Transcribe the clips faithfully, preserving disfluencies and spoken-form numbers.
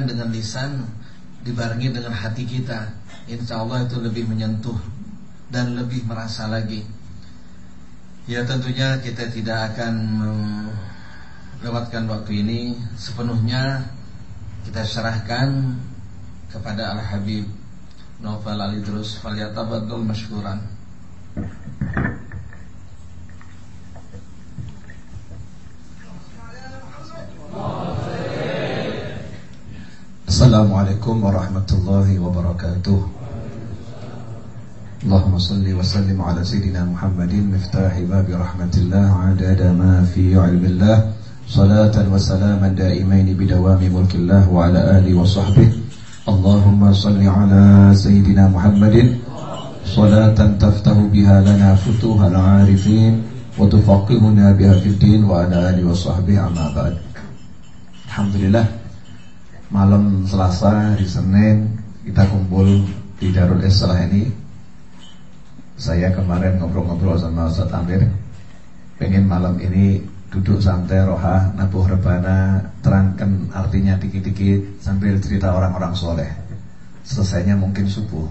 ucapkan dengan lisan dibarengi dengan hati kita, insya Allah itu lebih menyentuh dan lebih merasa lagi. Ya tentunya kita tidak akan melewatkan waktu ini sepenuhnya. Kita serahkan kepada Al-Habib Naufal Al-Idrus, falyatafaddal mashkuran. Assalamualaikum warahmatullahi wabarakatuh. Allahumma salli wa sallim ala sayyidina Muhammadin miftahi babi rahmatillah adada ma fi ilmillah, salatan wa salaman daimaini bidawami mulkillah wa ala alihi wa sahbihi. Allahumma salli ala sayyidina Muhammadin salatan taftahu biha lana futuhal arifin wa tufaqihuna biha fid din wa ala alihi wa sahbihi, amma ba'd. Alhamdulillah, malam Selasa, hari Senin kita kumpul di Darul Islah ini. Saya kemarin ngobrol-ngobrol sama Ustaz Amir, pengen malam ini duduk santai roha, nabuh rebana, terangkan artinya dikit-dikit sambil cerita orang-orang soleh. Selesainya mungkin subuh,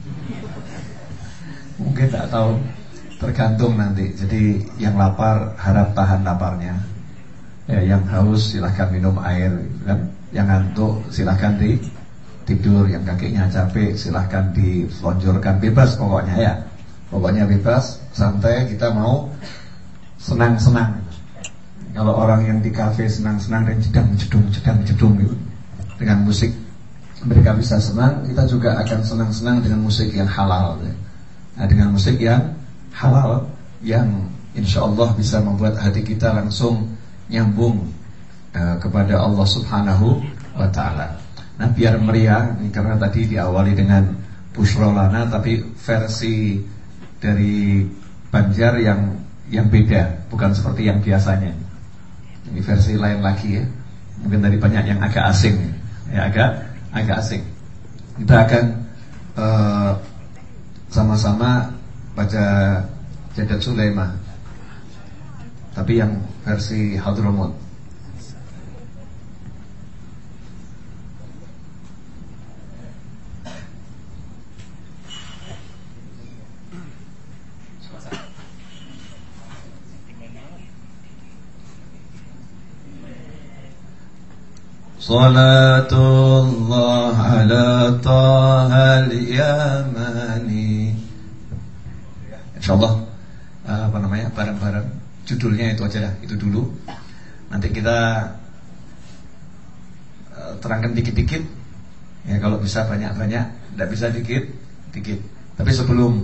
mungkin tak tahu, tergantung nanti. Jadi yang lapar harap tahan laparnya, ya, yang haus silahkan minum air, kan? Yang ngantuk silahkan di tidur, yang kakinya capek silahkan diselonjorkan, bebas pokoknya ya. Pokoknya bebas, santai, kita mau senang-senang. Kalau orang yang di kafe senang-senang dan jedang-jedung, jedang-jedung gitu, dengan musik mereka bisa senang, kita juga akan senang-senang dengan musik yang halal. Nah, dengan musik yang halal, yang insya Allah bisa membuat hati kita langsung nyambung kepada Allah Subhanahu wa ta'ala. Nah, biar meriah ini, karena tadi diawali dengan Bushrolana, tapi versi dari Banjar yang yang beda, bukan seperti yang biasanya. Ini versi lain lagi ya. Mungkin tadi banyak yang agak asing, ya agak agak asing. Kita akan uh, sama-sama baca Jadat Sulaimah, tapi yang versi Hadramut. Salatullah ala tahal yamani. InsyaAllah apa namanya, bareng-bareng judulnya itu aja, itu dulu. Nanti kita uh, terangkan dikit-dikit. Ya, kalau bisa banyak-banyak, tidak bisa dikit-dikit. Tapi sebelum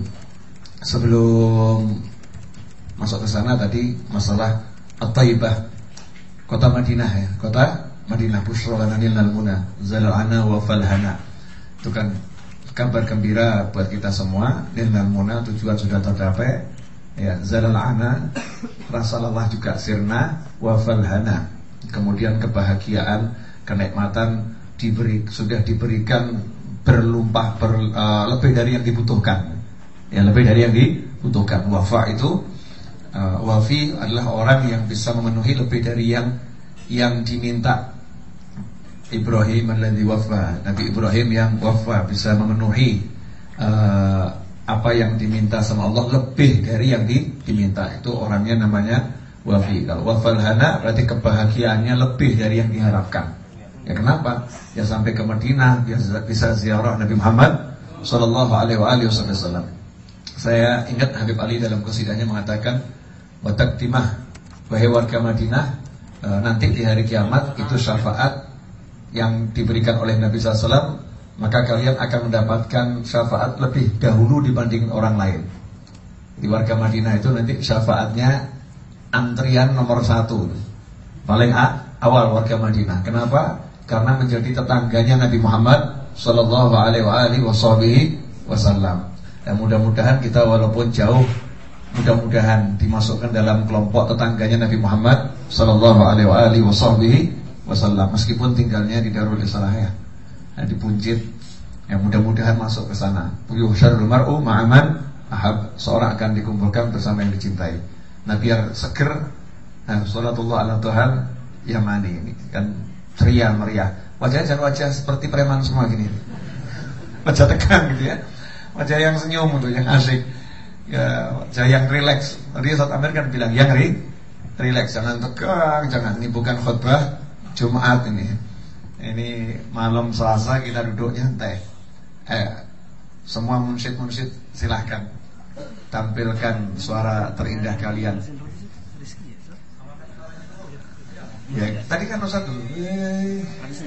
sebelum masuk ke sana tadi masalah At-Taibah, kota Madinah ya, kota Madinah, Bushrolana nilal muna zalal ana wa falhana. Itu kan kabar gembira buat kita semua. Nilal muna, tujuan sudah tercapai. Ya, zalal ana, rasa lelah juga sirna, wa falhana, kemudian kebahagiaan, kenikmatan diberi, sudah diberikan berlumpah, ber, uh, lebih dari yang dibutuhkan. Ya, lebih dari yang dibutuhkan. Wafa itu uh, wafi adalah orang yang bisa memenuhi lebih dari yang yang diminta. Ibrahim alladzi wafa, Nabi Ibrahim yang wafa, bisa memenuhi uh, apa yang diminta sama Allah lebih dari yang di, diminta. Itu orangnya namanya wafi. Kalau wafal hana berarti kebahagiaannya lebih dari yang diharapkan. Ya, kenapa? Ya, sampai ke Madinah bisa, bisa ziarah Nabi Muhammad sallallahu alaihi wasallam. Saya ingat Habib Ali dalam qasidahnya mengatakan, wa taqdimah, wahai warga Madinah, uh, nanti di hari kiamat itu syafaat yang diberikan oleh Nabi sallallahu alaihi wasallam, maka kalian akan mendapatkan syafaat lebih dahulu dibanding orang lain. Di warga Madinah itu nanti syafaatnya antrian nomor satu, paling awal warga Madinah. Kenapa? Karena menjadi tetangganya Nabi Muhammad sallallahu alaihi wasallam. Dan mudah-mudahan kita walaupun jauh, mudah-mudahan dimasukkan dalam kelompok tetangganya Nabi Muhammad sallallahu alaihi wasallam, meskipun tinggalnya di Darul Islah ya, di Punjit. Ya, mudah-mudahan masuk ke sana. Yuhsyarul mar'u ma'aman ahab, seorang akan dikumpulkan bersama yang dicintai. Nah, biar seger, nah, salatullah ala Tuhan yamani ini kan ceria meriah. Wajahnya jangan wajah seperti preman semua gini, wajah tegang gitu ya, wajah yang senyum untuk yang asik ya, wajah yang rileks. Tadi Ustaz Amir kan bilang yang ri, rileks, jangan tegang, jangan. Ini bukan khutbah Jumat ini. Ini malam Selasa kita duduk nyantai. Eh, semua munsyid-munsyid silahkan tampilkan suara terindah kalian. Ya, tadi kan Ustaz dulu. Eh,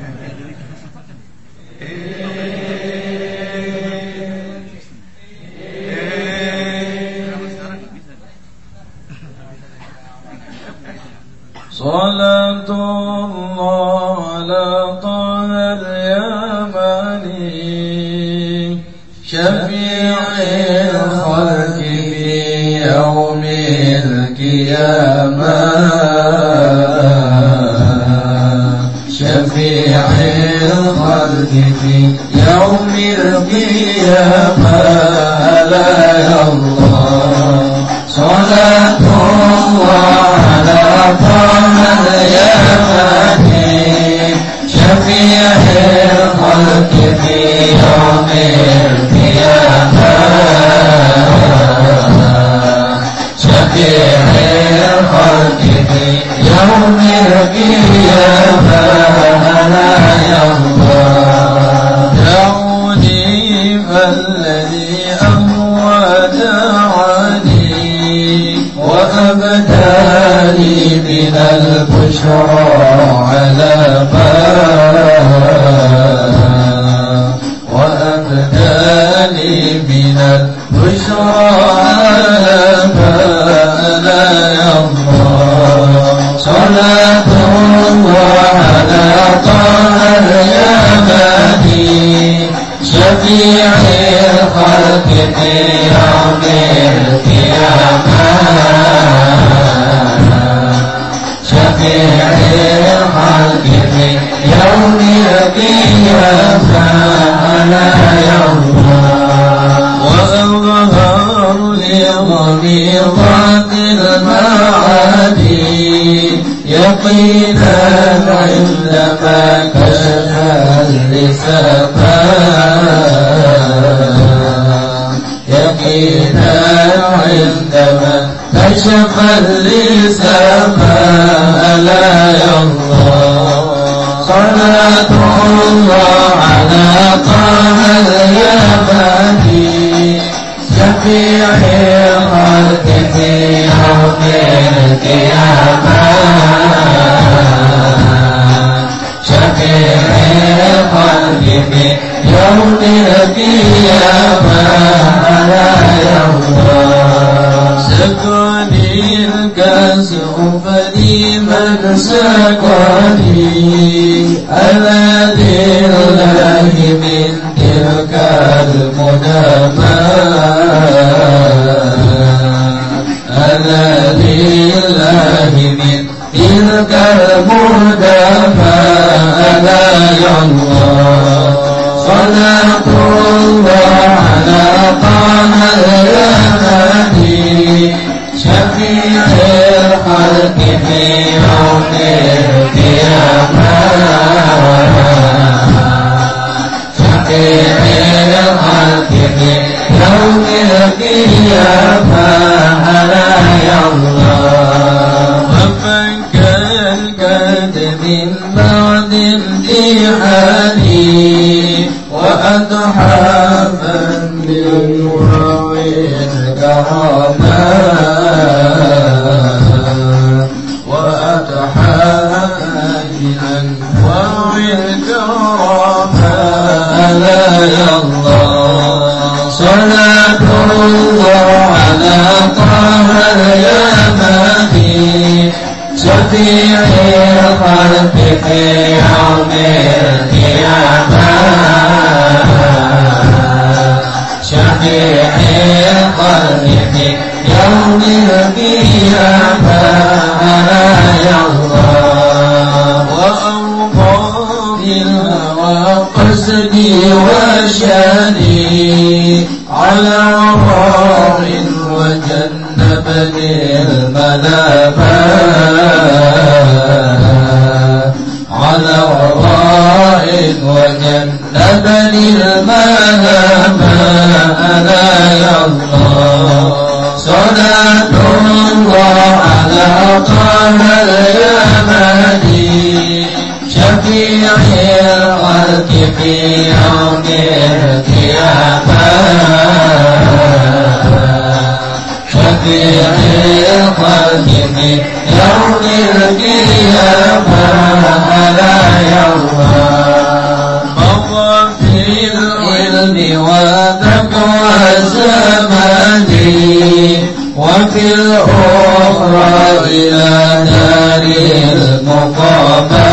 Salatullah ala tahal yamani syafi'il khalqi fi yawmil qiyamah syafi'il khalqi fi yawmil qiyamah la ya Allah Salatullah ala tahal yamani syafi'il khalqi fi yawmil qiyamah syafi'il khalqi fi yawmil qiyamah la ya Allah da'uni falladhi amwada'ani وأبدالي من البشرى على ما وأبدالي من البشرى على ما لا يرضى صلاة الله على طه اليماني شفيع الخلق في يوم القيامة شفيع الخلق في يوم القيامة لا يرضى وأظهر لغميضات المعادي يقينا عندما كشف اللسان يقينا عندما كشف اللسان لا يرضى صلاة الله على طه اليماني شفيع الخلق في يوم القيامة شفيع الخلق في يوم القيامة لا يرضى سكني الكاس فلمن سكني الذي الله من تلك المدامات الذي الله من تلك المدامات لا يرضى صلاة الله على طه اليماني شفيع الخلق في يوم القيامة شفيع الخلق في يوم القيامة لا يرضى وفك الكتب من بعد امتحاني وأتحافا بالوعي الكرامات وأتحافا بالوعي الكرامات لا يرضى صلاة الله على طه اليماني شفيع الخلق في يوم القيامة شفيع الخلق في يوم القيامة لا يرضى وأرضى بالهوى قصدي وشاني على راع وجنبني الملامات على راع جنبني الملامة أنا يا الله صلاة الله على طه اليمني شفيع الخلق في يوم القيامة شفيع الخلق في يوم القيامة ألا يا الله مضى في العلم وتقوى زماني وفي الأخرى إلى دار المقامة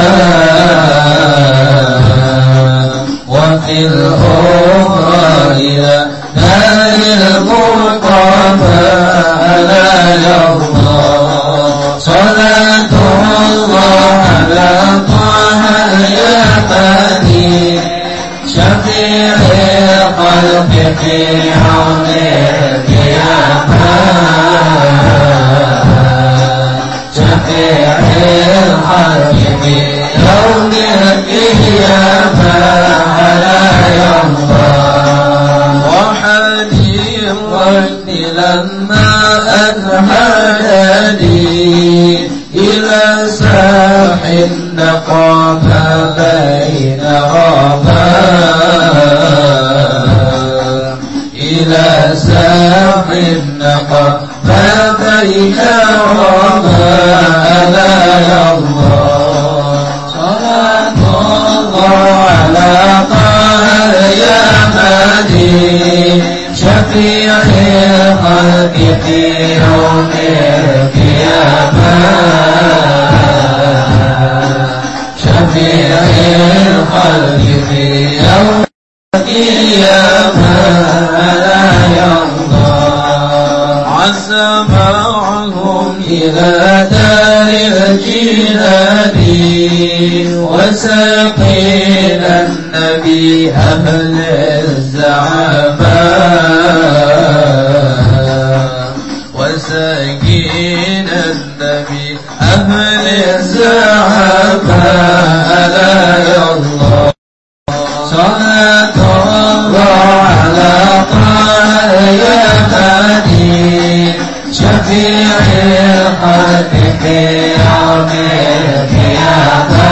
وفي الأخرى إلى دار المقامة ألا يا الله صلاة الله على طه اليمني شفيع الخلق في يوم القيامة شفيع الخلق في يوم القيامة ألا يا الله وحدي الرد لما أذهلني إلى ساح النقاب بين غابات إلى ساح النقاب بين غابات ألا يا الله صلاة الله على طه اليمني شفيع الخلق في يوم القيامة شفيع الخلق في يوم القيامة ألا يا الله عسى معهم إلى دار الجنان وسقينا النبي أهل الزعامة وسقينا النبي أهل الزعامة ألا يا الله صلاة الله على طه اليمني شفيع الخلق في يوم القيامة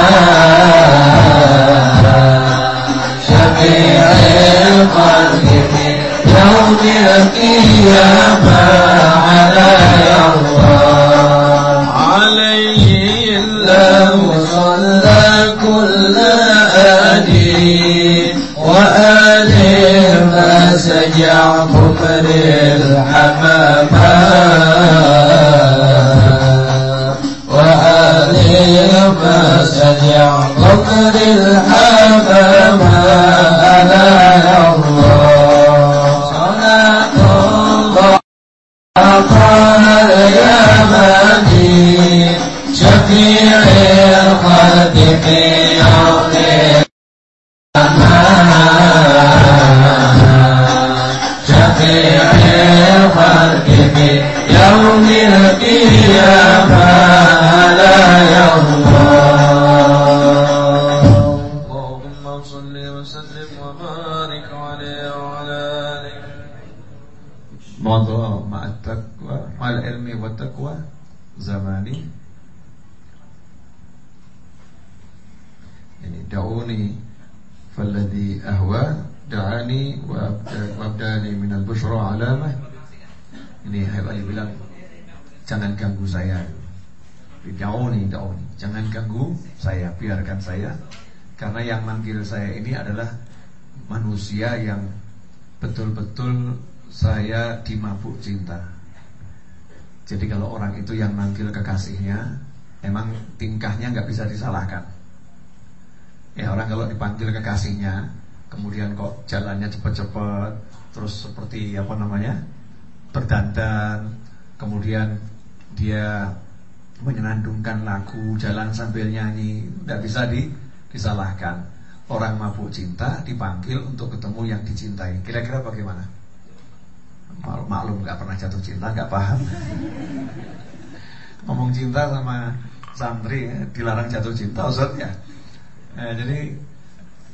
شفيع الخلق في يوم القيامة على يا الله عليه الله صلى كل آل وآله ما سجع كفر الحمامة وآله ما سجع كفر الحمامة ألا يا الله صلاة الله على طه اليمني شفيع الخلق في يوم شفيع الخلق في يوم القيامة لا يا الله اللهم صل وسلم وبارك عليه وعلى آله موضوع مع التقوى مع العلم والتقوى زماني يعني دعوني فالذي أهوى دعاني وابداني من البشرى علامة. Ini Habib Ali bilang jangan ganggu saya. Da'uni da'uni, jangan ganggu saya, biarkan saya. Karena yang manggil saya ini adalah manusia yang betul-betul saya dimabuk cinta. Jadi kalau orang itu yang manggil kekasihnya, emang tingkahnya nggak bisa disalahkan. Ya orang kalau dipanggil kekasihnya, kemudian kok jalannya cepat-cepat, terus seperti apa namanya, berdandan, kemudian dia menyenandungkan lagu, jalan sambil nyanyi, nggak bisa di, disalahkan. Orang mabuk cinta dipanggil untuk ketemu yang dicintai. Kira-kira bagaimana? Maklum nggak pernah jatuh cinta, nggak paham. Ngomong cinta sama santri ya, dilarang jatuh cinta, Ustaz ya. Eh, jadi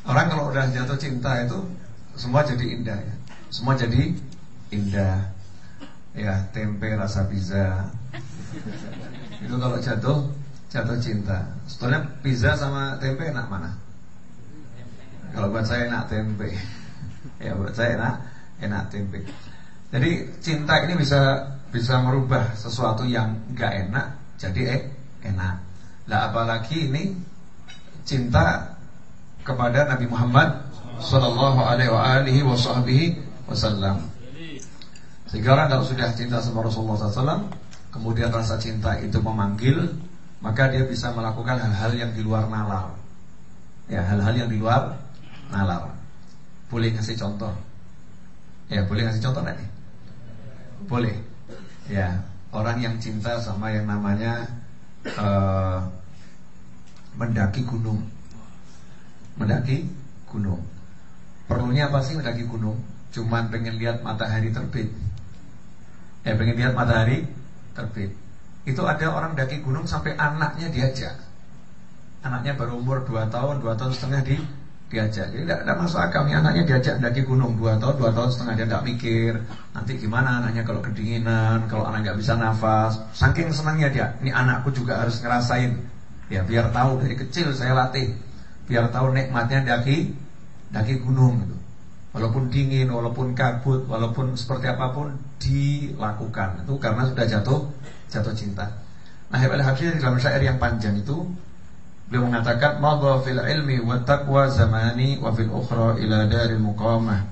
Orang kalau udah jatuh cinta itu semua jadi indah ya. Semua jadi indah. Ya, tempe rasa pizza. Itu kalau jatuh jatuh cinta. Sebetulnya pizza sama tempe enak mana? Kalau buat saya enak tempe. Ya buat saya enak enak tempe. Jadi cinta ini bisa bisa merubah sesuatu yang enggak enak jadi eh, enak. Lah apalagi ini cinta kepada Nabi Muhammad sallallahu alaihi wasallam. Sehingga orang kalau sudah cinta sama Rasulullah sallallahu alaihi wasallam, kemudian rasa cinta itu memanggil, maka dia bisa melakukan hal-hal yang di luar nalar. Ya, hal-hal yang di luar nalar. Boleh ngasih contoh? Ya, boleh ngasih contoh enggak nih? Boleh. Ya, orang yang cinta sama yang namanya uh, mendaki gunung. Mendaki gunung. Perlunya apa sih mendaki gunung? Cuman pengen lihat matahari terbit. Ya, pengen lihat matahari terbit. Itu ada orang daki gunung sampai anaknya diajak. Anaknya baru umur dua tahun, dua tahun setengah di diajak. Jadi tidak, tidak masuk akal nih anaknya diajak daki gunung dua tahun, dua tahun setengah. Dia tidak mikir nanti gimana anaknya kalau kedinginan, kalau anak nggak bisa nafas. Saking senangnya dia, ini anakku juga harus ngerasain. Ya biar tahu dari kecil saya latih, biar tahu nikmatnya daki daki gunung gitu. Walaupun dingin, walaupun kabut, walaupun seperti apapun dilakukan. Itu karena sudah jatuh jatuh cinta. Nah, Habib Al-Habsyi dalam syair yang panjang itu beliau mengatakan madha fil ilmi wa taqwa zamani wa fil ukhra ila daril muqamah.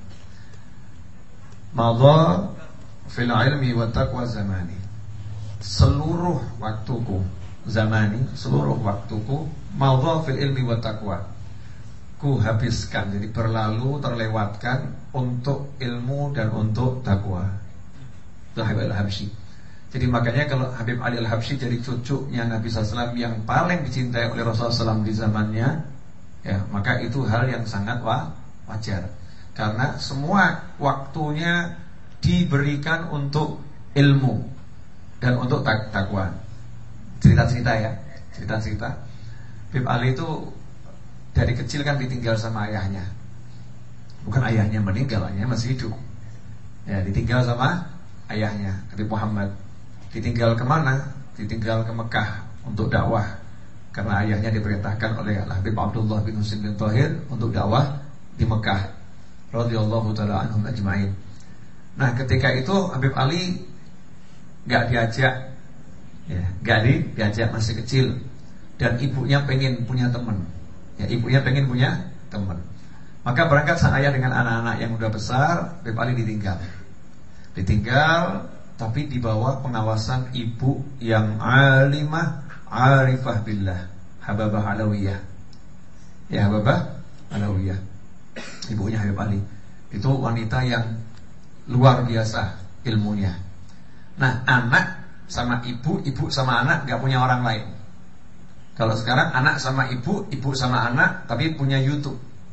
Madha fil ilmi wa taqwa zamani. Seluruh waktuku zamani, seluruh waktuku madha fil ilmi wa taqwa. Ku habiskan, jadi berlalu terlewatkan untuk ilmu dan untuk takwa. Itu Habib Al-Habsyi. Jadi makanya kalau Habib Ali Al-Habsyi jadi cucunya Nabi sallallahu alaihi wasallam yang paling dicintai oleh Rasulullah sallallahu alaihi wasallam di zamannya, ya maka itu hal yang sangat wajar. Karena semua waktunya diberikan untuk ilmu dan untuk tak takwa. Cerita-cerita ya, cerita-cerita. Habib Ali itu dari kecil kan ditinggal sama ayahnya. Bukan ayahnya meninggal, ayahnya masih hidup. Ya, ditinggal sama ayahnya, Habib Muhammad. Ditinggal kemana? Ditinggal ke Mekah untuk dakwah. Karena ayahnya diperintahkan oleh Habib Abdullah bin Husain bin Thahir untuk dakwah di Mekah. Radhiyallahu ta'ala anhum ajma'in. Nah, ketika itu Habib Ali gak diajak, ya, gak di, diajak masih kecil. Dan ibunya pengen punya teman. Ya, ibunya pengen punya teman. Maka berangkat sang ayah dengan anak-anak yang udah besar. Habib Ali ditinggal. Ditinggal, tapi di bawah pengawasan ibu yang alimah, arifah billah, Hababah Alawiyah. Ya, Hababah Alawiyah, ibunya Habib Ali. Itu wanita yang luar biasa ilmunya. Nah, anak sama ibu, ibu sama anak gak punya orang lain. Kalau sekarang anak sama ibu, ibu sama anak, tapi punya YouTube.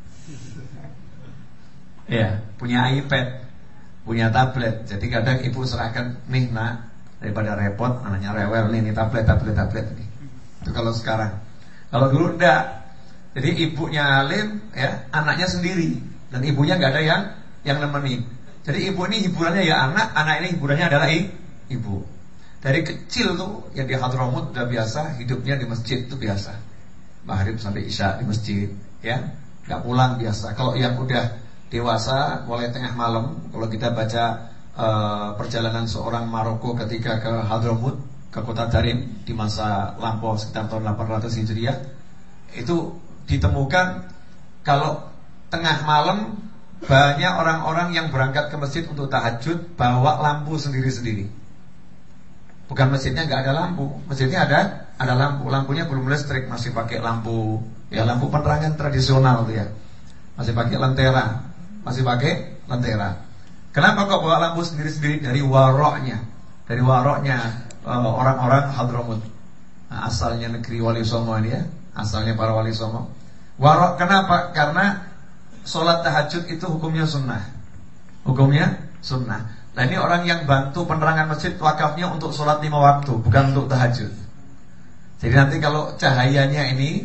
Ya, punya iPad, punya tablet. Jadi kadang ibu serahkan, nih nak, daripada repot, anaknya rewel nih, nih tablet, tablet, tablet nih. Itu kalau sekarang. Kalau dulu enggak. Jadi ibunya alim, ya, anaknya sendiri, dan ibunya nggak ada yang yang nemenin. Jadi ibu ini hiburannya ya anak, anak ini hiburannya adalah i, ibu. Dari kecil tuh yang di Hadramut udah biasa hidupnya di masjid itu biasa. Maghrib sampai Isya di masjid, ya. Enggak pulang biasa. Kalau yang udah dewasa mulai tengah malam, kalau kita baca uh, perjalanan seorang Maroko ketika ke Hadramut, ke kota Tarim di masa lampau sekitar tahun delapan ratus Hijriah, itu ditemukan kalau tengah malam banyak orang-orang yang berangkat ke masjid untuk tahajud bawa lampu sendiri-sendiri. Bukan masjidnya nggak ada lampu, masjidnya ada ada lampu, lampunya belum listrik, masih pakai lampu, ya lampu penerangan tradisional tuh ya, masih pakai lentera, masih pakai lentera. Kenapa kok bawa lampu sendiri-sendiri? Dari waroknya, dari waroknya uh, orang-orang Hadramut. Nah, asalnya negeri Wali Songo ini ya, asalnya para Wali Songo. Warok kenapa? Karena sholat tahajud itu hukumnya sunnah, hukumnya sunnah. Nah ini orang yang bantu penerangan masjid wakafnya untuk sholat lima waktu, bukan untuk tahajud. Jadi nanti kalau cahayanya ini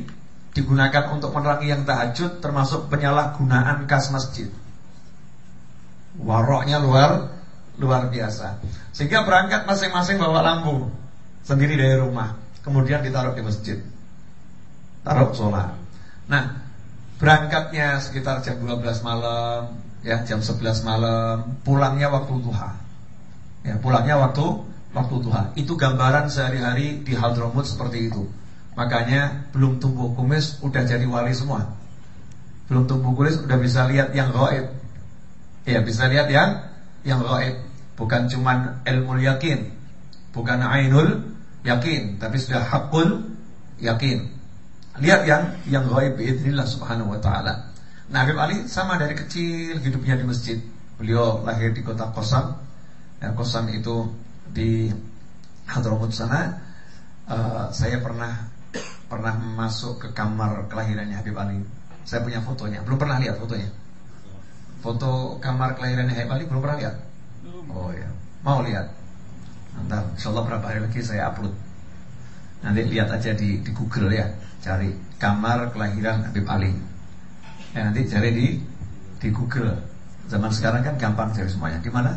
digunakan untuk menerangi yang tahajud, termasuk penyalahgunaan kas masjid. Waroknya luar luar biasa. Sehingga berangkat masing-masing bawa lampu sendiri dari rumah, kemudian ditaruh di masjid, taruh sholat. Nah, berangkatnya sekitar jam dua belas malam, ya jam sebelas malam, pulangnya waktu duha. Ya, pulangnya waktu waktu duha. Itu gambaran sehari-hari di Hadramut seperti itu. Makanya belum tumbuh kumis udah jadi wali semua. Belum tumbuh kumis udah bisa lihat yang gaib. Ya, bisa lihat yang yang gaib. Bukan cuman ilmu yakin, bukan ainul yakin, tapi sudah hakul yakin. Lihat yang yang gaib biidznillah subhanahu wa ta'ala. Nah, Habib Ali sama dari kecil hidupnya di masjid. Beliau lahir di kota Qosam. Ya, Qosam itu di Hadramut sana. uh, Saya pernah Pernah masuk ke kamar kelahirannya Habib Ali. Saya punya fotonya. Belum pernah lihat fotonya. Foto kamar kelahirannya Habib Ali belum pernah lihat. Oh ya, mau lihat? Nanti insyaallah berapa hari lagi saya upload. Nanti lihat aja di, di Google ya, cari kamar kelahiran Habib Ali. Ya, nanti cari di di Google. Zaman sekarang kan gampang cari semuanya. Di mana?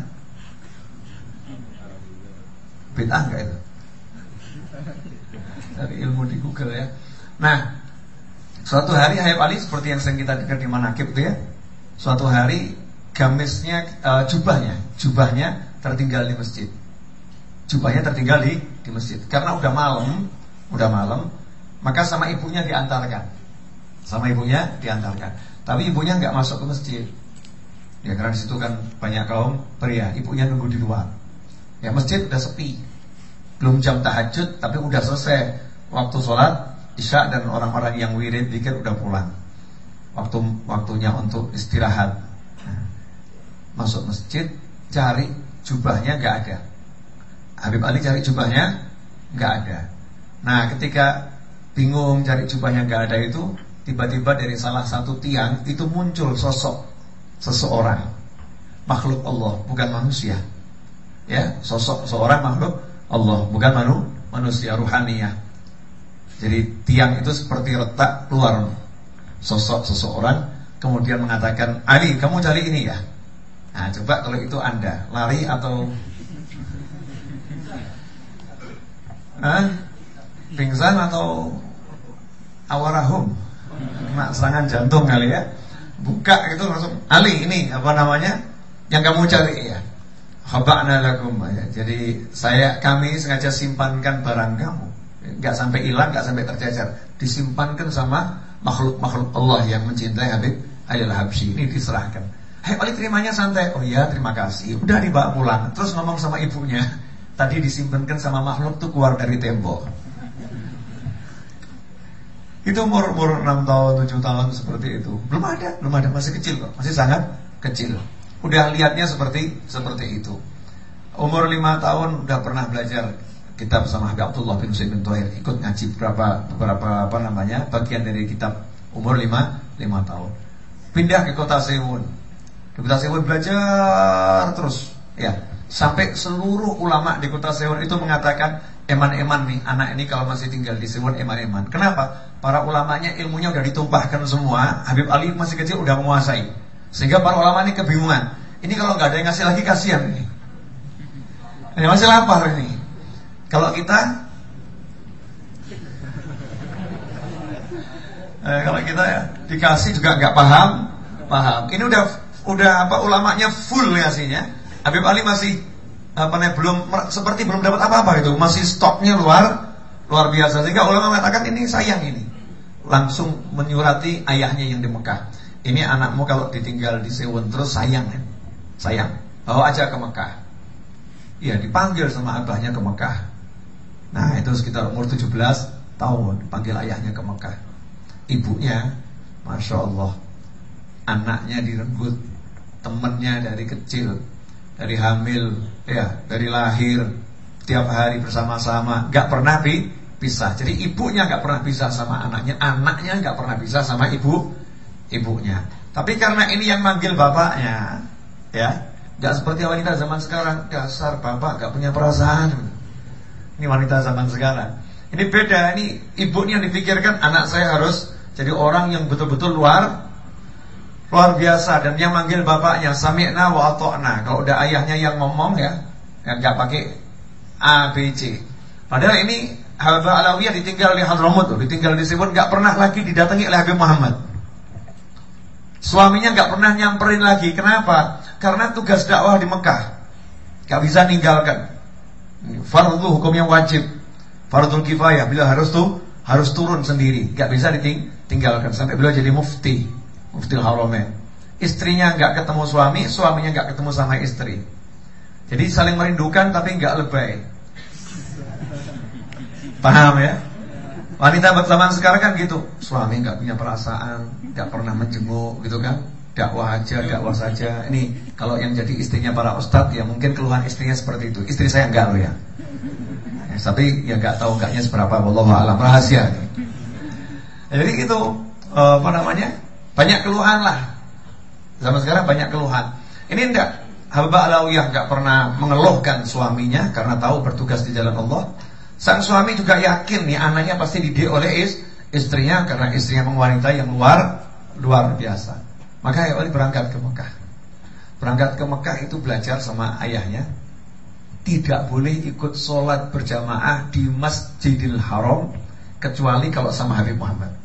Bid'ah enggak itu? Cari ilmu di Google ya. Nah, suatu hari Habib Ali seperti yang sering kita dengar di manaqib itu ya. Suatu hari gamisnya, uh, jubahnya, jubahnya tertinggal di masjid. Jubahnya tertinggal di di masjid. Karena udah malam, udah malam, maka sama ibunya diantarkan. Sama ibunya diantarkan. Tapi ibunya nggak masuk ke masjid. Ya karena di situ kan banyak kaum pria. Ibunya nunggu di luar. Ya masjid udah sepi. Belum jam tahajud, tapi udah selesai waktu sholat isya dan orang-orang yang wirid zikir udah pulang. Waktu waktunya untuk istirahat. Masuk masjid, cari jubahnya nggak ada. Habib Ali cari jubahnya nggak ada. Nah, ketika bingung cari jubahnya nggak ada itu, tiba-tiba dari salah satu tiang itu muncul sosok seseorang, makhluk Allah, bukan manusia. Ya, sosok seorang makhluk Allah, bukan manu, manusia ruhaniyah. Jadi tiang itu seperti retak keluar sosok seseorang, kemudian mengatakan, Ali, kamu cari ini ya. Nah, coba kalau itu Anda lari atau Hah? pingsan atau awarahum, kena serangan jantung kali ya. Buka itu langsung, Ali ini apa namanya yang kamu cari ya. Khaba'na lakum ya. Jadi saya kami sengaja simpankan barang kamu, enggak sampai hilang, enggak sampai tercecer, disimpankan sama makhluk-makhluk Allah yang mencintai Habib Ali Al-Habsyi. Ini diserahkan. Hai Ali, terimanya santai. Oh iya, terima kasih. Udah dibawa pulang. Terus ngomong sama ibunya, tadi disimpankan sama makhluk tuh keluar dari tembok. Itu umur-umur enam tahun, tujuh tahun seperti itu. Belum ada, belum ada, masih kecil kok. Masih sangat kecil. Udah lihatnya seperti seperti itu. Umur lima tahun udah pernah belajar kitab sama Habib Abdullah bin Husain bin Thohir. Ikut ngaji beberapa beberapa apa namanya bagian dari kitab. Umur lima tahun. Pindah ke kota Sewun. Di kota Sewun belajar terus ya, sampai seluruh ulama di kota Sewun itu mengatakan eman-eman nih, anak ini kalau masih tinggal di Sewun eman-eman. Kenapa? Para ulamanya ilmunya udah ditumpahkan semua. Habib Ali masih kecil udah menguasai. Sehingga para ulama ini kebingungan. Ini kalau nggak ada yang ngasih lagi kasihan ini. Ini masih lapar ini. Kalau kita eh, kalau kita ya, dikasih juga nggak paham, paham. Ini udah udah apa ulamanya full ngasihnya. Habib Ali masih apa nih belum seperti belum dapat apa-apa gitu. Masih stoknya luar luar biasa. Sehingga ulama mengatakan ini sayang ini. Langsung menyurati ayahnya yang di Mekah. Ini anakmu kalau ditinggal di Sewun terus sayang kan? Sayang. Bawa aja ke Mekah. Iya, dipanggil sama abahnya ke Mekah. Nah, itu sekitar umur tujuh belas tahun dipanggil ayahnya ke Mekah. Ibunya Masya Allah, anaknya direnggut, temennya dari kecil, dari hamil, ya, dari lahir, tiap hari bersama-sama, gak pernah pisah. Jadi ibunya gak pernah pisah sama anaknya, anaknya gak pernah pisah sama ibu ibunya. Tapi karena ini yang manggil bapaknya, ya, gak seperti wanita zaman sekarang, dasar bapak gak punya perasaan. Ini wanita zaman sekarang. Ini beda, ini ibunya dipikirkan anak saya harus Jadi orang yang betul-betul luar luar biasa. Dan yang manggil bapaknya sami'na wa ata'na. Kalau udah ayahnya yang ngomong ya, yang gak pakai A, B, C. Padahal ini Habibah Alawiyah ditinggal di Hadramut, ditinggal di Sibun, gak pernah lagi didatangi oleh Habib Muhammad. Suaminya gak pernah nyamperin lagi. Kenapa? Karena tugas dakwah di Mekah, gak bisa ninggalkan. Fardhu hukum yang wajib, fardhul kifayah. Bila harus tuh harus turun sendiri, gak bisa ditinggalkan. Sampai beliau jadi mufti, mufti Haramain. Istrinya gak ketemu suami, suaminya gak ketemu sama istri. Jadi saling merindukan tapi gak lebay. Paham ya? Wanita zaman sekarang kan gitu, suami gak punya perasaan, gak pernah menjenguk gitu kan. Dakwah aja, dakwah saja. Ini kalau yang jadi istrinya para ustadz, ya mungkin keluhan istrinya seperti itu. Istri saya enggak loh ya, ya tapi ya enggak tahu enggaknya seberapa, wallahu a'lam, rahasia. Ya, jadi itu uh, apa namanya, banyak keluhan lah. Zaman sekarang banyak keluhan. Ini enggak, Habibah Alawiyah enggak pernah mengeluhkan suaminya karena tahu bertugas di jalan Allah. Sang suami juga yakin nih anaknya pasti dididik oleh is, istrinya, karena istrinya memang wanita yang luar luar biasa. Maka Habib Ali berangkat ke Mekah. Berangkat ke Mekah itu belajar sama ayahnya, tidak boleh ikut sholat berjamaah di Masjidil Haram kecuali kalau sama Habib Muhammad.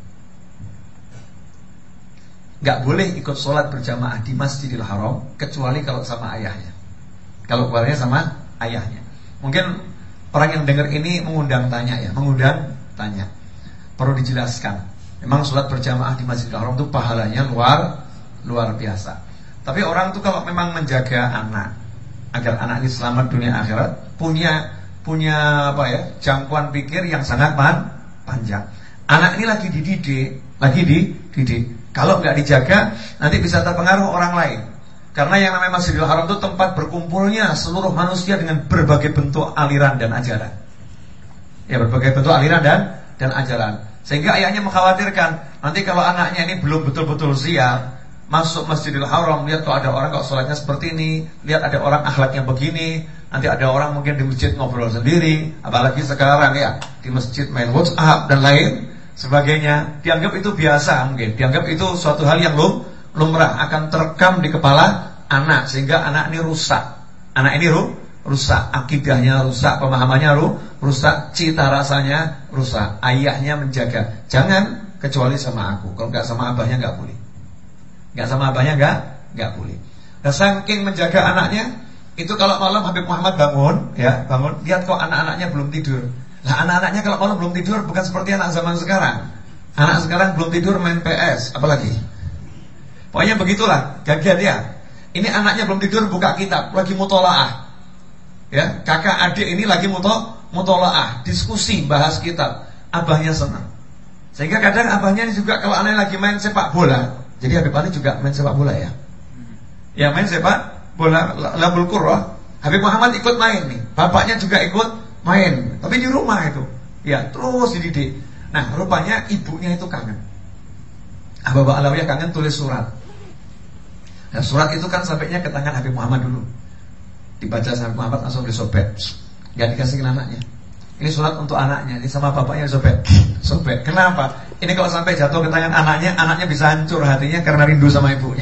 Gak boleh ikut sholat berjamaah di Masjidil Haram kecuali kalau sama ayahnya. Kalau keluarnya sama ayahnya. Mungkin orang yang dengar ini mengundang tanya ya, mengundang tanya. Perlu dijelaskan. Memang sholat berjamaah di Masjidil Haram itu pahalanya luar luar biasa. Tapi orang tuh kalau memang menjaga anak agar anak ini selamat dunia akhirat, punya punya apa ya, jangkauan pikir yang sangat pan, panjang. Anak ini lagi dididik, lagi dididik. Kalau nggak dijaga, nanti bisa terpengaruh orang lain. Karena yang namanya Masjidil Haram itu tempat berkumpulnya seluruh manusia dengan berbagai bentuk aliran dan ajaran. Ya, berbagai bentuk aliran dan dan ajaran. Sehingga ayahnya mengkhawatirkan nanti kalau anaknya ini belum betul-betul siap masuk Masjidil Haram, lihat kok ada orang kok sholatnya seperti ini, lihat ada orang akhlaknya begini, nanti ada orang mungkin di masjid ngobrol sendiri, apalagi sekarang ya di masjid main WhatsApp dan lain sebagainya, dianggap itu biasa, mungkin dianggap itu suatu hal yang lum, lumrah, akan terekam di kepala anak, sehingga anak ini rusak, anak ini ru, rusak, akidahnya rusak, pemahamannya ru, rusak, cita rasanya rusak. Ayahnya menjaga, jangan kecuali sama aku, kalau nggak sama abahnya nggak boleh. Gak sama abahnya gak, gak boleh. Nah, saking menjaga anaknya, itu kalau malam Habib Muhammad bangun, ya bangun, lihat kok anak-anaknya belum tidur. Nah, anak-anaknya kalau malam belum tidur bukan seperti anak zaman sekarang. Anak sekarang belum tidur main P S, apalagi. Pokoknya begitulah, gagal dia. Ini anaknya belum tidur buka kitab, lagi mutolaah. Ya, kakak adik ini lagi muto, mutolaah, diskusi bahas kitab. Abahnya senang. Sehingga kadang abahnya juga kalau anaknya lagi main sepak bola. Jadi Habib Ali juga main sepak bola ya. Ya main sepak bola Labul Qurra. Habib Muhammad ikut main nih. Bapaknya juga ikut main. Tapi di rumah itu. Ya terus dididik. Nah rupanya ibunya itu kangen. Habibah Alawiyah kangen, tulis surat. Nah surat itu kan sampainya ke tangan Habib Muhammad dulu. Dibaca sama Habib Muhammad langsung disobek. Gak dikasihin anaknya. Ini surat untuk anaknya, ini sama bapaknya sobek, sobek. Kenapa? Ini kalau sampai jatuh ke tangan anaknya, anaknya bisa hancur hatinya karena rindu sama ibunya.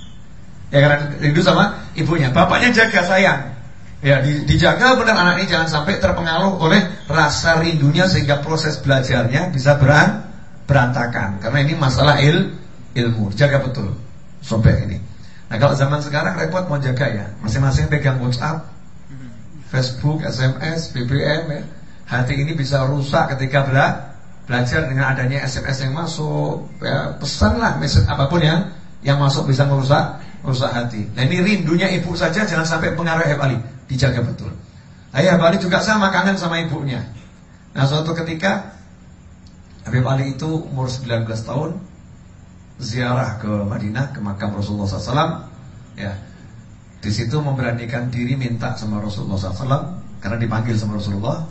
Ya karena rindu sama ibunya. Bapaknya jaga, sayang. Ya di, dijaga benar anak ini jangan sampai terpengaruh oleh rasa rindunya sehingga proses belajarnya bisa beran, berantakan. Karena ini masalah il, ilmu. Jaga betul sobek ini. Nah kalau zaman sekarang repot mau jaga ya. Masing-masing pegang WhatsApp, Facebook, S M S, B B M ya. Hati ini bisa rusak ketika bela, belajar dengan adanya S M S yang masuk, ya, pesanlah message apapun ya yang masuk bisa merusak, merusak hati. Nah ini rindunya ibu saja jangan sampai pengaruh Habib Ali, dijaga betul. Ayah Habib Ali juga sama, kangen sama ibunya. Nah suatu ketika Habib Ali itu umur sembilan belas tahun ziarah ke Madinah, ke makam Rasulullah shallallahu alaihi wasallam. Ya, di situ memberanikan diri minta sama Rasulullah shallallahu alaihi wasallam karena dipanggil sama Rasulullah.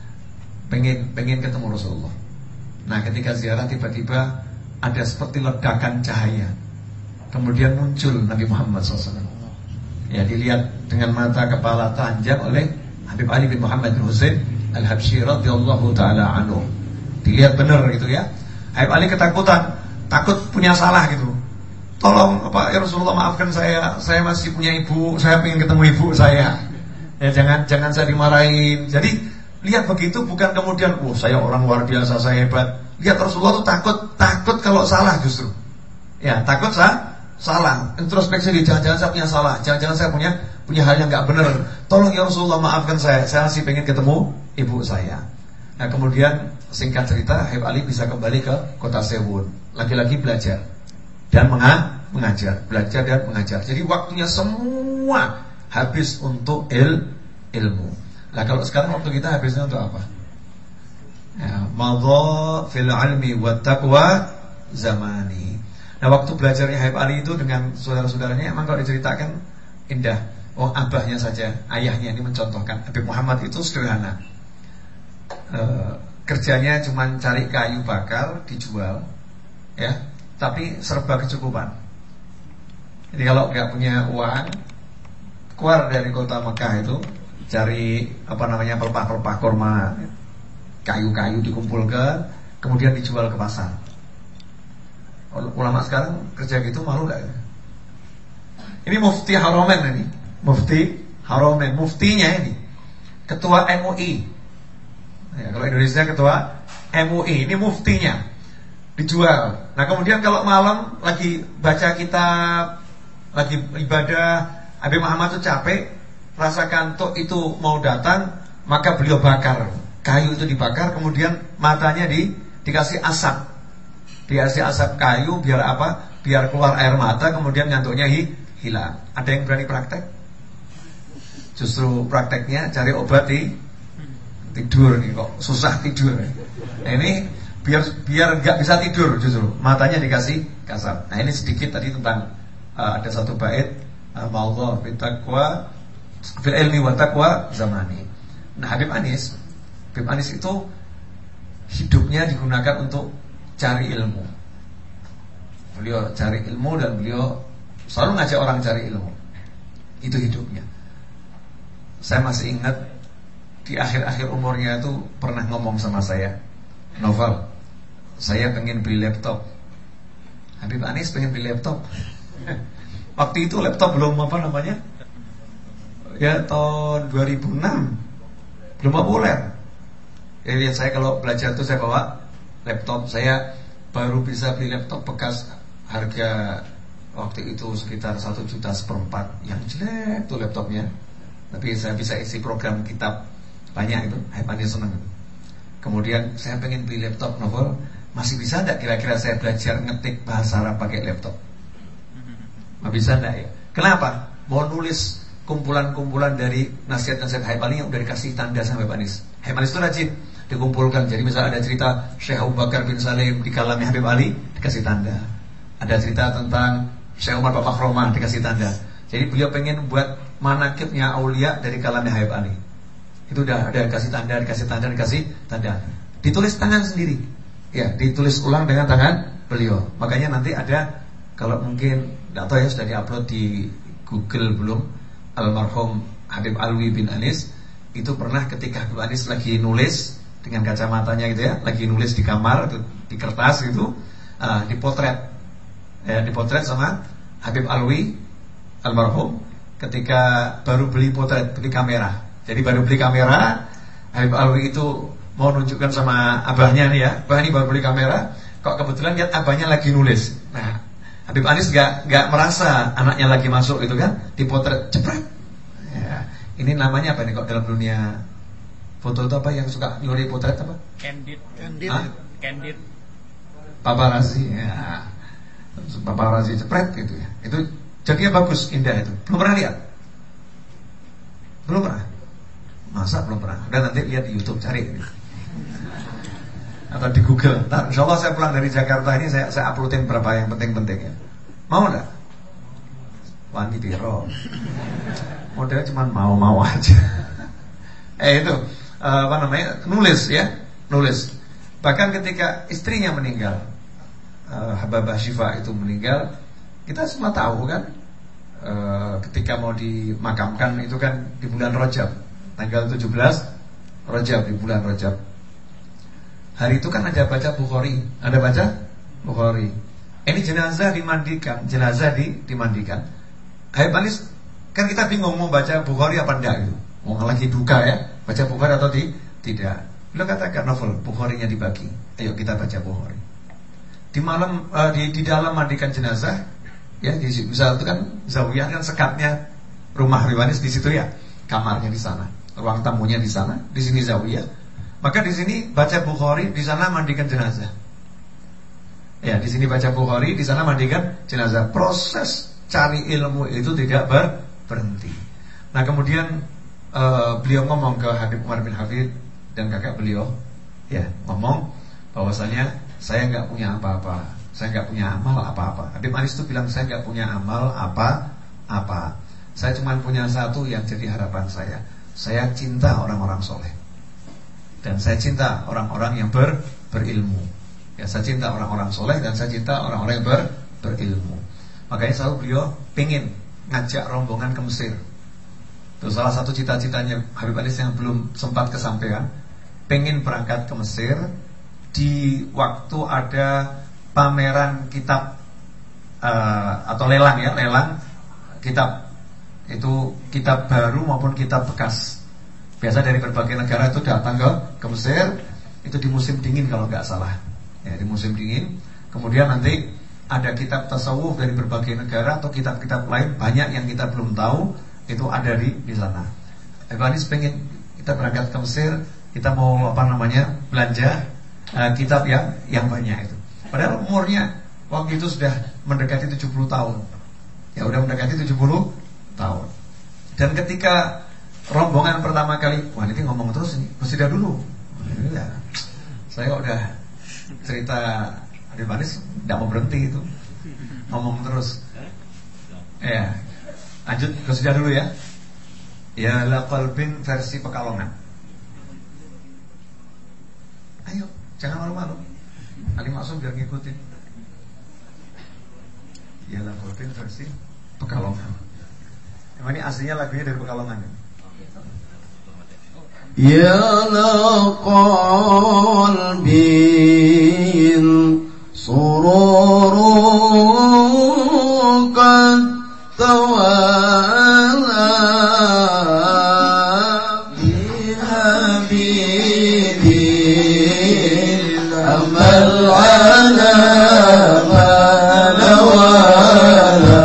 Pengen, pengen ketemu Rasulullah. Nah ketika ziarah tiba-tiba ada seperti ledakan cahaya. Kemudian muncul Nabi Muhammad shallallahu alaihi wasallam. Ya dilihat dengan mata kepala telanjang oleh Habib Ali bin Muhammad bin Husain Al-Habsyi radhiyallahu ta'ala anhu. Dilihat benar gitu ya. Habib Ali ketakutan. takut punya salah gitu. Tolong apa ya Rasulullah, maafkan saya, saya masih punya ibu, saya pengen ketemu ibu saya. Ya jangan jangan saya dimarahin. Jadi lihat begitu bukan kemudian, oh saya orang luar biasa, saya hebat. Lihat Rasulullah tuh takut, takut kalau salah justru. Ya takut sah, salah. Introspeksi diri, jangan-jangan saya punya salah, jangan-jangan saya punya punya hal yang nggak benar. Tolong ya Rasulullah, maafkan saya, saya masih pengen ketemu ibu saya. Nah kemudian singkat cerita, Habib Ali bisa kembali ke kota Sewun, lagi-lagi belajar dan mengajar, belajar dan mengajar. Jadi waktunya semua habis untuk il, ilmu. Nah kalau sekarang waktu kita habisnya untuk apa? Ya, madha fil ilmi wa taqwa zamani. Nah waktu belajarnya Habib Ali itu dengan saudara-saudaranya emang kalau diceritakan indah. Oh abahnya saja, ayahnya ini mencontohkan. Habib Muhammad itu sederhana. E, kerjanya cuma cari kayu bakar dijual, ya, tapi serba kecukupan. Jadi kalau nggak punya uang, keluar dari kota Mekah itu cari apa namanya pelepah-pelepah kurma, kayu-kayu dikumpulkan, kemudian dijual ke pasar. Ulama sekarang kerja gitu malu gak? Ini mufti Haromen ini, mufti Haromen, muftinya ini ketua M U I. Ya, kalau Indonesia ketua M U I, ini muftinya dijual. Nah kemudian kalau malam lagi baca kitab, lagi ibadah, Habib Muhammad tuh capek, rasa kantuk itu mau datang, maka beliau bakar kayu itu, dibakar, kemudian matanya di dikasih asap, dikasih asap kayu biar apa? Biar keluar air mata, kemudian ngantuknya hi, hilang. Ada yang berani praktek? Justru prakteknya cari obat di tidur nih, kok susah tidur. Nah ini biar biar nggak bisa tidur, justru matanya dikasih kasar. Nah ini sedikit tadi tentang uh, ada satu bait, uh, ma'allah bitaqwa fil ilmi wa taqwa zamani. Nah Habib Anis, Habib Anis itu hidupnya digunakan untuk cari ilmu. Beliau cari ilmu dan beliau selalu ngajak orang cari ilmu. Itu hidupnya. Saya masih ingat di akhir-akhir umurnya itu pernah ngomong sama saya, Novel, saya pengen beli laptop. Habib Anis pengen beli laptop. Waktu itu laptop belum apa namanya, ya tahun dua ribu enam, belum populer. Ya lihat saya kalau belajar tuh saya bawa laptop. Saya baru bisa beli laptop bekas, harga waktu itu sekitar satu juta seperempat. Yang jelek tuh laptopnya, tapi saya bisa isi program kitab banyak itu. Habib Anis senang. Kemudian saya pengen beli laptop, Novel, masih bisa enggak kira-kira saya belajar ngetik bahasa Arab pakai laptop? Masih bisa enggak ya? Kenapa? Mau nulis kumpulan-kumpulan dari nasihat-nasihat Habib Ali yang udah dikasih tanda sama Habib Anis. Habib Anis itu rajin dikumpulkan. Jadi misalnya ada cerita Syekh Abu Bakar bin Salim di kalamnya Habib Ali, dikasih tanda. Ada cerita tentang Syekh Umar Bapak Roma, dikasih tanda. Jadi beliau pengen buat manakibnya aulia dari kalamnya Habib Ali. Itu udah ada kasih tanda, dikasih tanda, dikasih tanda. Ditulis tangan sendiri. Ya, ditulis ulang dengan tangan beliau. Makanya nanti ada, kalau mungkin enggak tahu ya, sudah diupload di Google belum, almarhum Habib Alwi bin Anis itu pernah ketika Habib Anis lagi nulis dengan kacamatanya gitu ya, lagi nulis di kamar itu, di kertas gitu, uh, dipotret, ya, dipotret sama Habib Alwi almarhum ketika baru beli potret, beli kamera. Jadi baru beli kamera, Habib Alwi itu mau nunjukkan sama abahnya nih ya, abah ini baru beli kamera, kok kebetulan lihat abahnya lagi nulis. Nah Habib Anis gak, gak merasa anaknya lagi masuk gitu kan, dipotret, cepret. Ya, ini namanya apa nih kok dalam dunia foto itu apa yang suka nyuri potret apa? Candid. Candid. Hah? Candid. Paparazzi ya. Paparazzi cepret gitu ya. Itu jadinya bagus, indah itu. Belum pernah lihat? Belum pernah? Masa belum pernah? Udah nanti lihat di YouTube, cari ini. Atau di Google. Nah, insya Allah saya pulang dari Jakarta ini saya, saya uploadin berapa yang penting-penting ya. Mau enggak? Wani biro. Modelnya cuma mau-mau aja. Eh itu uh, apa namanya? Nulis ya, nulis. Bahkan ketika istrinya meninggal, uh, Hababah Syifa itu meninggal, kita semua tahu kan, uh, ketika mau dimakamkan itu kan di bulan Rajab, tanggal tujuh belas Rajab, di bulan Rajab. Hari itu kan ada baca Bukhari, ada baca Bukhari. Ini jenazah dimandikan, jenazah di, dimandikan. Habib Anis, kan kita bingung mau baca Bukhari apa enggak gitu. Mau lagi duka ya, baca Bukhari atau di, tidak. Lo katakan novel Bukhari-nya dibagi. Ayo kita baca Bukhari. Di malam uh, di, di dalam mandikan jenazah, ya di misal itu kan zawiyah kan sekatnya rumah Habib Anis di situ ya, kamarnya di sana, ruang tamunya di sana, di sini zawiyah. Maka di sini baca Bukhari, di sana mandikan jenazah. Ya, di sini baca Bukhari, di sana mandikan jenazah. Proses cari ilmu itu tidak ber, berhenti. Nah, kemudian uh, beliau ngomong ke Habib Umar bin Hafid dan kakak beliau, ya, ngomong bahwasanya saya nggak punya apa-apa, saya nggak punya amal apa-apa. Habib Anis itu bilang saya nggak punya amal apa-apa. Saya cuma punya satu yang jadi harapan saya. Saya cinta orang-orang soleh. Dan saya cinta orang-orang yang ber, berilmu. Ya, saya cinta orang-orang soleh dan saya cinta orang-orang yang ber, berilmu. Makanya selalu beliau pengen ngajak rombongan ke Mesir. Itu salah satu cita-citanya Habib Anis yang belum sempat kesampaian. Pengen berangkat ke Mesir di waktu ada pameran kitab uh, atau lelang ya, lelang kitab. Itu kitab baru maupun kitab bekas. Biasa dari berbagai negara itu datang ke, ke Mesir. Itu di musim dingin kalau nggak salah. Ya, di musim dingin. Kemudian nanti ada kitab tasawuf dari berbagai negara atau kitab-kitab lain banyak yang kita belum tahu, itu ada di di sana. Habib Anis pengen kita berangkat ke Mesir, kita mau apa namanya belanja uh, kitab yang yang banyak itu. Padahal umurnya waktu itu sudah mendekati tujuh puluh tahun. Ya udah mendekati tujuh puluh tahun. Dan ketika rombongan pertama kali, wah ini ngomong terus ini, bersedia dulu. Ya, saya udah cerita Habib Anis tidak mau berhenti itu, ngomong terus. Ya, lanjut ke sudah dulu ya. Ya la qalbin versi Pekalongan. Ayo, jangan malu-malu. Ali Maksum biar ngikutin. Ya la qalbin versi Pekalongan. Emang ini aslinya lagunya dari Pekalongan ya? Ya la qalbin sururu qad tawala bi habibin amal ala ma nawala.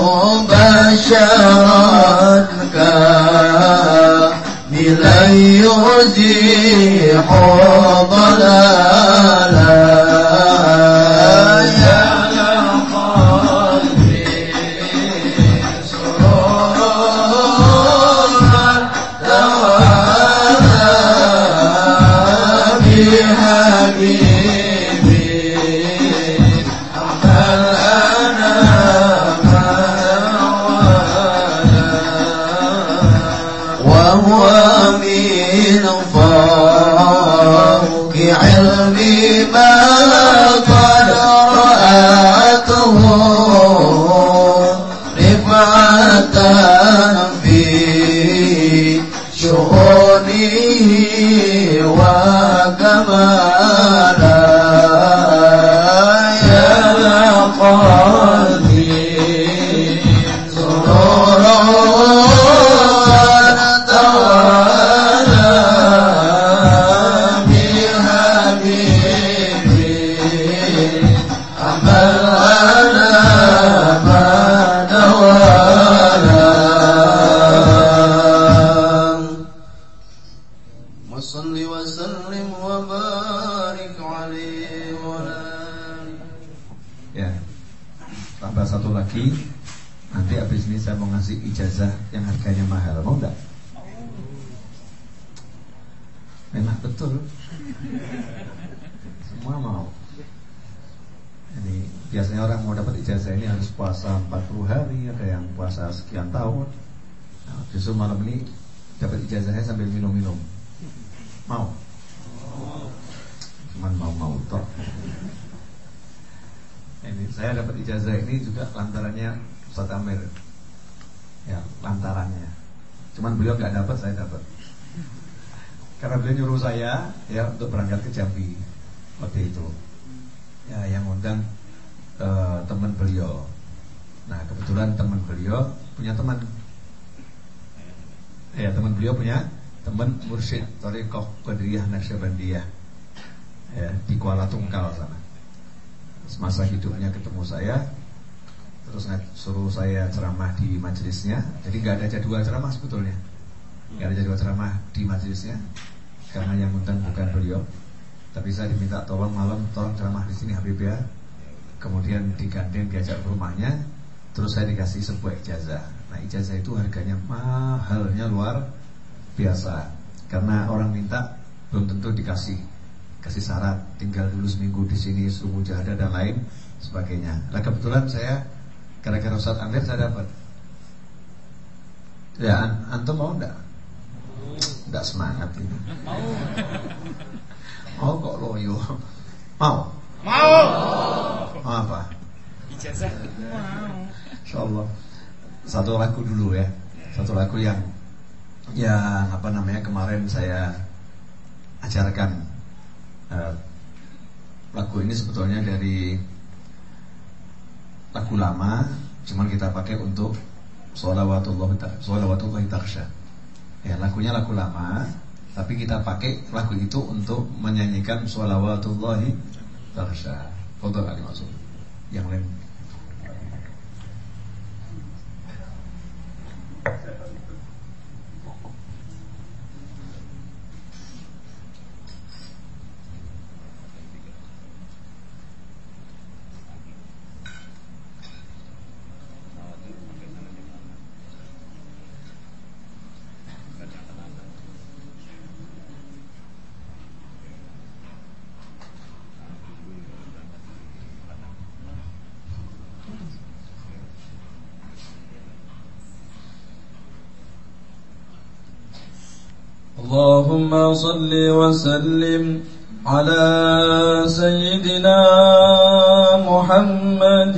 Basharatka milay يزيح ضلالا يا قلبي سرورا توالى بحبيبي أحمل أنا وهو من فوق علمي ما قد رأته رفعة في شؤونه وكمالا يا قلبي سرورا Nanti habis ini saya mau ngasih ijazah yang harganya mahal. Mau enggak? Enak betul. Semua mau. Ini biasanya orang mau dapat ijazah ini harus puasa empat puluh hari, ada yang puasa sekian tahun. Nah, justru malam ini dapat ijazahnya sambil minum-minum. Mau? Cuman mau-mau toh. Ini saya dapat ijazah ini juga lantarannya Ustaz Amir. Ya, lantarannya. Cuman beliau nggak dapat, saya dapat. Karena beliau nyuruh saya ya untuk berangkat ke Jambi waktu itu. Ya, yang undang uh, teman beliau. Nah, kebetulan teman beliau punya teman. Ya, teman beliau punya teman mursyid Thariqah Qadiriyah Naqsyabandiyah. Ya, di Kuala Tungkal sana. Semasa hidupnya ketemu saya, terus suruh saya ceramah di majelisnya. Jadi nggak ada jadwal ceramah sebetulnya, nggak ada jadwal ceramah di majelisnya, karena yang undang bukan beliau. Tapi saya diminta tolong malam, tolong ceramah di sini Habib ya. Kemudian digandeng diajak ke rumahnya, terus saya dikasih sebuah ijazah. Nah, ijazah itu harganya mahalnya luar biasa, karena orang minta belum tentu dikasih. Kasih syarat tinggal dulu seminggu di sini, suruh mujahadah dan lain sebagainya. Nah, kebetulan saya gara-gara Ustaz Amir saya dapat. Ya, an antum mau enggak? Enggak semangat ini. Mau kok loyo. Mau? Mau. Mau apa? Ijazah. Mau. Insyaallah. Satu lagu dulu ya. Satu lagu yang yang apa namanya kemarin saya ajarkan. Uh, lagu ini sebetulnya dari lagu lama, cuman kita pakai untuk sholawatullah sholawatullah takhsha. Ya, lagunya lagu lama, tapi kita pakai lagu itu untuk menyanyikan sholawatullah takhsha. Foto kali maksud. Yang lain. اللهم صل وسلم على سيدنا محمد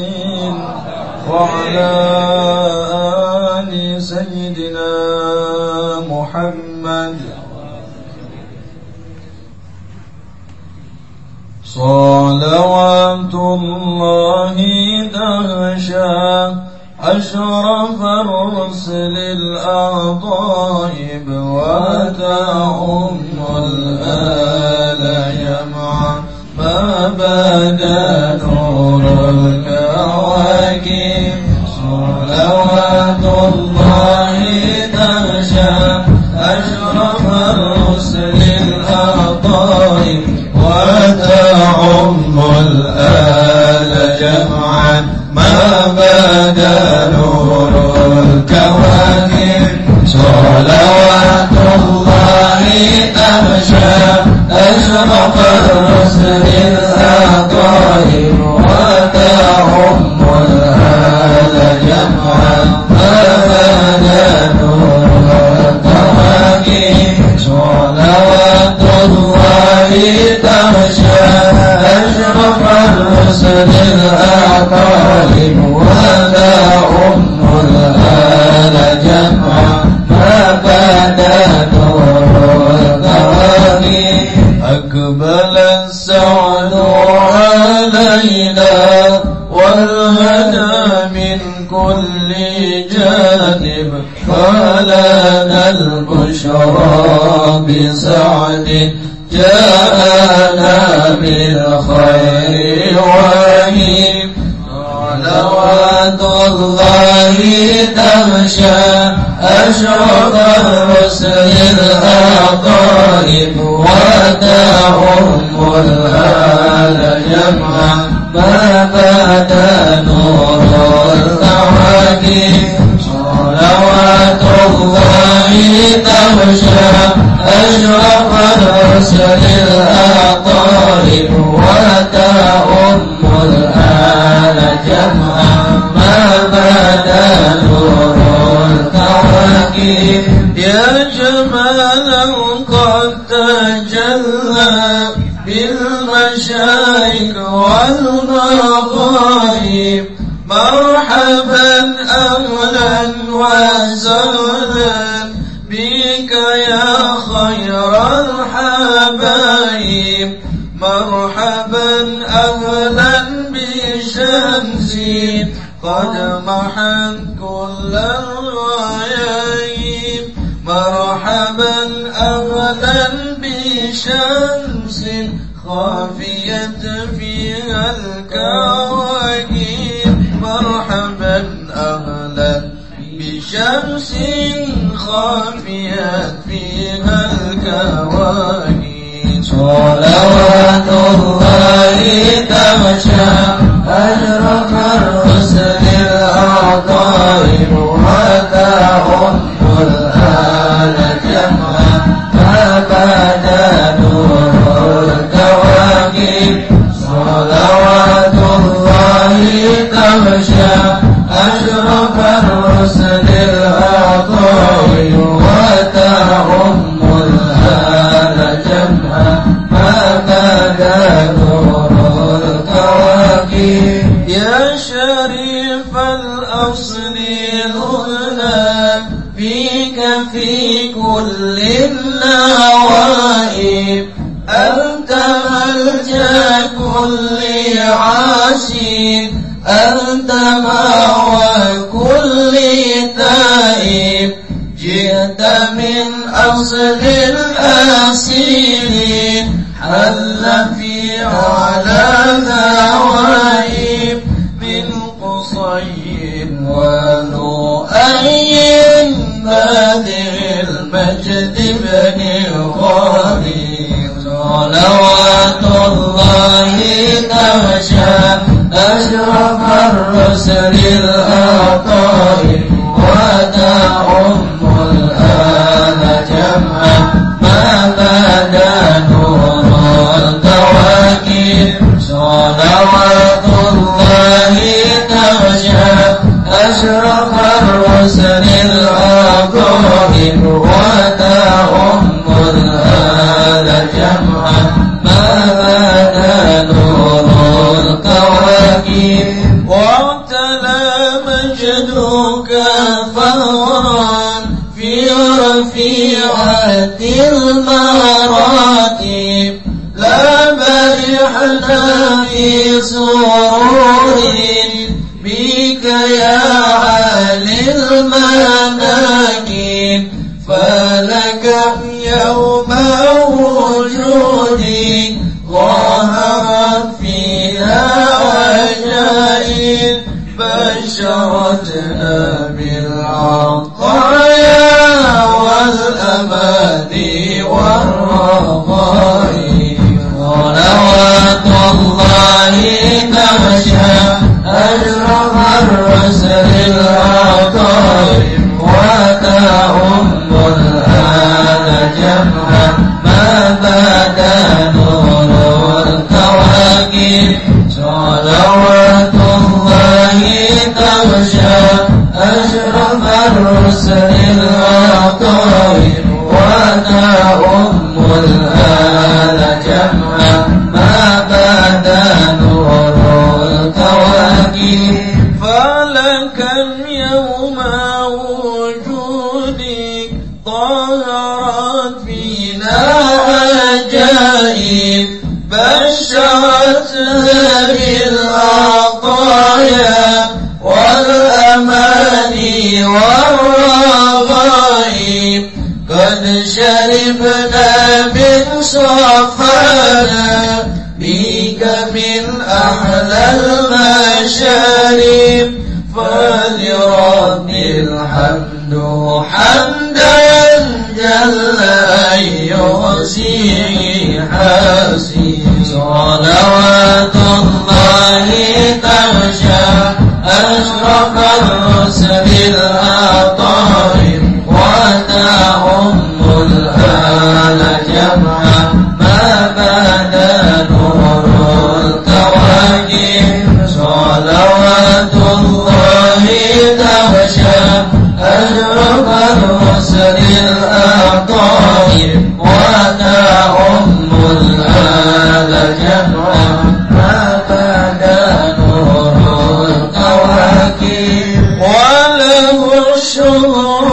وعلى آل سيدنا محمد صلوات الله تغشى أشرف الرسل الأعضائب وتعم الآل يمع ما بدا نور الكواكب صلوات الله تغشى أشرف الرسل الآل جمعا ما بدا نور الكواكب صلوات الله تمشى أشرف الرسل الأطاهر وتعم الآل جمعا ما بدا نور الكواكب صلوات الله تمشى أشرف الرسل الأطاهر وتعم الآل جمعا ما بدا نور الكواكب أقبل السعد علينا والهدى من كل جانب فلنا البشرى بسعد جاءنا بالخير وهيب صلوات الله تمشى أشرف الرسل الأطاهر وتعم الآل جمعا ما بدا نور الكواكب صلوات الله تمشى أشرف الرسل الأطاهر وتعم الآل جمعا ما بدا نور الكواكب يا جمالا قد تجلى بالمشايخ والمغايب مرحبا أهلا وسهلا بك يا خير الحبايب مرحبا أهلا بشمس قد محت كل الغيايب مرحبا أهلا بشمس خافيت فيها الكواكب مرحبا أهلا بشمس خافيت فيها الكواكب صلوات الله تمشى أشرف الرسل الأطاهر وتعم الآل جمعا ما بدا نور الكواكب صلوات الله تمشى أشرف الرسل الأطاهر وتعم الآل جمعا ما بدا نور الكواكب يا شريف الأصل الهنا فيك في كل النوائب أنت ملجأ كل عاشق أنت مأوى كل تائب جئت من أصل الأسير حل في على نوائب من قصي ولؤي بادر المجد بن خالد صلوات الله تمشى أشرف الرسل الأطاهر وتعم الآل جمعا ما بدا نور الكواكب صلوات الله تمشى أشرف الرسل الأطاهر وتعم الآل جمعا ما بدا نور الكواكب واعتلى مجدك فورا في رفيعة المراتب لا برحنا في سرور بك يا عالي المناكب فلك يوم وجودي ظهرت فيها عجائب بشرتنا بالعطايا والأماني والرغائب صلوات الله صلوات الله تغشى أشرف الرسل العطاء وتأم الآل جمعا ما بدا نور الكواكب فلك اليوم وجودك ظهرت فينا عجائب بشرتنا بالعطايا والأماني والرغائب قد شربنا من صفانا بك من أحلى المشارب فلرب الحمد حمدا جل أن يحصيه حاسب صلوات الله تغشى أشرف الرسل الأطاهر وتأم الآل جمعا ما بدا نور الكواكب صلوات الله تغشى أشرف الرسل الأطاهر وتأم الآل جمعا ما بدا نور الكواكب وله الشهور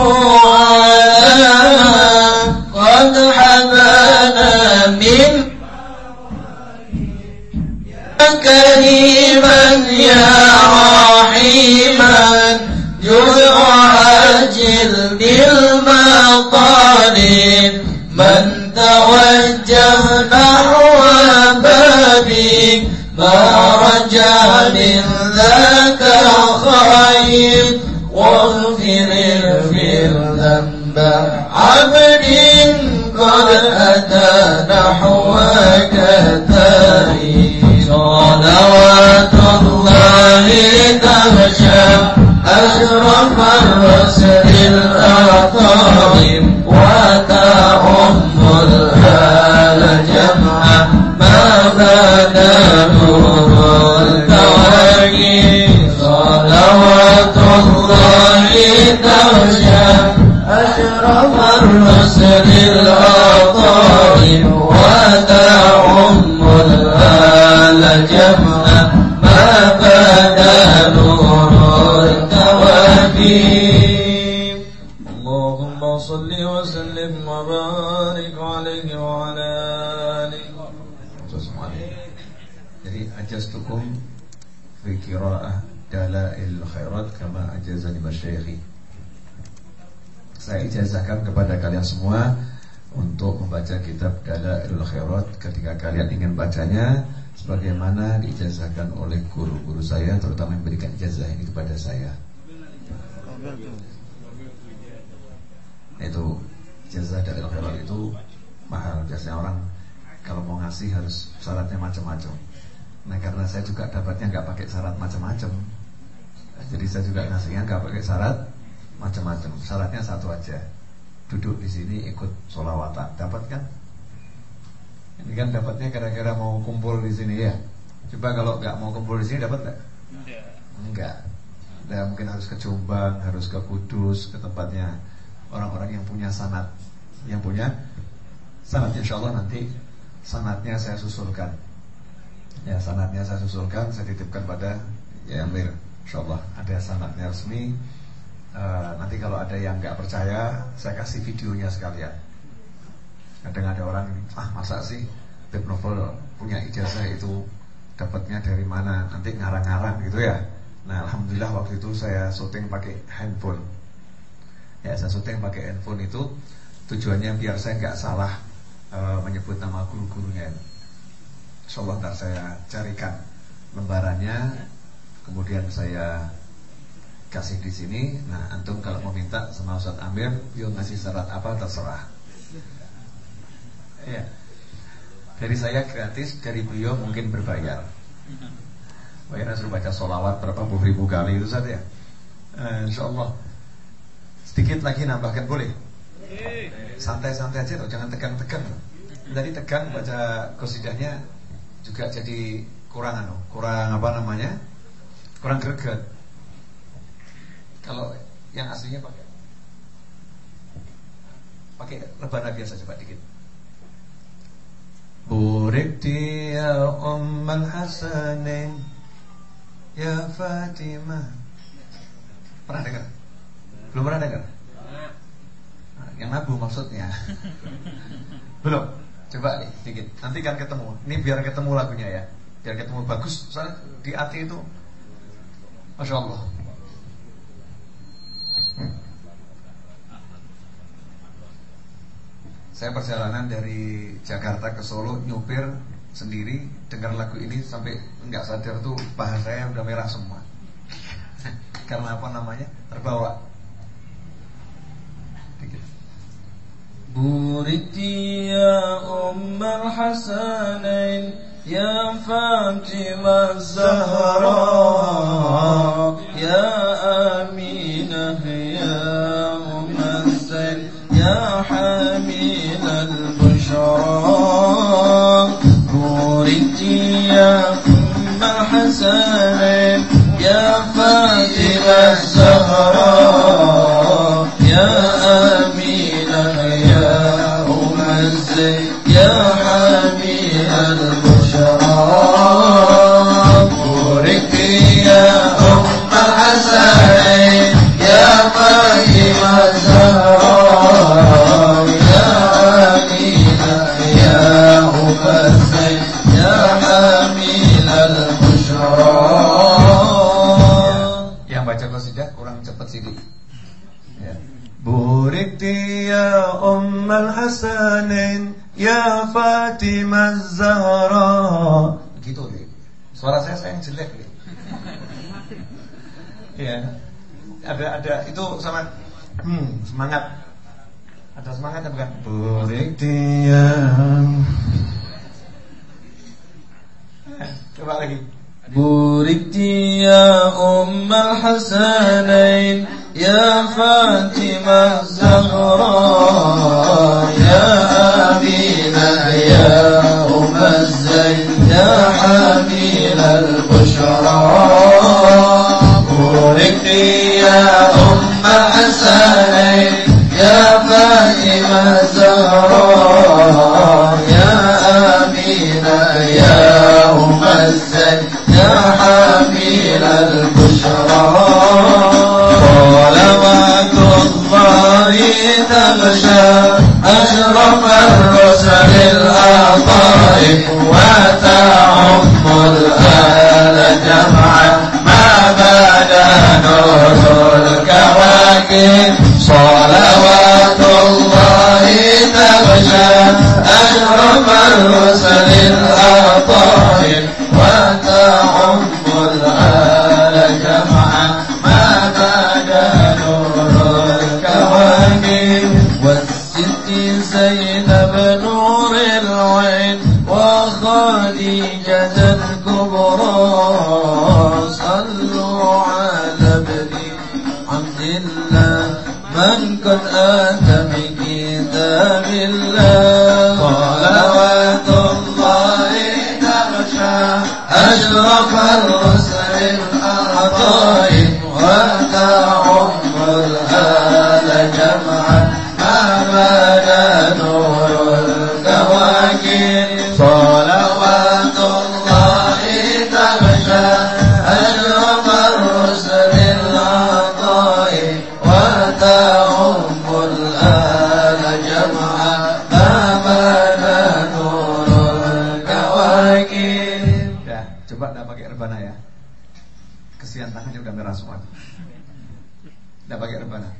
قد حمانا من كريما يا رحيما جل عاجل بالمطالب من توجه نحو بابك ما رجع من ذاك خير واغفر اغفر ذنب عبد قد أتى نحوك تائب صلوات الله تغشى أشرف الرسل الأطاهر وتأم الآل جمعا ما بدا نور الكواكب صلوات الله تغشى أشرف الرسل الأطاهر وتأم الآل جمعا ما بدا نور الكواكب اللهم صل وسلم وبارك عليه وعلى آله. Jadi ajastukum fi qiraah dalail khairat kama ajazani masyayikhi. Saya ijazahkan kepada kalian semua untuk membaca kitab Dalailul Khairat ketika kalian ingin bacanya sebagaimana diijazahkan oleh guru-guru saya, terutama yang memberikan ijazah ini kepada saya. Itu ijazah Dalailul Khairat itu mahal. Biasanya orang kalau mau ngasih harus syaratnya macam-macam. Nah karena saya juga dapatnya nggak pakai syarat macam-macam, jadi saya juga ngasihnya nggak pakai syarat macam-macam. Syaratnya satu aja, duduk di sini ikut sholawatan. Dapat kan? Ini kan dapatnya kira-kira mau kumpul di sini ya. Coba kalau nggak mau kumpul di sini dapat nggak? Enggak. Dan mungkin harus ke Jombang, harus ke Kudus, ke tempatnya orang-orang yang punya sanad, yang punya sanad. Insya Allah nanti sanadnya saya susulkan. Ya sanadnya saya susulkan, saya titipkan pada ya Amir. Insya Allah ada sanadnya resmi. Uh, nanti kalau ada yang nggak percaya, saya kasih videonya sekalian. Kadang ada orang, ah masa sih Beb Novel punya ijazah itu dapatnya dari mana? Nanti ngarang-ngarang gitu ya. Nah alhamdulillah waktu itu saya syuting pakai handphone. Ya saya syuting pakai handphone itu tujuannya biar saya nggak salah uh, menyebut nama guru-gurunya. Insya Allah ntar saya carikan lembarannya, kemudian saya kasih di sini. Nah antum kalau mau minta sama Ustaz Amir, beliau ngasih syarat apa terserah. Ya, dari saya gratis, dari beliau mungkin berbayar. Bayarnya suruh baca sholawat berapa puluh ribu kali itu saja. Eh, Insya Allah. Sedikit lagi nambahkan boleh? Santai-santai aja, jangan tegang-tegang. Tadi tegang baca qasidahnya juga jadi kurang anu, kurang apa namanya? Kurang greget. Kalau yang aslinya pakai pakai rebana biasa, coba dikit. Burikti ya Ummal Hasanain ya Fatimah. Pernah dengar? Belum pernah dengar? Nah, yang nabu maksudnya. Belum? Coba nih dikit. Nanti kan ketemu. Ini biar ketemu lagunya ya. Biar ketemu bagus. Soalnya di hati itu Masya Allah. Saya perjalanan dari Jakarta ke Solo, nyupir sendiri, dengar lagu ini sampai enggak sadar tuh paha saya udah merah semua. Karena apa namanya? Terbawa. Dikit. Buriti ya Ummal Hasanain ya Fatimah Zahra ya Aminah ya Ummal Zain ya Hamil al-Bushra. Buriti ya Ummal Hasanain ya Fatimah Zahra ya Aminah ya Ummal Zain ya Hamil al-Bushra. Burikti ya Ummal Hasanain ya Fatimah Zahra ya Aminah ya Ummal Zain ya Hamil al-Bushra. Yang baca qasidah kurang cepat sedikit. Ya. Burikti ya Ummal Hasanain ya Fatimah Zahra. Begitu deh. Suara saya sayang jelek deh. Iya. Ada ada itu sama hmm, semangat. Ada semangatnya bukan? Burikti ya. Coba lagi. Burikti ya Ummal Hasanain ya Fatimah Zahra ya Aminah ya Ummal Zain ya Hamil al-Bushra. Burikti ya Ummal Hasanain ya Fatimah Zahra ya Aminah ya Ummal Zain ya Hamil al-Bushra. Salawatullahi taghsha ashraf ar-rusul al-a'ta'i wa ta'ummul ala jam'an ma bada nurul kawakib. Salawatullahi taghsha ashraf ar-rusul al-a'ta'i wa ta'ummul ala jam'an ma bada nurul kawakib. Wassitti Zainab nuril 'ain wa Khadijah al-kubra. Sallu ala ibni Abdillah man qad ata bi kitabillah. Salawatullahi taghsha ashraf ar-rusul al-a'ta'i wa ta'ummul ala jam'an ma bada nurul kawakib. Salawatullahi taghsha ashraf ar-rusul al-a'ta'i wa ta'ummul ala jam'an ma bada nurul kawakib. Ya, coba enggak pakai rebana ya. Kesian tangannya udah merah semua. Enggak pakai rebana.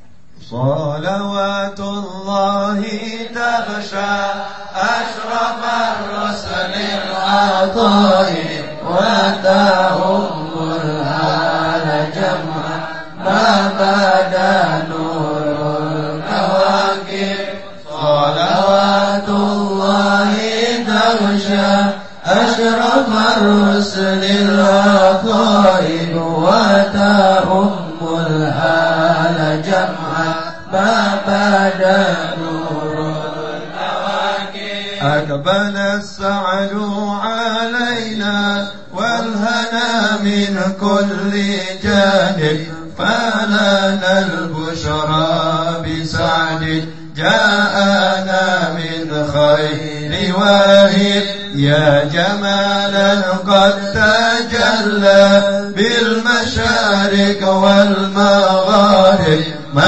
Salawatullahi taghsha ashraf ar-rusul al-'ata'i wa ta'ummul ala jam'an ma bada nurul kawakib. Salawatullahi taghsha ashraf ar-rusul al-'ata'i wa ta'ummul ala jam'an ma bada nurul kawakib. أقبل السعد علينا والهنا من كل جانب فلنا البشرى بسعد جاءنا من خير واهب يا جمالا قد تجلى بالمشارق والمغارب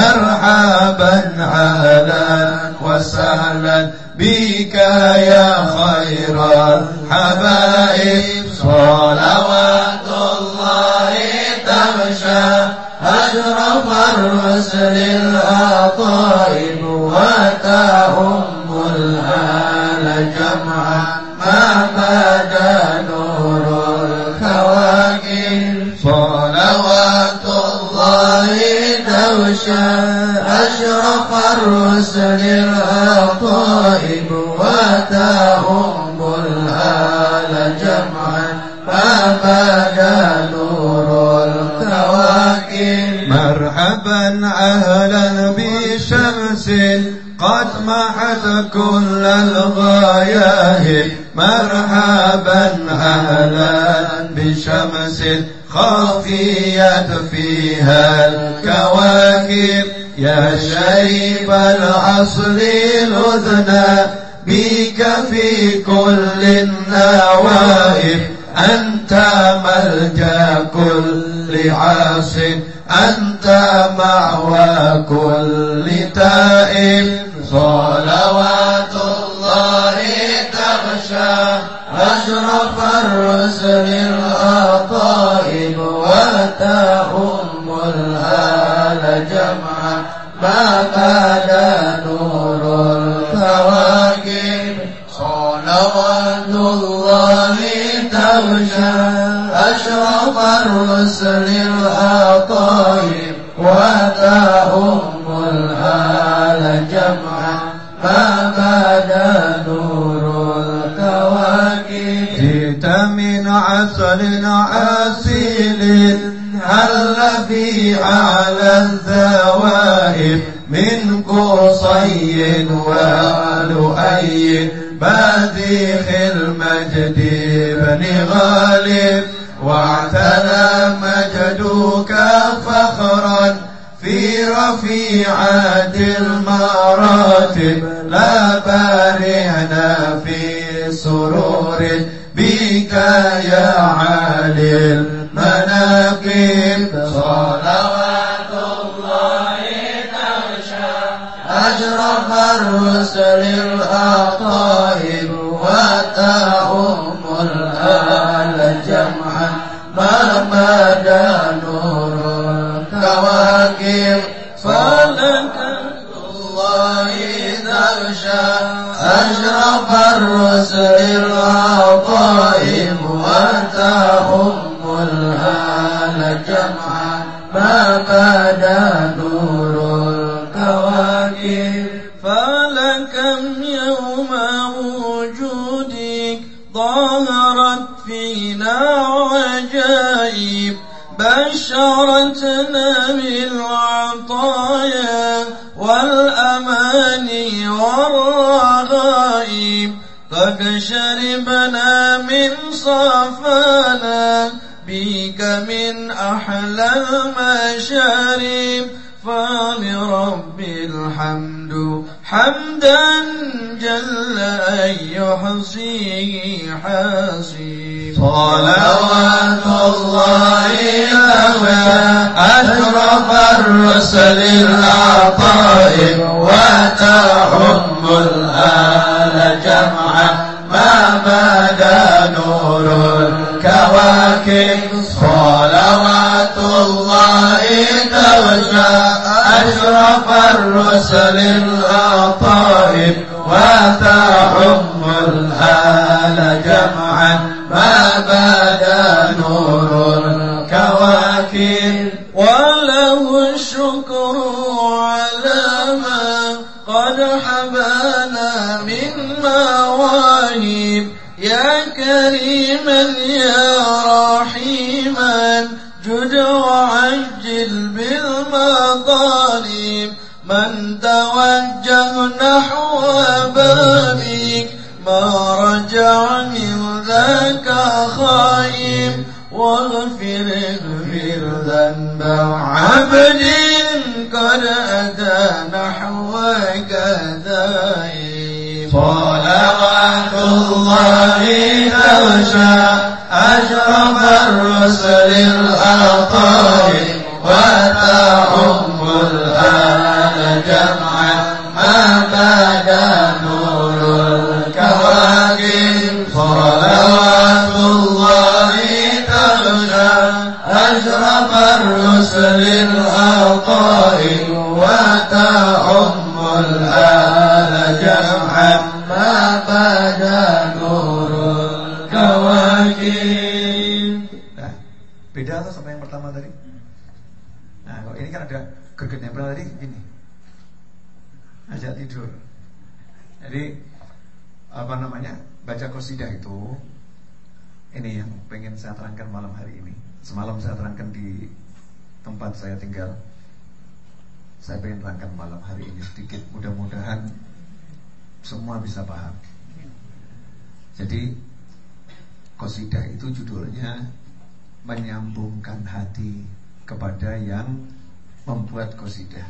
مرحبا أهلا وسهلا بك يا خير الحبائب صلوات الله تغشى أشرف الرسل الأطائب وتأم الآل جمعا ما بدا نور الكواكب صلوات الله تغشى أشرف الرسل الأطائب وتأم الآل جمعا ما بدا نور الكواكب مرحبا أهلا بشمس قد محت كل الغياهب مرحبا أهلا بشمس خفيت فيها الكواكب يا شريف الأصل لذنا بك في كل النوائب أنت ملجأ كل عاص أنت مأوى كل تائب صلوات الله تغشى أشرف الرسل الأطائب وتأم الآل جمعا ما بدا نور الكواكب صلوات الله تغشى أشرف الرسل الأطائب وتأم الآل جمعا ما بدا نور الكواكب جئت من عسل عسيل هل في أعلى الذوائب من قصي ولؤي باذخ المجد بن غالب واعتلى مجدك فخرا في رفيعات المراتب لا بارعنا في سرور بك يا عالي المناقب صلوات الله تغشى أشرف الرسل الأطائب وتأم الآل جمعا ما مدى نور الكواكب فلك الله تغشى أشرف الرسل الأطائب وتأم الآل جمعا ما بدا نور الكواكب فلكم يوم وجودك ظهرت فينا عجائب بشرتنا بالعطايا والأماني والرغائب قد شربنا من صفانا بك من أحلى المشارب فلرب الحمد حمدا جل أن يحصيه حصيب صلوات الله أشرف الرسل الأطائب وتعم الآل جمعا ما بدا نور الكواكب صلوات الله تغشى أشرف الرسل الأطائب وتعم الآل جمعا ما بدا نور الكواكب وله الشكر على ما قد حبانا من مواهب يا كريما يا رحيما جد وعجل بالمطالب من توجه نحو بابك ما رجع من ذاك خائب واغفر اغفر ذنب عبد قد أتى نحوك دائم صلوات الله تغشى أشرف الرسل الأطاهر وتعم الآل جمعا ما بدا نور الكواكب صلوات الله تغشى أشرف الرسل الأطاهر وتعم الآل جمعا ما بدا نور الكواكب. Nah, beda atau sama yang pertama tadi? Nah, kalau ini kan ada gregetnya. Yang pertama tadi gini, ajak tidur. Jadi apa namanya, baca qasidah itu, ini yang pengen saya terangkan malam hari ini. Semalam saya terangkan di tempat saya tinggal. Saya pengen terangkan malam hari ini sedikit, mudah-mudahan semua bisa paham. Jadi qasidah itu judulnya menyambungkan hati kepada yang membuat qasidah.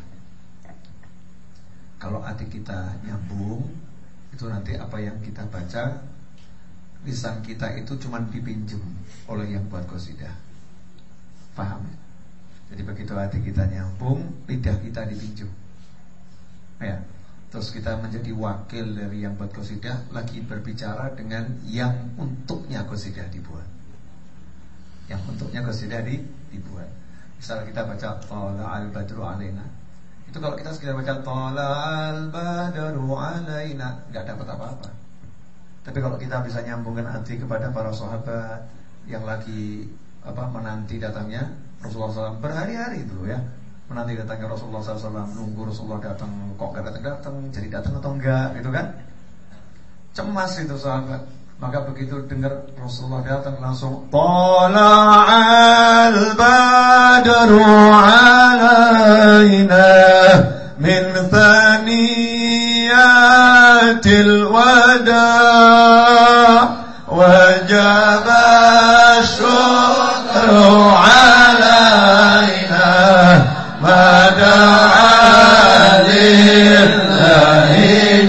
Kalau hati kita nyambung, itu nanti apa yang kita baca, lisan kita itu cuma dipinjem oleh yang buat qasidah. Paham? Jadi begitu hati kita nyambung, lidah kita dipinjem. Ya. Terus kita menjadi wakil dari yang buat qasidah, lagi berbicara dengan yang untuknya qasidah dibuat. Yang untuknya qasidah di, dibuat. Misalnya kita baca Tala'al badru alaina, itu kalau kita sekedar baca Tala'al badru alaina, gak dapat apa-apa. Tapi kalau kita bisa nyambungkan hati kepada para sahabat yang lagi apa menanti datangnya Rasulullah shallallahu alaihi wasallam berhari-hari dulu ya, menanti datangnya Rasulullah shallallahu alaihi wasallam, nunggu Rasulullah datang, kok gak datang-datang, jadi datang atau enggak gitu kan. Cemas itu sahabat. Maka begitu dengar Rasulullah datang langsung Tala'al badru alaina min thaniyatil wada' wajaba syukru alaina mada'a lillahi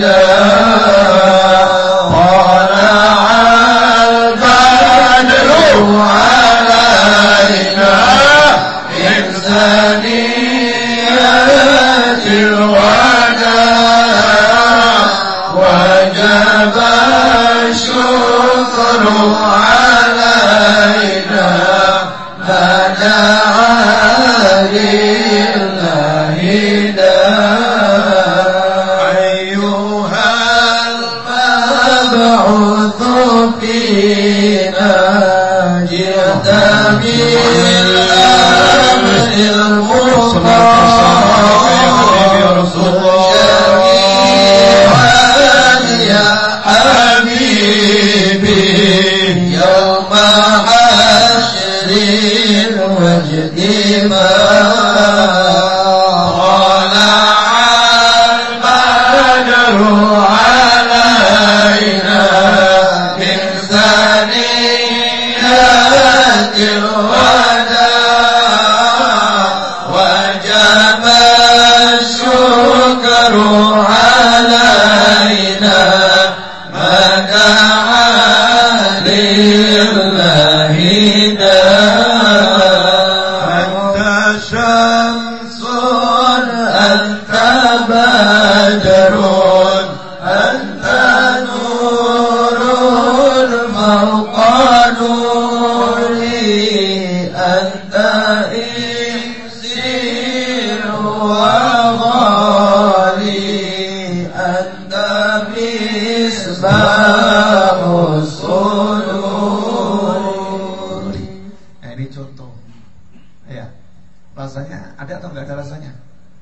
rasanya ada atau enggak ada rasanya?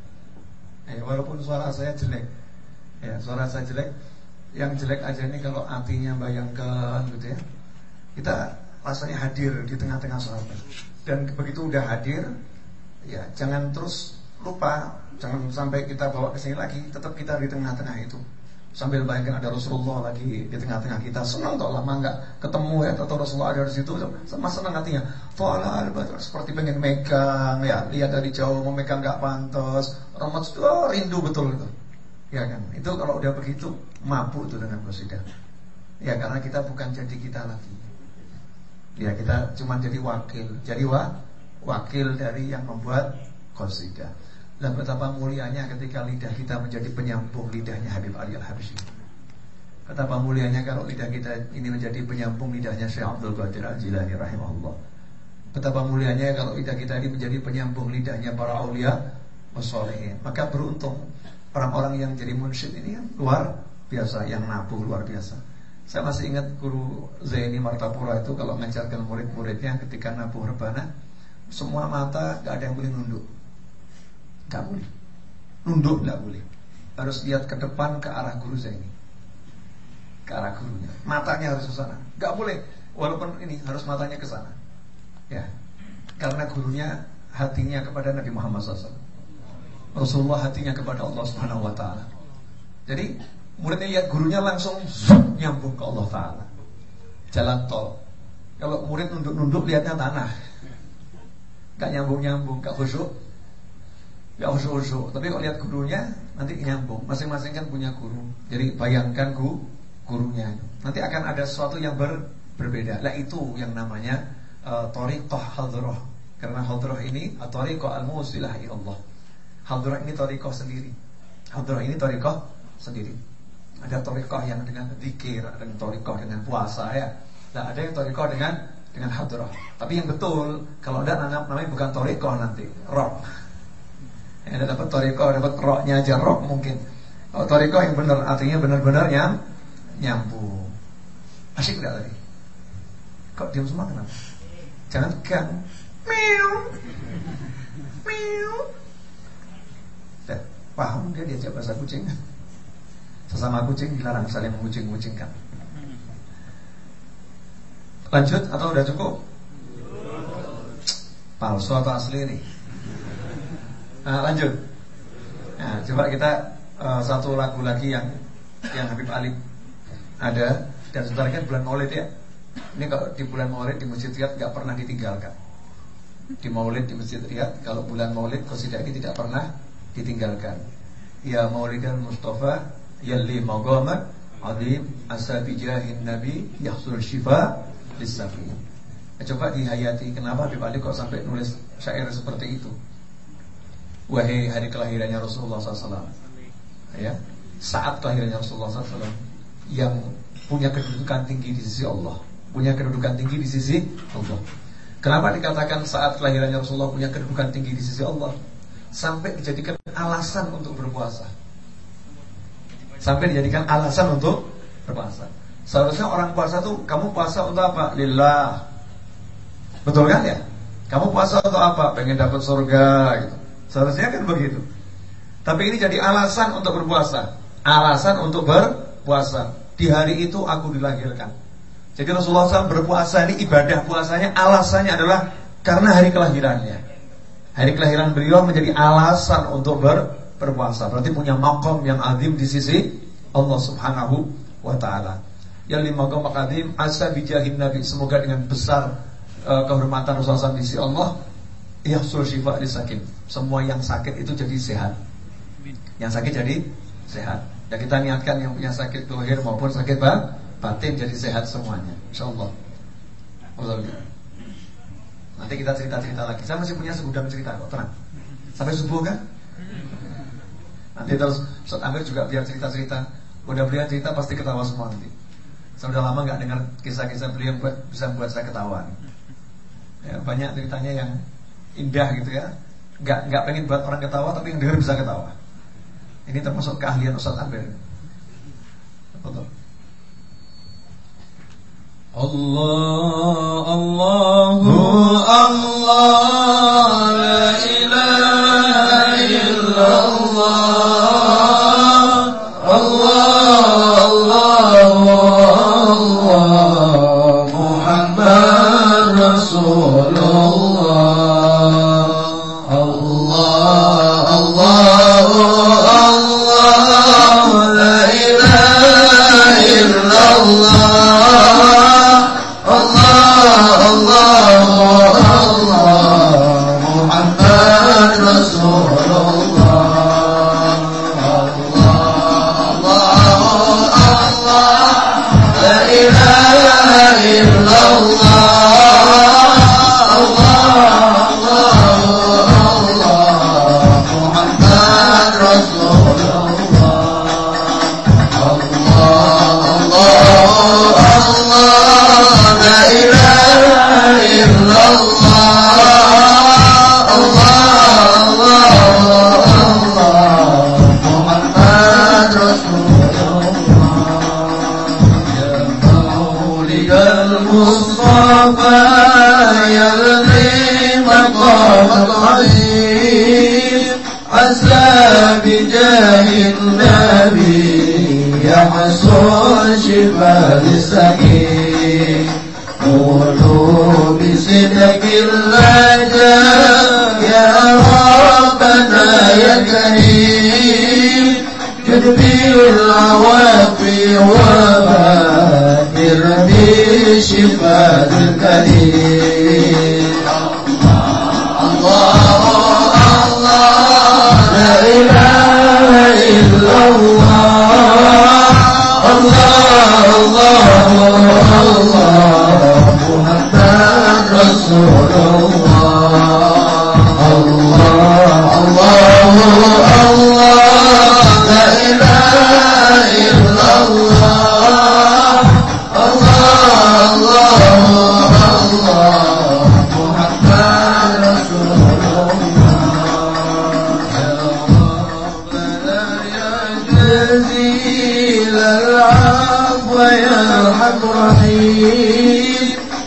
Eh, walaupun suara saya jelek, ya suara saya jelek, yang jelek aja ini kalau hatinya bayangkan gitu ya, kita rasanya hadir di tengah-tengah sahabat. Dan begitu udah hadir, ya jangan terus lupa, jangan sampai kita bawa ke sini lagi, tetap kita di tengah-tengah itu. Sambil bayangkan ada Rasulullah lagi di tengah-tengah kita, senang toh lama nggak ketemu ya, atau Rasulullah ada di situ, sama senang hatinya. Toala seperti pengen megang ya, lihat dari jauh mau megang nggak pantas, rahmat sudah rindu betul itu, ya kan? Itu kalau udah begitu mampu itu dengan qasidah. Ya karena kita bukan jadi kita lagi, ya kita cuma jadi wakil, jadi wa, wakil dari yang membuat qasidah. Dan betapa mulianya ketika lidah kita menjadi penyambung lidahnya Habib Ali Al-Habsyi. Betapa mulianya kalau lidah kita ini menjadi penyambung lidahnya Syekh Abdul Qadir Al-Jilani rahimahullah. Betapa mulianya kalau lidah kita ini menjadi penyambung lidahnya para aulia wassalihin. Maka beruntung orang-orang yang jadi munsyid ini kan luar biasa, yang nabuh luar biasa. Saya masih ingat guru Zaini Martapura itu kalau mengajarkan murid-muridnya ketika nabuh rebana, semua mata gak ada yang boleh nunduk. Gak boleh nunduk, gak boleh. Harus lihat ke depan, ke arah guru saya ini, ke arah gurunya. Matanya harus ke sana. Gak boleh, walaupun ini harus matanya ke sana. Ya, karena gurunya hatinya kepada Nabi Muhammad shallallahu alaihi wasallam. Rasulullah hatinya kepada Allah subhanahu wa ta'ala. Jadi muridnya lihat gurunya langsung zoom, nyambung ke Allah ta'ala. Jalan tol. Kalau murid nunduk-nunduk lihatnya tanah, gak nyambung-nyambung, gak khusyuk, ya usul-usul. Tapi kalau lihat gurunya nanti nyambung. Masing-masing kan punya guru. Jadi bayangkan guru, gurunya nanti akan ada sesuatu yang ber, berbeda. Lah itu yang namanya uh, thariqah hadrah. Karena hadrah ini thariqah al-musilah ila Allah. Hadrah ini thariqah sendiri. Hadrah ini thariqah sendiri. Ada thariqah yang dengan zikir, ada yang thariqah dengan puasa ya. Nah, ada yang thariqah dengan dengan hadrah. Tapi yang betul kalau ada namanya bukan thariqah nanti, roh. Ada dapat thariqah, dapat roknya aja rok mungkin. Kalau thariqah yang benar artinya benar-benar yang nyambung. Asyik enggak tadi? Kok diam semua kenapa? Jangan gang. Miu. Miu. Dan paham dia diajak bahasa kucing. Sesama kucing dilarang saling mengucing-ucingkan. Lanjut atau udah cukup? Palsu atau asli nih? Nah, lanjut. Nah, coba kita uh, satu lagu lagi yang yang Habib Ali ada dan sebentar kan bulan Maulid ya. Ini kalau di bulan Maulid di Masjid Riyad nggak pernah ditinggalkan. Di Maulid di Masjid Riyad kalau bulan Maulid qasidah ini tidak pernah ditinggalkan. Ya Maulidan Mustafa yalli maqamat azim asabijahin nabi yahsul syifa lis-safi. Nah, coba dihayati kenapa Habib Ali kok sampai nulis syair seperti itu. Wahai hari kelahirannya Rasulullah shallallahu alaihi wasallam, ya, saat kelahirannya Rasulullah shallallahu alaihi wasallam yang punya kedudukan tinggi di sisi Allah, punya kedudukan tinggi di sisi Allah. Kenapa dikatakan saat kelahirannya Rasulullah punya kedudukan tinggi di sisi Allah? Sampai dijadikan alasan untuk berpuasa. Sampai dijadikan alasan untuk berpuasa. Seharusnya orang puasa tuh, kamu puasa untuk apa? Lillah. Betul kan ya? Kamu puasa untuk apa? Pengen dapat surga gitu. Seharusnya kan begitu. Tapi ini jadi alasan untuk berpuasa. Alasan untuk berpuasa. Di hari itu aku dilahirkan. Jadi Rasulullah shallallahu alaihi wasallam berpuasa ini ibadah puasanya alasannya adalah karena hari kelahirannya. Hari kelahiran beliau menjadi alasan untuk ber, berpuasa. Berarti punya maqam yang azim di sisi Allah subhanahu wa ta'ala. Yang lima maqam azim asa bijahin nabi. Semoga dengan besar uh, kehormatan Rasulullah shallallahu alaihi wasallam di sisi Allah yahsul syifa lisakin. Semua yang sakit itu jadi sehat. Yang sakit jadi sehat. Dan kita niatkan yang punya sakit lahir maupun sakit batin jadi sehat semuanya, insyaallah. Nanti kita cerita-cerita lagi. Saya masih punya segudang cerita kok, tenang. Sampai subuh kan? Nanti terus Ustaz Amir juga biar cerita-cerita. Udah beliau cerita pasti ketawa semua nanti. Saya udah lama gak dengar kisah-kisah beliau yang buat, bisa buat saya ketawa. Ya, banyak ceritanya yang indah gitu ya. Gak, gak pengen buat orang ketawa, tapi yang dengar bisa ketawa. Ini termasuk keahlian Ustaz Amir. Betul. Allah, Allahu, Allah, la ilaha illallah. Allah, Allah, Allah, Muhammad Rasulullah. Allah, Allah, Allah, la ilaha للسقيم قولوا بصدق الرجاء يا ربنا يا كريم جد بالعوافي وبادر بشفاء الكريم الله الله لا إله إلا الله الله الله الله محمد رسول الله الله الله الله لا إله إلا الله الله الله الله محمد رسول الله يا ربنا يا جزيل العفو يا أرحم رحيم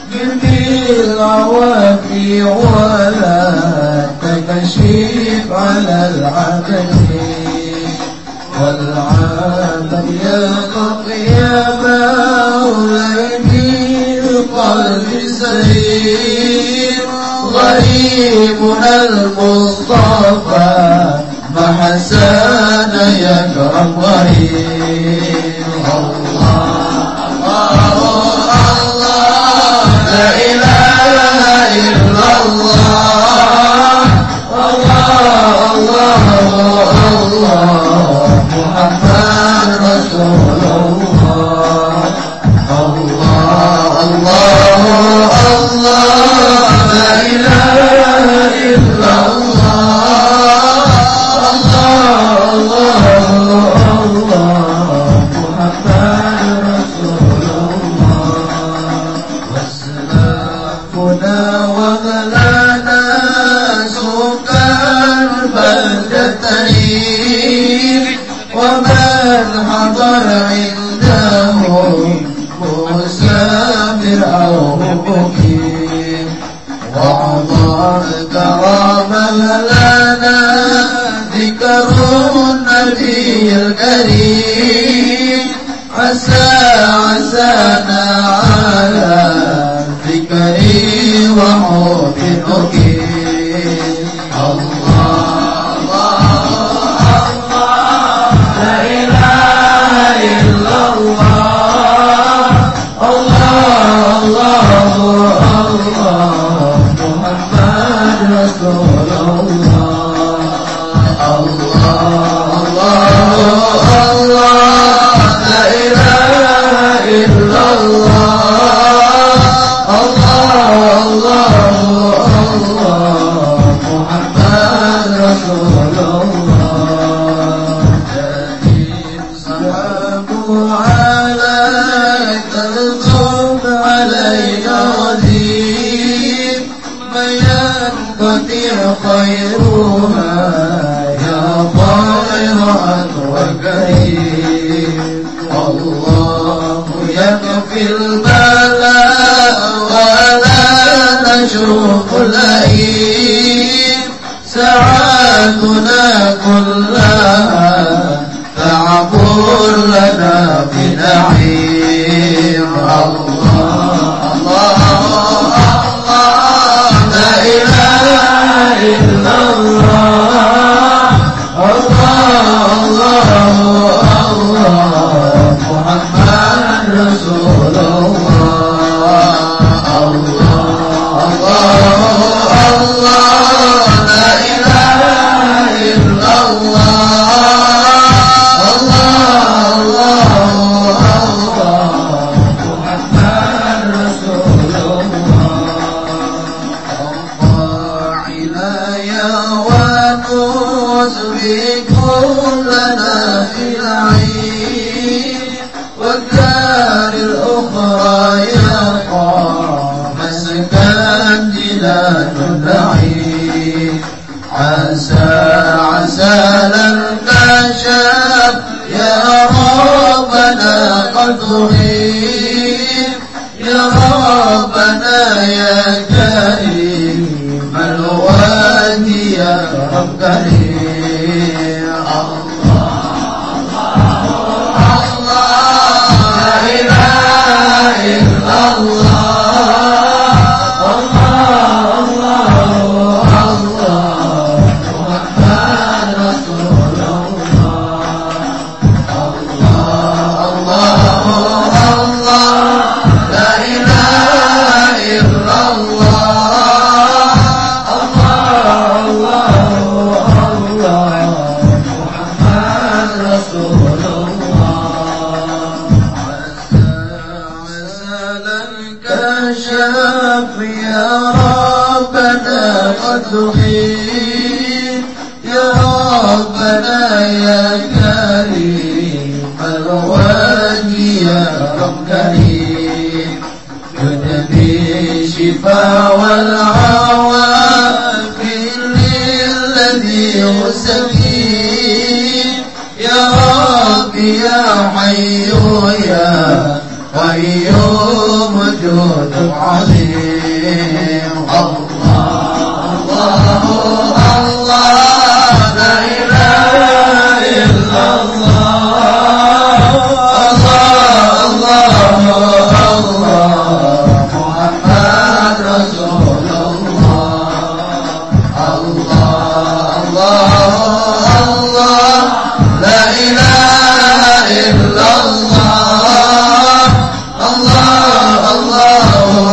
بالعوافي ولا تكشف على العبدين والعالم يا قطي يا مولاني القلب سليم غريبنا المصطفى ما حسن يكرم غريب الله الله لا إله إلا الله الله الله الله محمد رسول الله الله الله الله لا إله إلا الله الله الله الله محمد رسول الله واسلافنا وغلانا سكان بلدتين ومن حضر عندهم مسافر أو مقيم وعظم كرما لنا ذكر النبي الكريم عسى عسانا على ذكري وحب نقيم الله الله الله لا إله إلا الله الله الله الله محمد رسول الله الله الله الله لا إله إلا الله الله الله الله محمد رسول الله جاهد صحابه عليك القوم علينا ودين ما ينقطع خيرها يا خير وكريم الله يكفي البلاء ولا نشوف اللئيم سعادنا كلها تعبر لنا بنعيم الله الله الله لا إله إلا الله الله الله الله محمد رسول الله الله الله الله لا إله إلا الله الله الله الله محمد رسول الله الله عناية ونصبك لنا في العين والدار الأخرى يقع مسكن جنان النعيم عسى عسى لن نشاف يا ربنا قد أهيم يا ربنا يا كريم الوادي يا رب كريم الله الله الله لا إله تحيط يا ربنا يا كريم الوجه يا رب كريم جنبي الشفاء والعوافي للذي هو سبيل يا ربي يا حي يا قيوم جود عظيم الله الله الله لا إله إلا الله الله الله الله محمد رسول الله الله الله الله لا إله إلا الله الله الله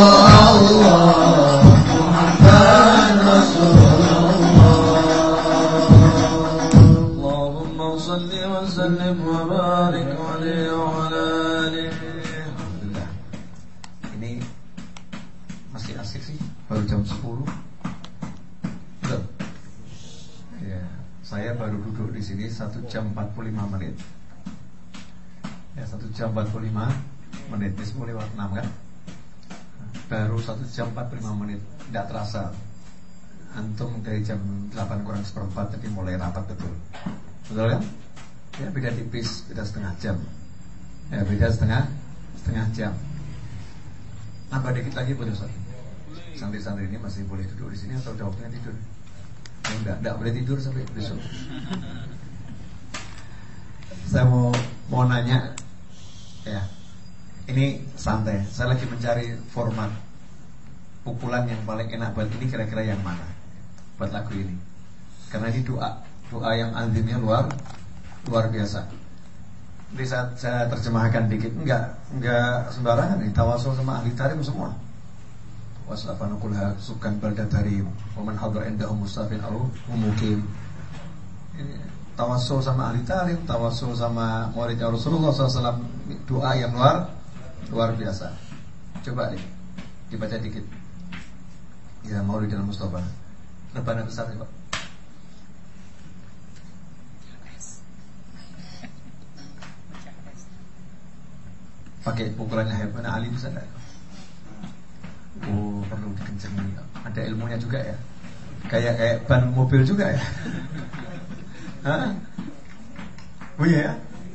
الله محمد رسول الله اللهم صل وسلم وبارك عليه وعلى آله. Alhamdulillah. Ini masih asik sih, baru jam sepuluh. Betul. Ya, saya baru duduk di sini satu jam empat puluh lima menit. Ya, satu jam empat puluh lima menit. Ini sepuluh lewat enam kan? Baru satu jam empat puluh lima menit. Tidak terasa. Antum dari jam delapan kurang seperempat tadi mulai rapat betul. Betul kan? Ya, beda tipis, beda setengah jam. Ya, beda setengah setengah jam. Nambah dikit lagi boleh Ustaz? Santri-santri ini masih boleh duduk di sini atau udah waktunya tidur? Oh, enggak, enggak boleh tidur sampai besok. Saya mau mau nanya, ya, ini santai. Saya lagi mencari format pukulan yang paling enak buat ini kira-kira yang mana buat lagu ini. Karena ini doa, doa yang azimnya luar luar biasa. Jadi saya, saya terjemahkan dikit. Enggak, enggak sembarangan nih. Tawasul sama ahli tarim semua. Wasafanukulha sukan baldatari waman hadra indahu mustafin au mukim. Tawasul sama ahli tarim, tawasul sama murid Rasulullah sallallahu alaihi wasallam, doa yang luar luar biasa. Coba deh dibaca dikit. Ya, Maulidil Mustafa. Rebana besar ya, Pak. Pakai pukulannya Habibana Ali bisa enggak? Oh, perlu dikencengin. Ada ilmunya juga ya. Kayak kayak ban mobil juga ya. Hah? Oh iya ya?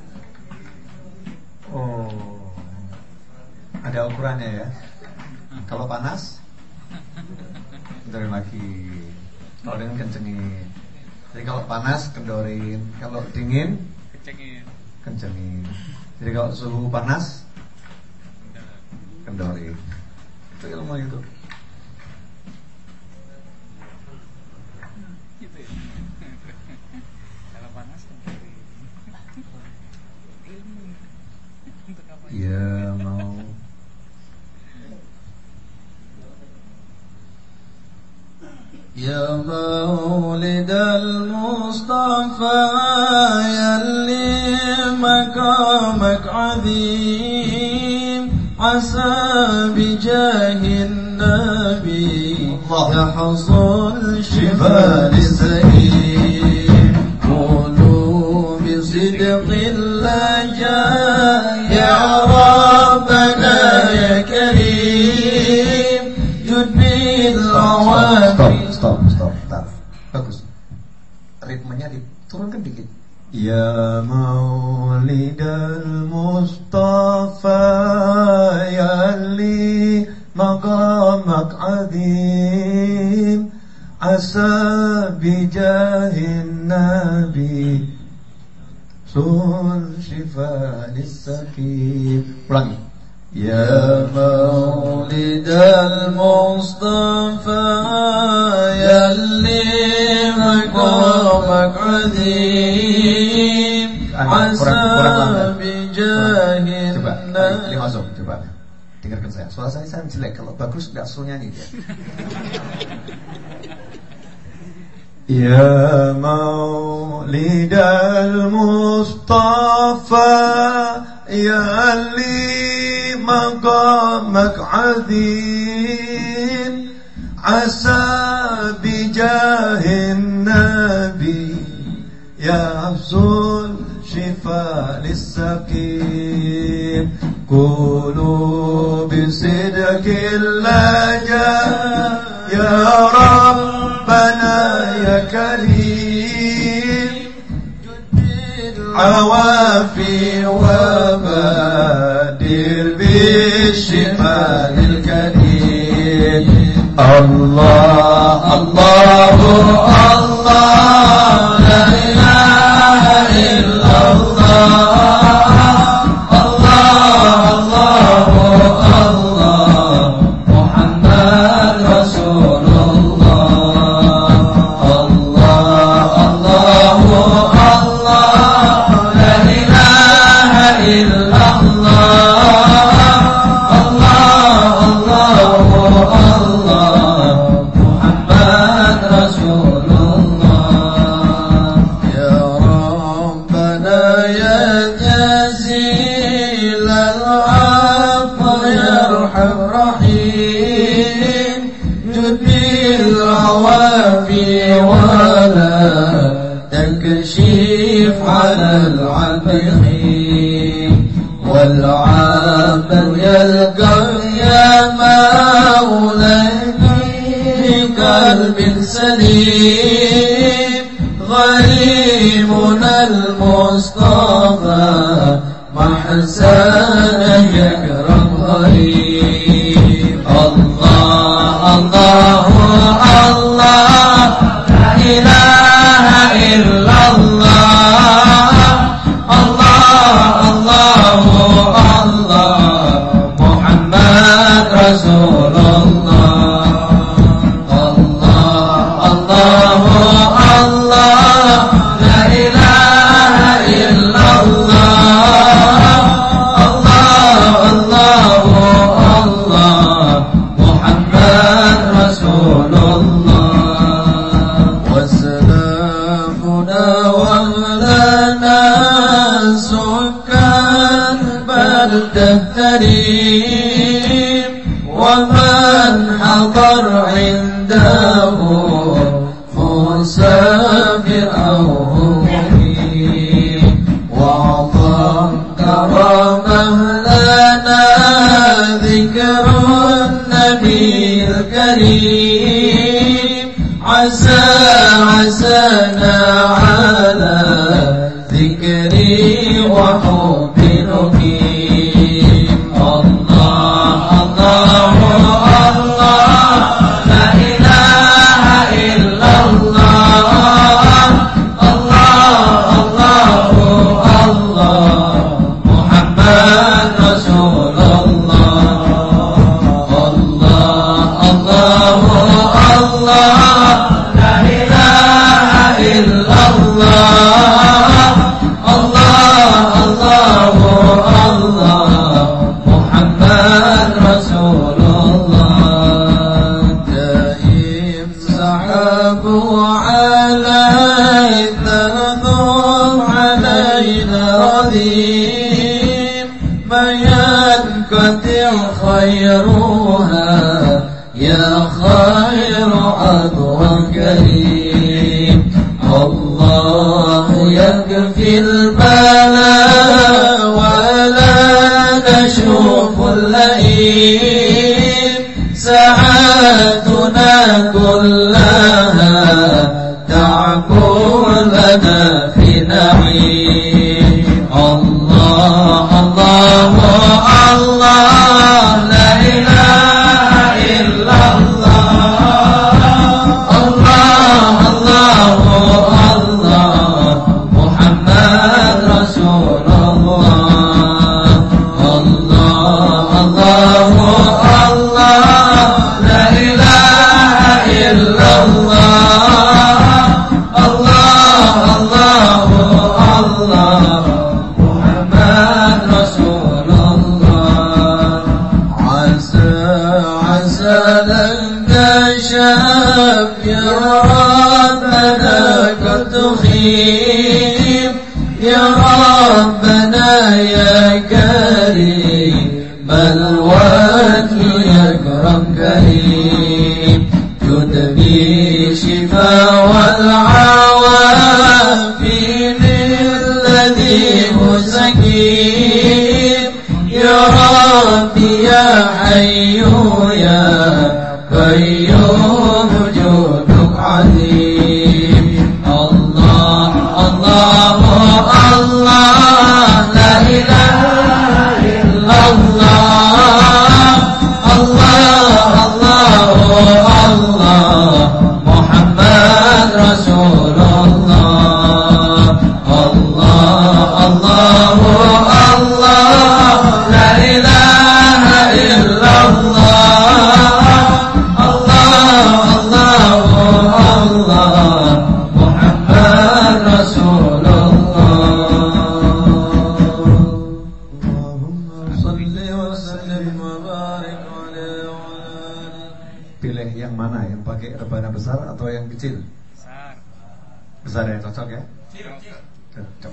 Oh. Ada ukurannya ya. Kalau panas kendorin lagi. Kalau dingin kencengin. Jadi kalau panas kendorin, kalau dingin kencengin. Kencengin. Jadi kalau suhu panas kendori. Itu ilmu itu. Gitu ya. Kalau panas kendori. Ilmu. Untuk apa? Ya mau. يا مولد المصطفى يلي مقامك عظيم عسى بجاه النبي يحصل شفاء للسقيم قولوا بصدق اللجا يا ربنا يا كريم جدني العوافي. Stop, stop, stop. Bagus. Ritmenya diturunkan dikit. Ya Maulidal Mustafa yalli maqamak azim asa bijahin nabi sul shifa lis-sakim. Ulangi. يا مولد المصطفى يلي مقامك عظيم عسى بجاه Coba, النبي. ini masuk, coba dengarkan saya. Suara saya saya jelek, kalau bagus nggak suruh nyanyi dia. Ya Maulidal Mustafa yalli maqamak azim asa bija بجاه النبي يا حفظ الشفاء للسقيم قولوا بصدق اللجأ يا ربنا يا كريم عوافي وبادر بالشفاء الكريم الله الله الله لا إله إلا الله الله الله الله محمد رسول الله الله الله الله لا إله إلا الله الله الله الله محمد رسول الله يا ربنا يا جزيل العفو يا أرحم رحيم جد بالعوافي ولا تكشف على العابقين والعبد يلقى يا مولاي بقلب سليم غريبنا المصطفى محسن يكرم غريب الله الله الله لا إله إلا الله الله الله الله محمد رسول الله الله الله الله لا إله إلا الله الله الله الله محمد رسول الله وسلامنا وأهلنا سكان بلدة كريم ومن حضر عنده مسافر أو مقيم وعظم كرامه لنا ذكر النبي الكريم عسى عسانا على ذكري وحب نقيم الله الله الله لا إله إلا الله الله الله الله محمد رسول الله الله الله الله لا إله إلا الله الله الله الله محمد رسول الله دائم سحبوا علينا النور علينا رذيم ما ينقطع خيرها يا خير عدو كريم الله يكفي البلاء ولا نشوف اللئيم ساعاتنا كلها تعبو لنا في نعيم الله الله الله لا إله إلا الله الله الله الله محمد رسول الله الله الله الله لا إله إلا الله الله الله الله محمد رسول الله عسى عسى لن تشاف يا ربنا قد تخيب يا ربنا يا كريم بل وجه يكرم كريم تدبي شفاء والعوافين الذي هو سكين يا ربي يا حي يا قيوم جودك عظيم الله الله الله لا إله إلا الله الله الله الله محمد رسول الله الله الله الله لا إله إلا الله الله الله الله محمد رسول الله صل وسلم وبارك عليه وعلى آله. Pilih yang mana? Yang pakai rebana besar atau yang kecil? Besar. Besar ya, cocok ya? Cocok. Cocok.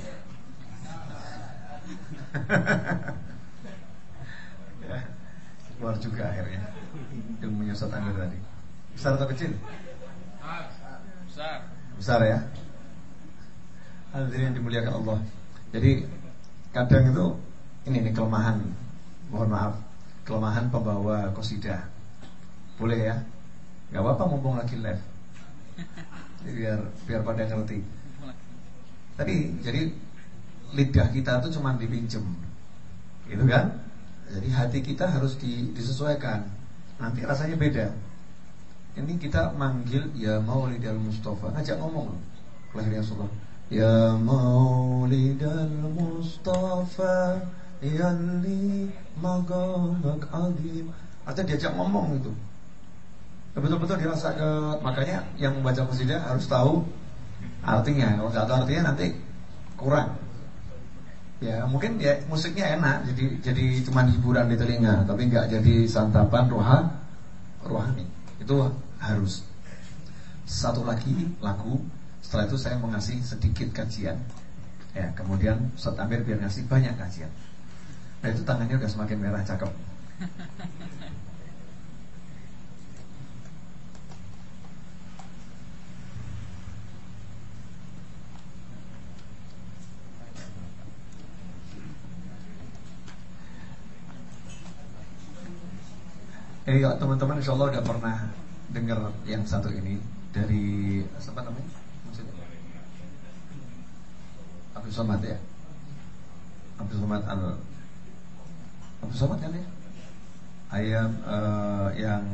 Ya, keluar juga akhirnya ilmunya Ustaz Amir tadi. Besar atau kecil? Besar. Besar ya. Hadirin yang dimuliakan Allah. Jadi kadang itu ini nih kelemahan, mohon maaf, kelemahan pembawa qasidah. Boleh ya? Gak apa-apa mumpung lagi live. Jadi biar biar pada ngerti. Tadi jadi lidah kita itu cuma dipinjem, gitu kan? Jadi hati kita harus di, disesuaikan. Nanti rasanya beda. Ini kita manggil ya Maulidal Mustafa, ngajak ngomong lahirnya Rasulullah. Ya Maulidal Mustafa yalli maqamak azim. Artinya diajak ngomong itu. Betul-betul dirasakan. Makanya yang membaca qasidah harus tahu artinya. Kalau nggak tahu artinya nanti kurang. Ya mungkin ya musiknya enak, jadi jadi cuma hiburan di telinga, tapi nggak jadi santapan roha, rohani. Itu harus. Satu lagi lagu. Setelah itu saya mengasih sedikit kajian. Ya kemudian Ustaz Amir biar ngasih banyak kajian. Nah itu tangannya udah semakin merah, cakep. Ini kalau teman-teman insya Allah udah pernah dengar yang satu ini dari apa namanya? Abdul Somad ya. Abdul Somad al Abdul Somad kan ya? Ayam uh, yang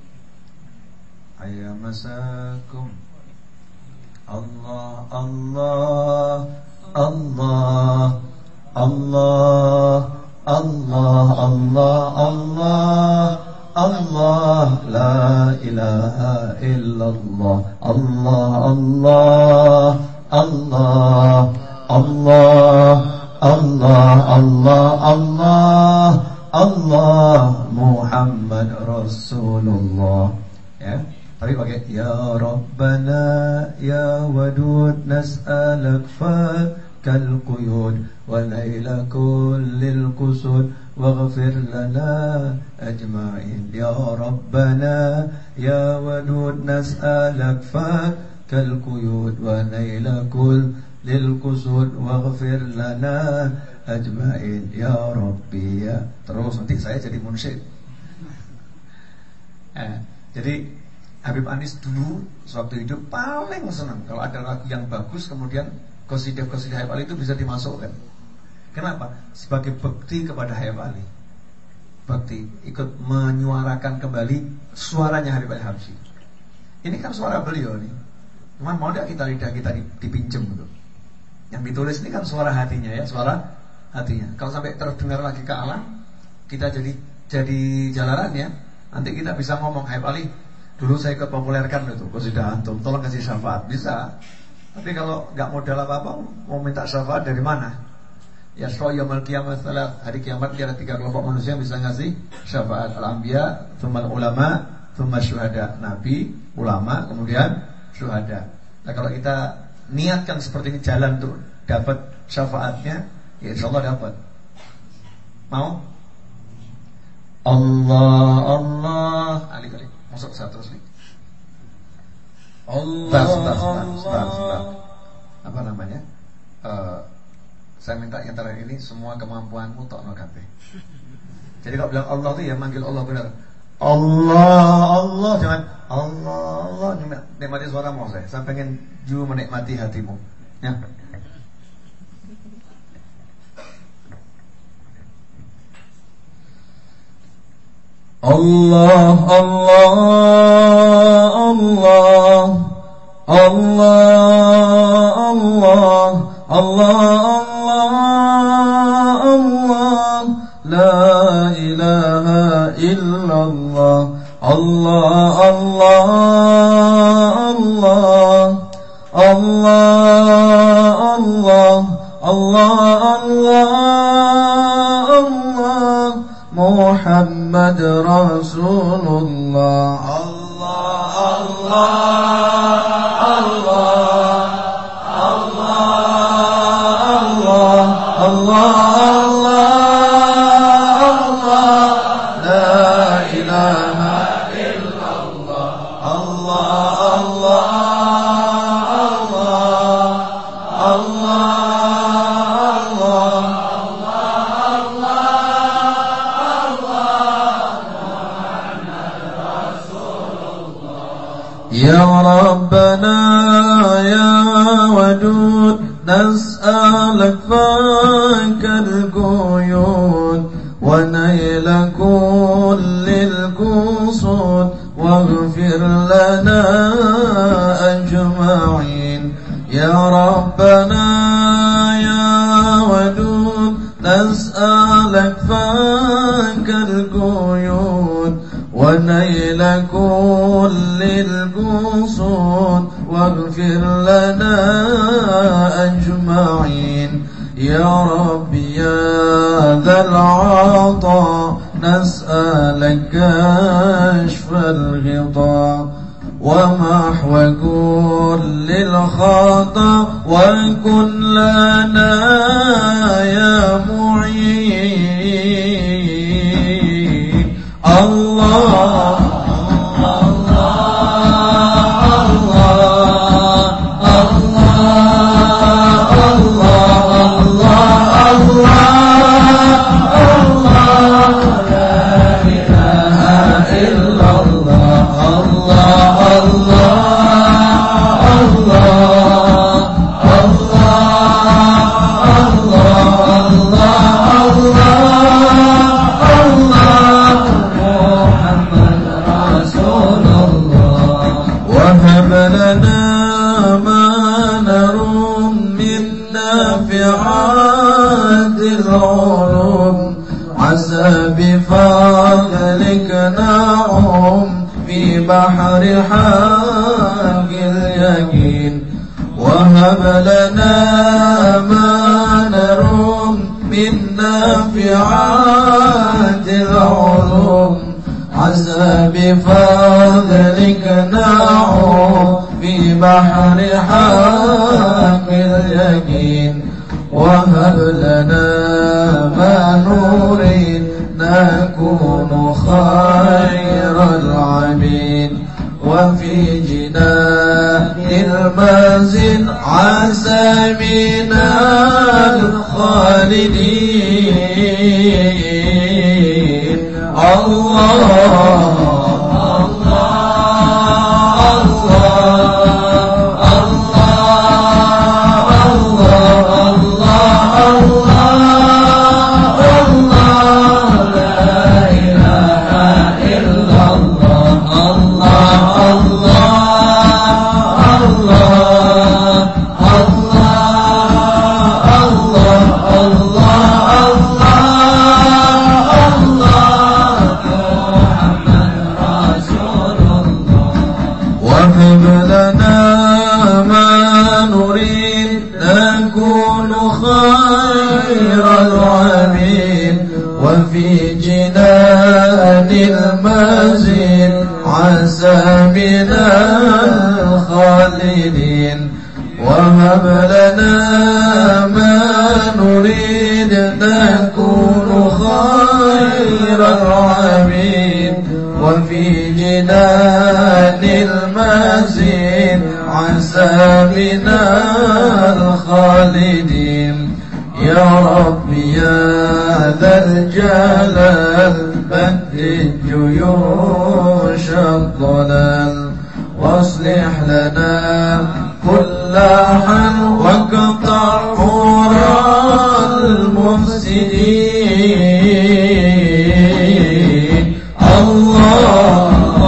ayam masakum Allah Allah Allah Allah Allah Allah Allah Allah la ilaha illallah Allah Allah Allah Allah Allah Allah Allah Allah Muhammad Rasulullah. Ya, tapi pakai ya Rabbana ya Wadud nas'alak fakal quyud wa laila kullil qusud waghfir lana ajma'in ya Rabbana ya Wadud nas'alak fakal quyud wa laila kullil qusud waghfir lana ajma'in ya Rabbi ya. Terus nanti saya jadi munsyid. eh, Jadi Habib Anis dulu sewaktu hidup paling senang kalau ada lagu yang bagus kemudian qasidah-qasidah Habib Ali itu bisa dimasukkan. Kenapa? Sebagai bakti kepada Habib Ali. Bakti, ikut menyuarakan kembali suaranya Habib Ali Habsyi. Ini kan suara beliau nih. Cuman mau tidak kita lidah kita dipinjem gitu. Yang ditulis ini kan suara hatinya ya, suara hatinya. Kalau sampai terdengar lagi ke alam, kita jadi jadi jalanan ya. Nanti kita bisa ngomong, Habib Ali, dulu saya ikut populerkan itu qasidah antum, tolong kasih syafaat. Bisa. Tapi kalau nggak modal apa-apa, mau minta syafaat dari mana? Ya yaumul qiyamah salat, hari kiamat ada tiga kelompok manusia yang bisa ngasih syafaat. Al-anbiya, tsummal ulama, tsumma syuhada. Nabi, ulama, kemudian syuhada. Nah kalau kita niatkan seperti ini jalan untuk dapat syafaatnya, ya insyaallah dapat. Mau? Allah Allah. Ali kali masuk satu terus nih. Sebentar, sebentar, sebentar, sebentar, sebentar. Apa namanya? Uh, saya minta yang terakhir ini semua kemampuanmu tok no kabeh. Jadi kalau bilang Allah tuh ya manggil Allah benar. Allah, Allah, jangan Allah, Allah. Nikmati suara mau saya. Saya pengen juga menikmati hatimu. Ya. Allah, Allah, Allah, Allah, Allah, Allah, Allah, Allah, la ilaha illallah. Allah, Allah, Allah, Allah, Allah, Allah, Allah, Allah, Muhammad Rasulullah. Allah, Allah, Allah, Allah, Allah, Allah, la ilaha illallah. Allah, Allah, Ya Rabbana ya Wadud, nas'alak fakal quyud wa naila kullil qusud waghfir lana ajma'in. Ya Rabbana ya Wadud, nas'alak fakal quyud wa naila kullil qusud waghfir lana ajma'in. Ya Rabbi ya dhal 'ata, nas'alak kashfal ghita wa mahwa kullil khata wa kun lana ya mu'in. Allah, بفضلك نعم في بحر حق اليقين. وهب لنا ما نروم من نافعات العلوم، عسى بفضلك نعم في بحر حق اليقين. وهب لنا ما نريد نكون خير العبيد، وفي جنان المنزل عسى من الخالدين. الله وفي جنان المزيد عسى من الخالدين. وهب لنا ما نريد نكون خير العبيد، وفي جنان المزيد عسى من الخالدين يا رب يا ذا الجلال بدد جيوش الضلال واصلح لنا كل حال واقطع ثورا المفسدين الله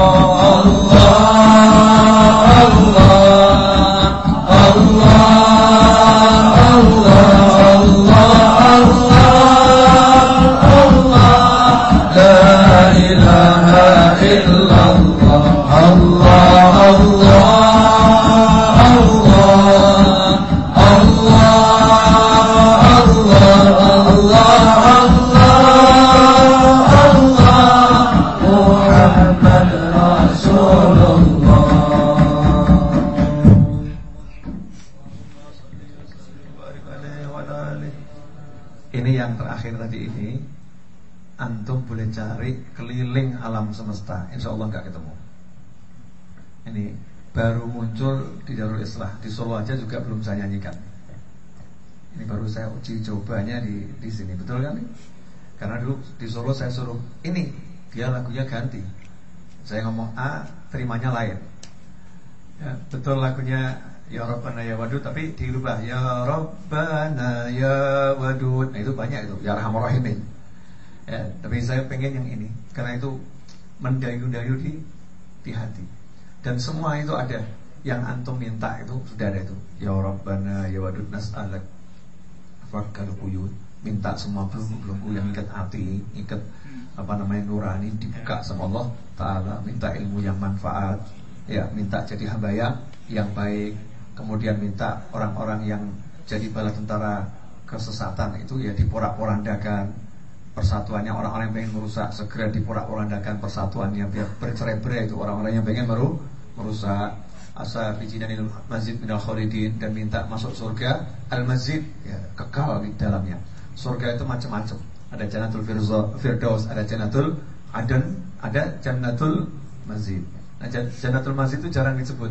keliling alam semesta, insya Allah nggak ketemu. Ini baru muncul di Darul Islah, di Solo aja juga belum saya nyanyikan. Ini baru saya uji cobanya di di sini, betul kan? Karena dulu di Solo saya suruh ini, dia lagunya ganti. Saya ngomong A, terimanya lain. Ya, betul lagunya Ya Rabbana Ya Wadud, tapi dirubah Ya Rabbana Ya Wadud. Nah itu banyak itu, Ya Arhamar Rahimin. Ya, tapi saya pengen yang ini karena itu mendayu-dayu di di hati. Dan semua itu ada. Yang antum minta itu sudah ada itu. Ya Rabbana Ya Wadud nas'alak fakal quyun. Minta semua belenggu-belenggu yang ikat hati, ikat apa namanya nurani dibuka sama Allah Ta'ala. Minta ilmu yang manfaat. Ya, minta jadi hamba yang yang baik. Kemudian minta orang-orang yang jadi bala tentara kesesatan itu ya diporak-porandakan. Persatuannya orang-orang yang pengen merusak segera diporak-porandakan persatuannya biar bercerai-berai itu orang-orang yang pengen meru merusak. Asa bijinanil masjid minal khalidin, dan minta masuk surga al-masjid ya, kekal di dalamnya. Surga itu macam-macam. Ada Jannatul Firdaus, ada Jannatul Aden, ada Jannatul Masjid. Nah, Jannatul Masjid itu jarang disebut.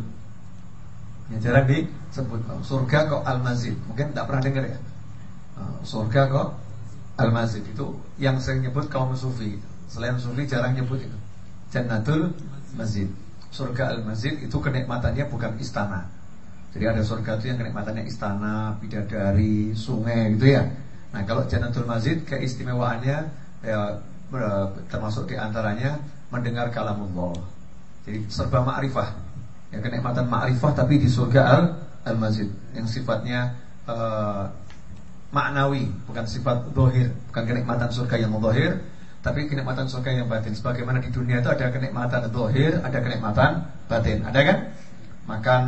Ya, jarang disebut. Surga kok al-masjid. Mungkin tidak pernah dengar ya. Surga kok Al-Masjid itu yang sering nyebut kaum sufi. Selain sufi jarang nyebut itu. Jannatul Masjid. Surga Al-Masjid itu kenikmatannya bukan istana. Jadi ada surga itu yang kenikmatannya istana, bidadari, sungai gitu ya. Nah kalau Jannatul Masjid keistimewaannya ya, termasuk diantaranya mendengar kalamullah. Jadi serba ma'rifah ya, kenikmatan ma'rifah tapi di surga Al- Al-Masjid yang sifatnya uh, maknawi, bukan sifat zahir, bukan kenikmatan surga yang zahir, tapi kenikmatan surga yang batin. Sebagaimana di dunia itu ada kenikmatan zahir, ada kenikmatan batin. Ada kan? Makan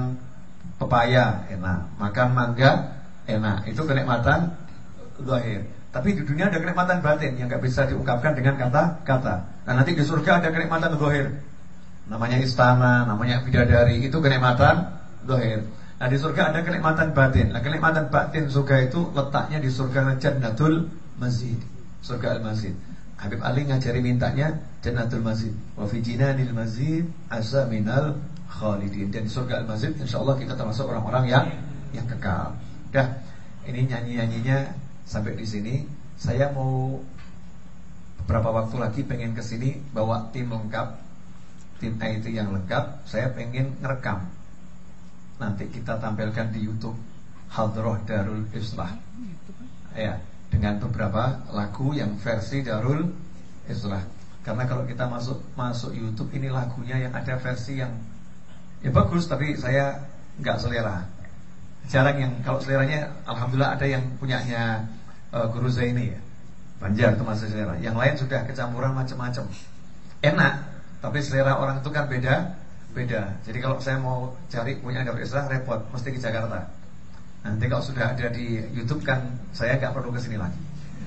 pepaya enak, makan mangga enak. Itu kenikmatan zahir. Tapi di dunia ada kenikmatan batin yang gak bisa diungkapkan dengan kata-kata. Nah nanti di surga ada kenikmatan zahir. Namanya istana, namanya bidadari, itu kenikmatan zahir. Nah di surga ada kenikmatan batin. Nah kenikmatan batin surga itu letaknya di surga Jannatul Masjid, surga Al-Masjid. Habib Ali ngajari mintanya Jannatul Masjid. Wa fi jinanil masjid asa minal khalidin. Dan di surga Al-Masjid insyaallah kita termasuk orang-orang yang yang kekal. Dah, ini nyanyi-nyanyinya sampai di sini. Saya mau beberapa waktu lagi pengen ke sini bawa tim lengkap, tim I T yang lengkap. Saya pengen ngerekam. Nanti kita tampilkan di YouTube Hadroh Darul Islah ya, dengan beberapa lagu yang versi Darul Islah. Karena kalau kita masuk masuk YouTube ini lagunya yang ada versi yang ya bagus, tapi saya nggak selera. Jarang yang kalau seleranya alhamdulillah ada yang punyanya uh, Guru Zaini ya, Banjar itu masih selera. Yang lain sudah kecampuran macam-macam. Enak, tapi selera orang itu kan beda. Beda. Jadi kalau saya mau cari punya Darul Islah repot, mesti ke Jakarta. Nanti kalau sudah ada di YouTube kan saya nggak perlu ke sini lagi.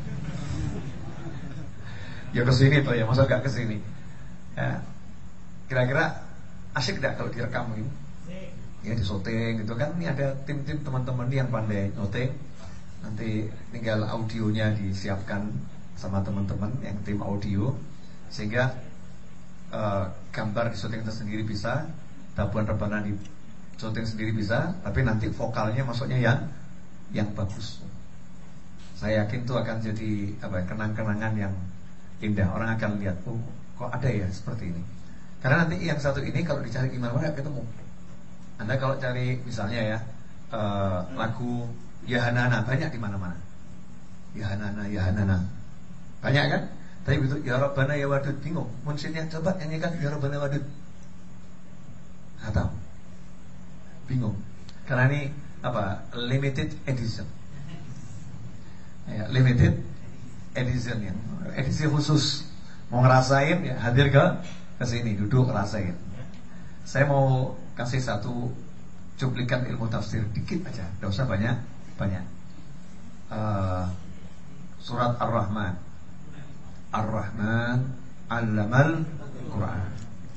Ya ke sini tuh ya, masa nggak ke sini. Ya. Kira-kira asik enggak kalau direkam ini? Ya di syuting gitu kan. Ini ada tim-tim teman-teman yang pandai syuting. Nanti tinggal audionya disiapkan sama teman-teman yang tim audio sehingga Uh, gambar di syuting tersendiri bisa, tabuhan rebana di syuting sendiri bisa, tapi nanti vokalnya masuknya yang yang bagus. Saya yakin itu akan jadi apa kenang-kenangan yang indah. Orang akan lihat, oh kok ada ya seperti ini. Karena nanti yang satu ini kalau dicari di mana-mana ketemu. Anda kalau cari misalnya ya uh, lagu Ya Hanana banyak di mana-mana. Ya Hanana, Ya Hanana banyak kan? Tapi begitu Ya Rabbana Ya Wadud bingung. Munsinnya coba nyanyikan Ya Rabbana Wadud. Nggak tahu. Bingung. Karena ini apa? Limited edition. Ya, limited edition yang edisi khusus. Mau ngerasain ya hadir ke ke sini, duduk rasain. Saya mau kasih satu cuplikan ilmu tafsir dikit aja, enggak usah banyak banyak. Uh, surat Ar-Rahman. Ar-Rahman 'allamal Quran.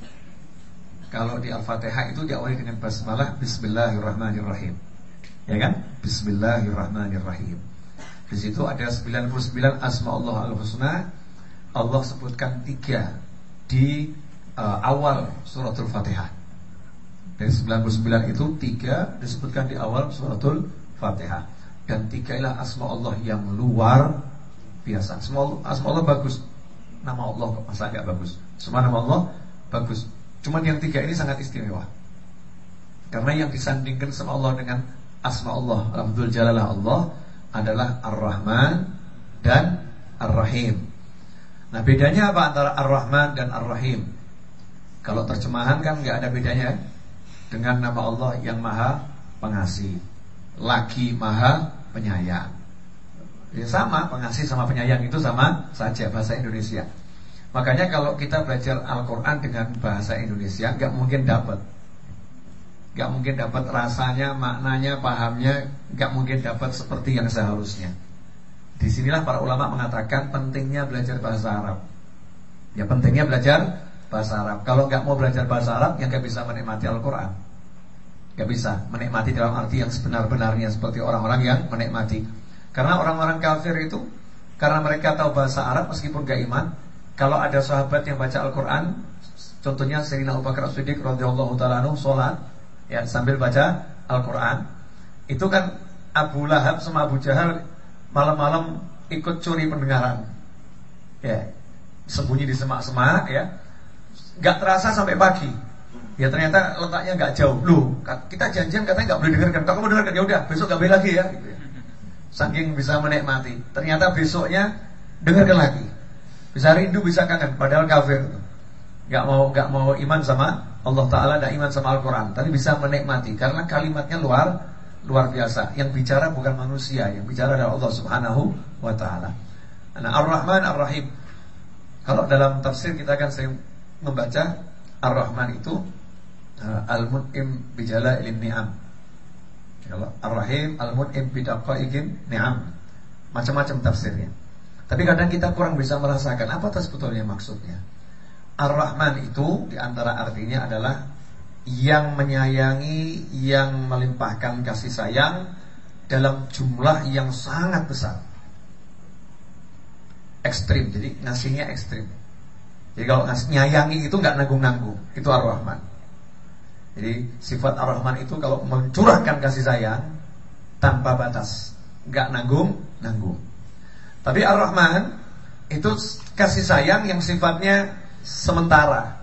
Kalau di Al-Fatihah itu diawali dengan basmalah Bismillahirrahmanirrahim. Ya kan? Bismillahirrahmanirrahim. Di situ ada sembilan puluh sembilan asma Allah al-husna. Allah sebutkan tiga di uh, awal suratul Fatihah. Dari sembilan puluh sembilan itu tiga disebutkan di awal suratul Fatihah. Dan tiga ialah asma Allah yang luar biasa. Asma, asma Allah bagus. Nama Allah masa enggak bagus? Semua nama Allah bagus. Cuman yang tiga ini sangat istimewa. Karena yang disandingkan sama Allah dengan asma Allah Abdul Jalalah Allah adalah Ar-Rahman dan Ar-Rahim. Nah bedanya apa antara Ar-Rahman dan Ar-Rahim? Kalau terjemahan kan gak ada bedanya dengan nama Allah yang maha pengasih, lagi maha penyayang. Ya sama, pengasih sama penyayang itu sama saja bahasa Indonesia. Makanya kalau kita belajar Al-Quran dengan bahasa Indonesia gak mungkin dapat. Gak mungkin dapat rasanya, maknanya, pahamnya. Gak mungkin dapat seperti yang seharusnya. Disinilah para ulama mengatakan pentingnya belajar bahasa Arab. Ya pentingnya belajar bahasa Arab. Kalau gak mau belajar bahasa Arab, ya gak bisa menikmati Al-Quran. Gak bisa menikmati dalam arti yang sebenar-benarnya seperti orang-orang yang menikmati. Karena orang-orang kafir itu, karena mereka tahu bahasa Arab meskipun gak iman. Kalau ada sahabat yang baca Al-Quran, contohnya Sayyidina Abu Bakar As-Siddiq radhiyallahu ta'ala anhu sholat ya sambil baca Al-Quran, itu kan Abu Lahab sama Abu Jahal malam-malam ikut curi pendengaran, ya sembunyi di semak-semak, ya nggak terasa sampai pagi. Ya ternyata letaknya nggak jauh. Loh, kita janjian katanya nggak boleh dengarkan. Kalau kamu dengarkan ya udah, besok nggak boleh lagi ya. Saking bisa menikmati. Ternyata besoknya dengarkan lagi. Bisa rindu, bisa kangen. Padahal kafir, nggak mau nggak mau iman sama Allah Taala, dan iman sama Al-Quran, tapi bisa menikmati karena kalimatnya luar luar biasa. Yang bicara bukan manusia, yang bicara adalah Allah Subhanahu wa Taala. Nah, Ar-Rahman Ar-Rahim. Kalau dalam tafsir kita akan sering membaca Ar-Rahman itu uh, Al-Mun'im bijala'ilin ni'am. Kalau Ar-Rahim Al-Mun'im bidaqaiqin ni'am. Macam-macam tafsirnya. Tapi kadang kita kurang bisa merasakan apa sebetulnya maksudnya. Ar-Rahman itu diantara artinya adalah yang menyayangi, yang melimpahkan kasih sayang dalam jumlah yang sangat besar. Ekstrim, jadi ngasihnya ekstrim. Jadi kalau nyayangi itu gak nanggung-nanggung, itu Ar-Rahman. Jadi sifat Ar-Rahman itu kalau mencurahkan kasih sayang tanpa batas, gak nanggung-nanggung. Tapi Ar-Rahman itu kasih sayang yang sifatnya sementara.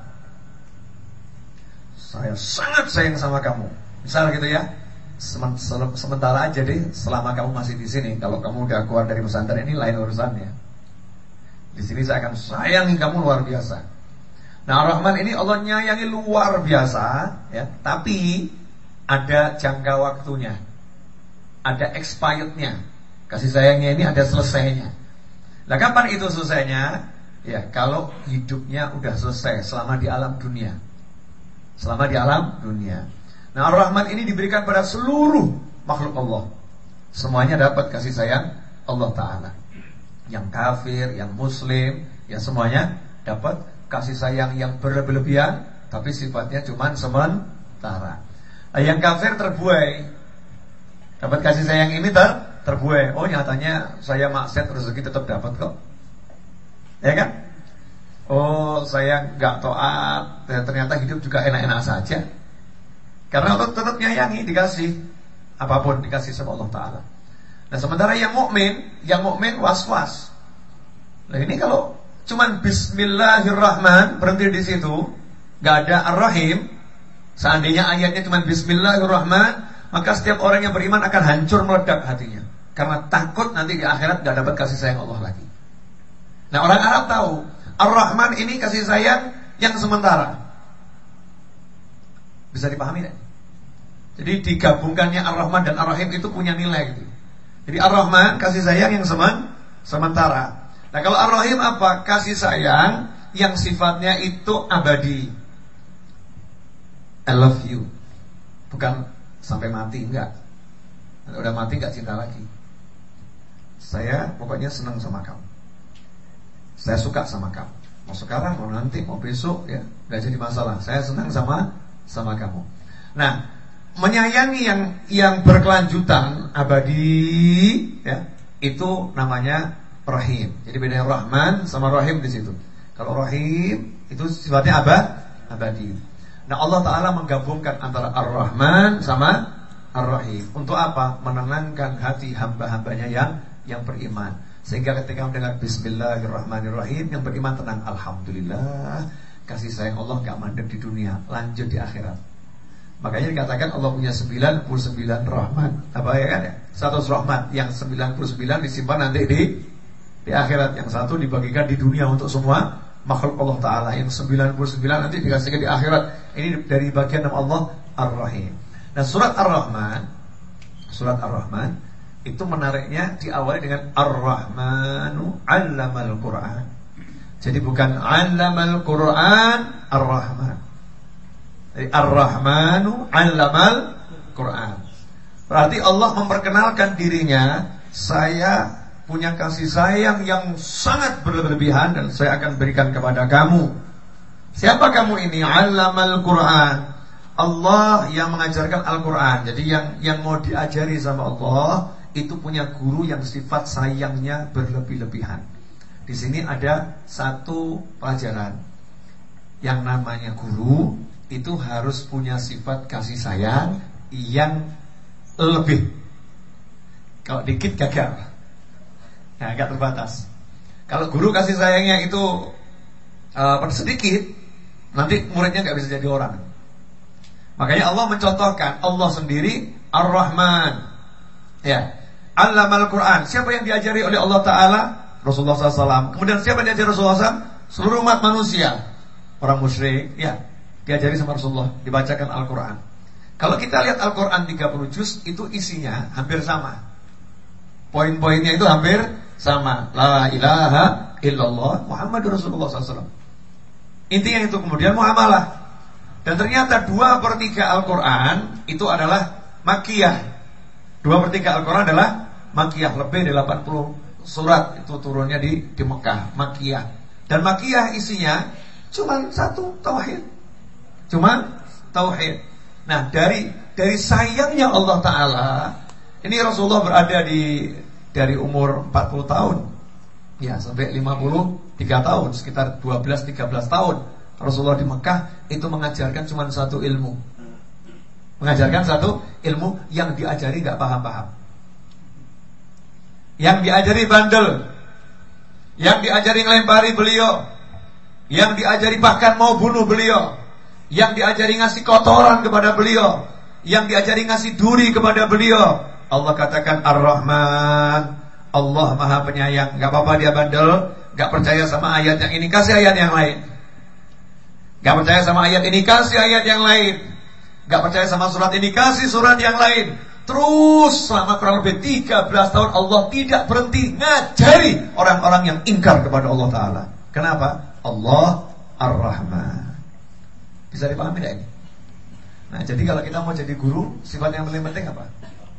Saya sangat sayang sama kamu, misal gitu ya. Sementara aja deh, selama kamu masih di sini. Kalau kamu udah keluar dari pesantren ini lain urusannya. Di sini saya akan sayangi kamu luar biasa. Nah, Ar-Rahman ini Allah nyayangi luar biasa, ya. Tapi ada jangka waktunya, ada expirednya. Kasih sayangnya ini ada selesainya. Nah, kapan itu selesainya? Ya, kalau hidupnya udah selesai selama di alam dunia. Selama di alam dunia. Nah, Ar-Rahman ini diberikan pada seluruh makhluk Allah. Semuanya dapat kasih sayang Allah Ta'ala. Yang kafir, yang muslim, ya semuanya dapat kasih sayang yang berlebihan, tapi sifatnya cuma sementara. Nah, yang kafir terbuai, dapat kasih sayang ini ter terbuai. Oh, nyatanya saya maksiat, rezeki tetap dapat kok. Ya kan? Oh, saya gak taat, ya, ternyata hidup juga enak-enak saja. Karena Allah tetap nyayangi, dikasih apapun dikasih sama Allah Ta'ala. Nah sementara yang mukmin, yang mukmin was-was. Nah ini kalau cuman Bismillahirrahman berhenti di situ, gak ada Ar-Rahim. Seandainya ayatnya cuman Bismillahirrahman, maka setiap orang yang beriman akan hancur meledak hatinya, karena takut nanti di akhirat gak dapat kasih sayang Allah lagi. Nah orang Arab tahu Ar-Rahman ini kasih sayang yang sementara. Bisa dipahami kan? Jadi digabungkannya Ar-Rahman dan Ar-Rahim itu punya nilai gitu. Jadi Ar-Rahman kasih sayang yang semen, sementara. Nah kalau Ar-Rahim apa? Kasih sayang yang sifatnya itu abadi. I love you. Bukan sampai mati, enggak. Udah mati enggak cinta lagi. Saya pokoknya senang sama kamu. Saya suka sama kamu. Mau sekarang, mau nanti, mau besok, ya enggak jadi masalah. Saya senang sama sama kamu. Nah, menyayangi yang yang berkelanjutan abadi, ya, itu namanya Rahim. Jadi bedanya Rahman sama Rahim di situ. Kalau Rahim itu sifatnya abad, abadi. Nah Allah Ta'ala menggabungkan antara Ar-Rahman sama Ar-Rahim. Untuk apa? Menenangkan hati hamba-hambanya yang yang beriman. Sehingga ketika mendengar Bismillahirrahmanirrahim, yang beriman tenang. Alhamdulillah, kasih sayang Allah gak mandek di dunia, lanjut di akhirat. Makanya dikatakan Allah punya sembilan puluh sembilan rahmat. Apa ya kan ya? seratus rahmat. Yang sembilan puluh sembilan disimpan nanti di di akhirat. Yang satu dibagikan di dunia untuk semua makhluk Allah Ta'ala. Yang sembilan puluh sembilan nanti dikasihkan di akhirat. Ini dari bagian nama Allah Ar-Rahim. Nah surat Ar-Rahman, Surat Ar-Rahman itu menariknya diawali dengan Ar-Rahmanu 'allamal Qur'an. Jadi bukan 'allamal Qur'an Ar-Rahman. Jadi Ar-Rahmanu 'allamal Qur'an. Berarti Allah memperkenalkan dirinya, saya punya kasih sayang yang sangat berlebihan dan saya akan berikan kepada kamu. Siapa kamu ini? 'Allamal Qur'an. Allah yang mengajarkan Al-Qur'an. Jadi yang yang mau diajari sama Allah itu punya guru yang sifat sayangnya berlebih-lebihan. Di sini ada satu pelajaran. Yang namanya guru itu harus punya sifat kasih sayang yang lebih. Kalau dikit gagal. Nah, agak terbatas. Kalau guru kasih sayangnya itu uh, sedikit, nanti muridnya gak bisa jadi orang. Makanya Allah mencontohkan Allah sendiri Ar-Rahman, ya, 'allamal Qur'an. Siapa yang diajari oleh Allah Ta'ala? Rasulullah shallallahu alaihi wasallam. Kemudian siapa yang diajari Rasulullah shallallahu alaihi wasallam? Seluruh umat manusia. Orang musyrik, ya, diajari sama Rasulullah, dibacakan Al-Quran. Kalau kita lihat Al-Quran tiga puluh juz, itu isinya hampir sama. Poin-poinnya itu hampir sama. La ilaha illallah Muhammadur Rasulullah shallallahu alaihi wasallam. Intinya itu. Kemudian muamalah. Dan ternyata dua per tiga Al-Quran itu adalah Makkiyah. Dua per tiga Al-Quran adalah Makkiyah. Lebih dari delapan puluh surat itu turunnya di, di Mekah, Makkiyah. Dan Makkiyah isinya cuma satu, tauhid. Cuma tauhid. Nah dari dari sayangnya Allah Ta'ala, ini Rasulullah berada di dari umur empat puluh tahun, ya, sampai lima puluh tiga tahun, sekitar dua belas tiga belas tahun. Rasulullah di Mekah itu mengajarkan cuma satu ilmu. Mengajarkan satu ilmu yang diajari gak paham-paham. Yang diajari bandel, yang diajari ngelempari beliau, yang diajari bahkan mau bunuh beliau, yang diajari ngasih kotoran kepada beliau, yang diajari ngasih duri kepada beliau. Allah katakan Ar-Rahman, Allah Maha Penyayang. Gak apa-apa dia bandel, gak percaya sama ayat yang ini, kasih ayat yang lain. Gak percaya sama ayat ini, kasih ayat yang lain. Gak percaya sama surat ini, kasih surat yang lain. Terus selama kurang lebih tiga belas tahun Allah tidak berhenti ngajari orang-orang yang ingkar kepada Allah Ta'ala. Kenapa? Allah Ar-Rahman. Bisa dipahami tidak ini? Nah jadi kalau kita mau jadi guru, sifat yang paling penting apa?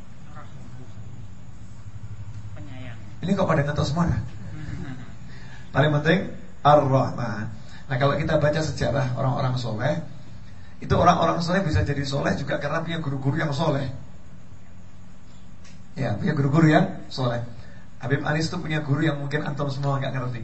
Penyayang. Ini kok pada ngetos semua? Paling penting Ar-Rahman. Nah kalau kita baca sejarah orang-orang soleh, itu orang-orang soleh bisa jadi soleh juga karena punya guru-guru yang soleh. Ya, punya guru-guru yang soleh. Habib Anis itu punya guru yang mungkin antum semua nggak ngerti.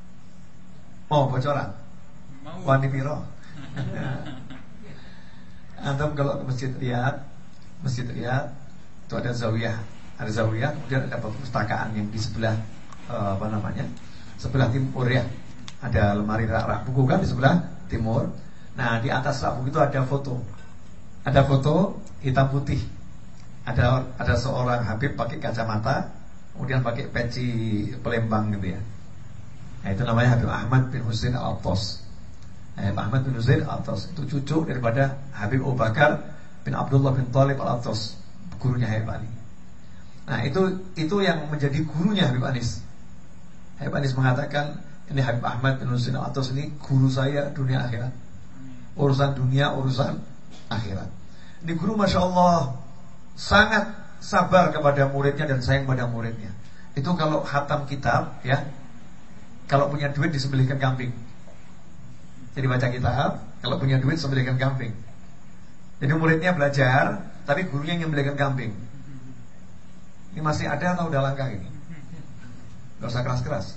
Mau bocoran? Mau. Wani Piro. Antum kalau ke Masjid Riyadh, Masjid Riyadh itu ada zawiyah, ada zawiyah, kemudian ada perpustakaan yang di sebelah uh, apa namanya, sebelah timur ya. Ada lemari rak-rak buku kan di sebelah timur. Nah di atas rak buku itu ada foto, ada foto hitam putih. Ada ada seorang Habib pakai kacamata, kemudian pakai peci pelembang gitu ya. Nah itu namanya Habib Ahmad bin Husain Al-Attas. Habib Ahmad bin Husain Al-Attas itu cucu daripada Habib Abu Bakar bin Abdullah bin Thalib Al-Attas, gurunya Habib Ali. Nah itu itu yang menjadi gurunya Habib Anis. Habib Anis mengatakan, ini Habib Ahmad bin Husain Al-Attas ini guru saya dunia akhirat. Urusan dunia, urusan akhirat. Ini guru Masya Allah sangat sabar kepada muridnya dan sayang pada muridnya. Itu kalau khatam kitab ya, kalau punya duit disembelihkan kambing. Jadi baca kitab, kalau punya duit sembelihkan kambing. Jadi muridnya belajar, tapi gurunya yang menyembelihkan kambing. Ini masih ada atau udah langka ini? Gak usah keras-keras.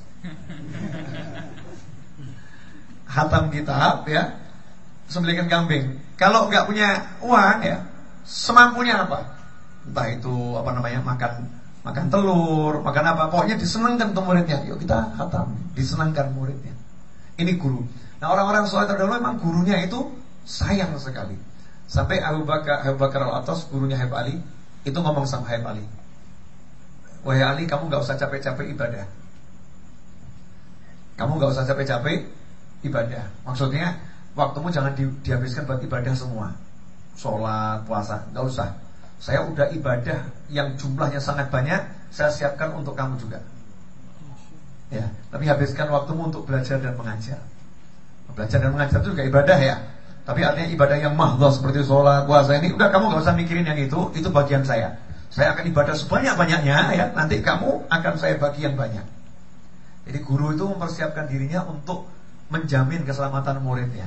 Khatam kitab ya, sembelihkan kambing. Kalau nggak punya uang ya, semampunya apa? Entah itu apa namanya, makan makan telur, makan apa, pokoknya disenangkan untuk muridnya. Yuk kita khatam, disenangkan muridnya. Ini guru. Nah orang-orang soleh terdahulu memang gurunya itu sayang sekali. Sampai Abu Bakar, Abu Bakar Al-Attas, gurunya Habib Ali, itu ngomong sama Habib Ali, wahai Ali, kamu gak usah capek-capek ibadah. Kamu gak usah capek-capek ibadah. Maksudnya waktumu jangan di, dihabiskan buat ibadah semua, sholat, puasa, gak usah. Saya udah ibadah yang jumlahnya sangat banyak, saya siapkan untuk kamu juga. Ya, tapi habiskan waktumu untuk belajar dan mengajar. Belajar dan mengajar itu juga ibadah ya. Tapi artinya ibadah yang mahdhah seperti sholat, puasa ini, udah kamu gak usah mikirin yang itu, itu bagian saya. Saya akan ibadah sebanyak-banyaknya ya, nanti kamu akan saya bagi yang banyak. Jadi guru itu mempersiapkan dirinya untuk menjamin keselamatan muridnya.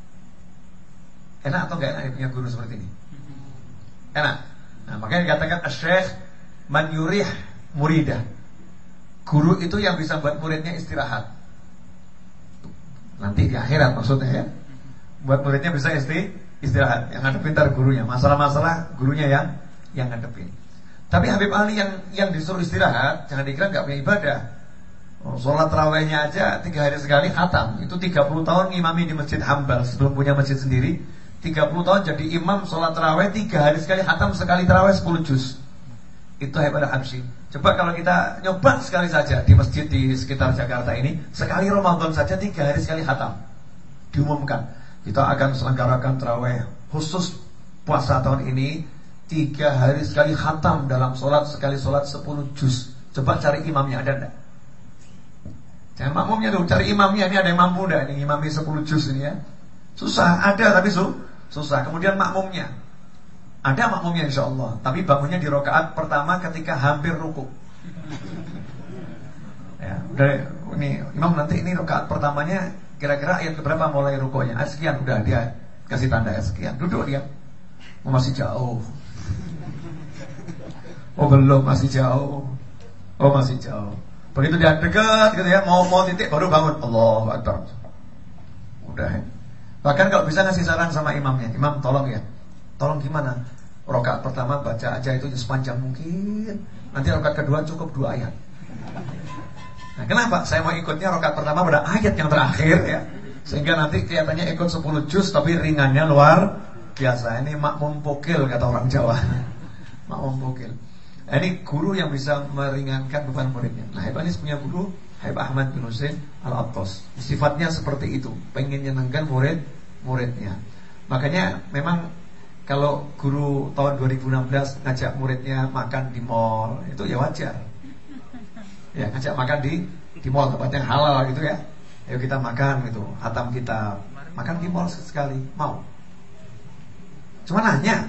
Enak atau gak enak punya guru seperti ini? Enak. Nah makanya dikatakan asy-syekh man yurih muridah. Guru itu yang bisa buat muridnya istirahat. Nanti di akhirat maksudnya ya, buat muridnya bisa isti, istirahat. Yang ngadepin ntar gurunya, masalah-masalah gurunya yang yang ngadepin. Tapi Habib Ali yang yang disuruh istirahat, jangan dikira gak punya ibadah. Oh, sholat tarawihnya aja tiga hari sekali khatam. Itu tiga puluh tahun ngimami di Masjid Hambal sebelum punya masjid sendiri. Tiga puluh tahun jadi imam sholat tarawih tiga hari sekali khatam, sekali tarawih sepuluh juz. Itu Habib Al-Habsyi. Coba kalau kita nyoba sekali saja di masjid di sekitar Jakarta ini, sekali Ramadan saja tiga hari sekali khatam. Diumumkan kita akan selenggarakan tarawih khusus puasa tahun ini, tiga hari sekali khatam dalam sholat, sekali sholat sepuluh juz. Coba cari imamnya, ada enggak? Jangan makmumnya tuh, cari imamnya. Ini ada yang mampu enggak? Ini imami sepuluh juz ini ya. Susah, ada tapi su susah. Kemudian makmumnya, ada makmumnya insya Allah, tapi bangunnya di rakaat pertama ketika hampir ruku. Ya, udah ini imam nanti ini rakaat pertamanya kira-kira ayat keberapa mulai rukunya? Ah, sekian, udah dia kasih tanda ya, sekian. Duduk dia. Oh, masih jauh. Oh belum, masih jauh. Oh masih jauh. Begitu dia dekat gitu ya, mau mau titik baru bangun. Allahu Akbar. Udah. Bahkan kalau bisa ngasih saran sama imamnya, imam tolong ya, tolong gimana? Rakaat pertama baca aja itu sepanjang mungkin. Nanti rakaat kedua cukup dua ayat. Nah, kenapa? Saya mau ikutnya rakaat pertama pada ayat yang terakhir ya, sehingga nanti kelihatannya ikut sepuluh juz tapi ringannya luar biasa. Ini makmum pokil kata orang Jawa. Makmum pokil. Nah, ini guru yang bisa meringankan beban muridnya. Nah, Habib Anis punya guru Habib Ahmad bin Husain Al-Attas. Sifatnya seperti itu, pengen nyenangkan murid-muridnya. Makanya memang kalau guru tahun dua ribu enam belas ngajak muridnya makan di mall, itu ya wajar. Ya, ngajak makan di di mall, tempat yang halal gitu ya. Ayo kita makan gitu, khatam kita. Makan di mall sekali, mau? Cuma nanya.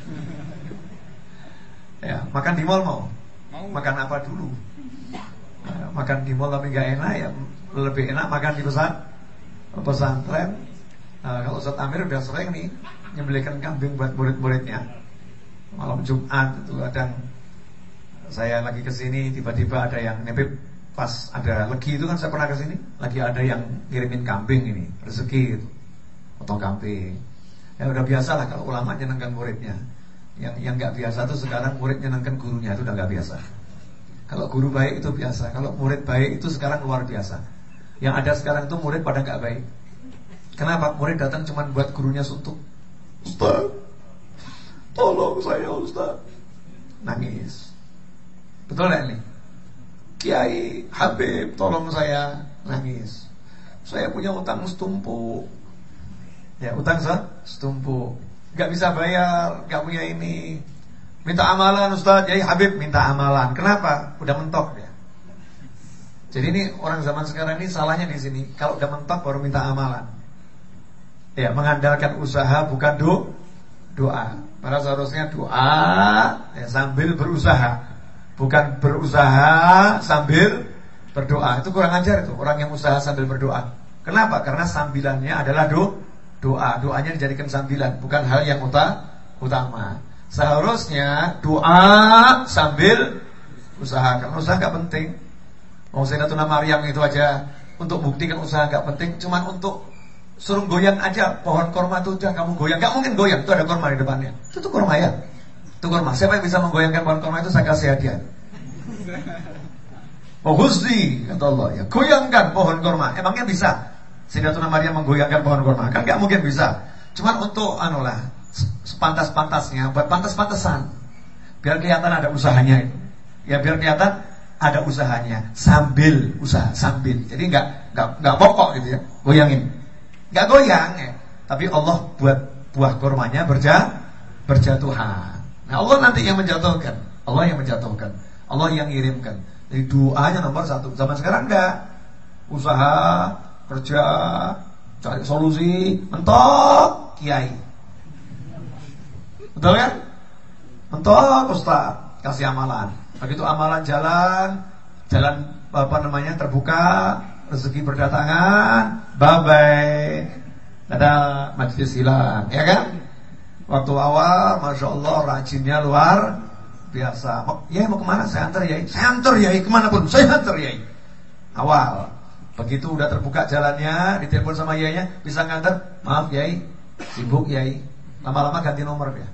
Ya, makan di mall mau? Makan apa dulu? Nah, makan di mall tapi gak enak ya, lebih enak makan di pesan pesantren. Nah, kalau Ustaz Amir udah sering nih nyembelihkan kambing buat murid-muridnya. Malam Jumat itu kadang saya lagi kesini, tiba-tiba ada yang nebib pas ada legi itu kan saya pernah kesini, lagi ada yang ngirimin kambing ini rezeki gitu, potong kambing. Ya udah biasa lah kalau ulama nyenengkan muridnya. Yang yang nggak biasa tuh sekarang murid nyenengkan gurunya, itu udah nggak biasa. Kalau guru baik itu biasa, kalau murid baik itu sekarang luar biasa. Yang ada sekarang tuh murid pada nggak baik. Kenapa? Murid datang cuma buat gurunya suntuk. Ustaz, tolong saya Ustaz. Nangis. Betul gak ini? Kiai, Habib, tolong saya. Nangis. Saya punya utang setumpuk. Ya, utang setumpuk. Gak bisa bayar, gak punya ini. Minta amalan Ustaz, Kiai Habib minta amalan. Kenapa? Udah mentok dia. Jadi ini orang zaman sekarang ini salahnya di sini. Kalau udah mentok baru minta amalan. Ya, mengandalkan usaha bukan do, doa. Padahal seharusnya doa ya, sambil berusaha, bukan berusaha sambil berdoa. Itu kurang ajar itu, orang yang usaha sambil berdoa. Kenapa? Karena sambilannya adalah do, doa. Doanya dijadikan sambilan, bukan hal yang uta, utama. Seharusnya doa sambil usaha. Karena usaha gak penting. Mau Sayyidatuna Maryam itu aja untuk buktikan usaha gak penting, cuman untuk suruh goyang aja pohon korma itu, udah kamu goyang. Gak mungkin goyang, itu ada korma di depannya. Itu tuh korma ya, itu korma. Siapa yang bisa menggoyangkan pohon korma itu saya kasih hadiah. Oh Gusti, kata Allah ya, goyangkan pohon korma. Emangnya bisa Sayyidatuna Maryam menggoyangkan pohon korma? Kan gak mungkin bisa. Cuman untuk anu lah, sepantas-pantasnya, buat pantas-pantasan, biar kelihatan ada usahanya itu. Ya biar kelihatan ada usahanya, sambil usaha, sambil. Jadi gak, gak, gak pokok gitu ya, goyangin. Gak goyang ya. Tapi Allah buat buah kormanya berja, berjatuhan. Nah Allah nanti yang menjatuhkan, Allah yang menjatuhkan, Allah yang ngirimkan. Jadi doanya nomor satu. Zaman sekarang enggak. Usaha, kerja, cari solusi, mentok kiai. Betul kan? Mentok Ustaz, kasih amalan. Begitu amalan jalan, jalan apa namanya terbuka, rezeki berdatangan, bye-bye. Ada majelis hilang, ya kan? Waktu awal, Masya Allah, rajinnya luar biasa. Ya mau kemana? Saya antar Yai. Saya antar Yai, kemana pun, saya antar Yai. Awal, begitu udah terbuka jalannya, ditelepon sama Yainya, bisa ngantar? Maaf Yai, sibuk Yai. Lama-lama ganti nomor ya.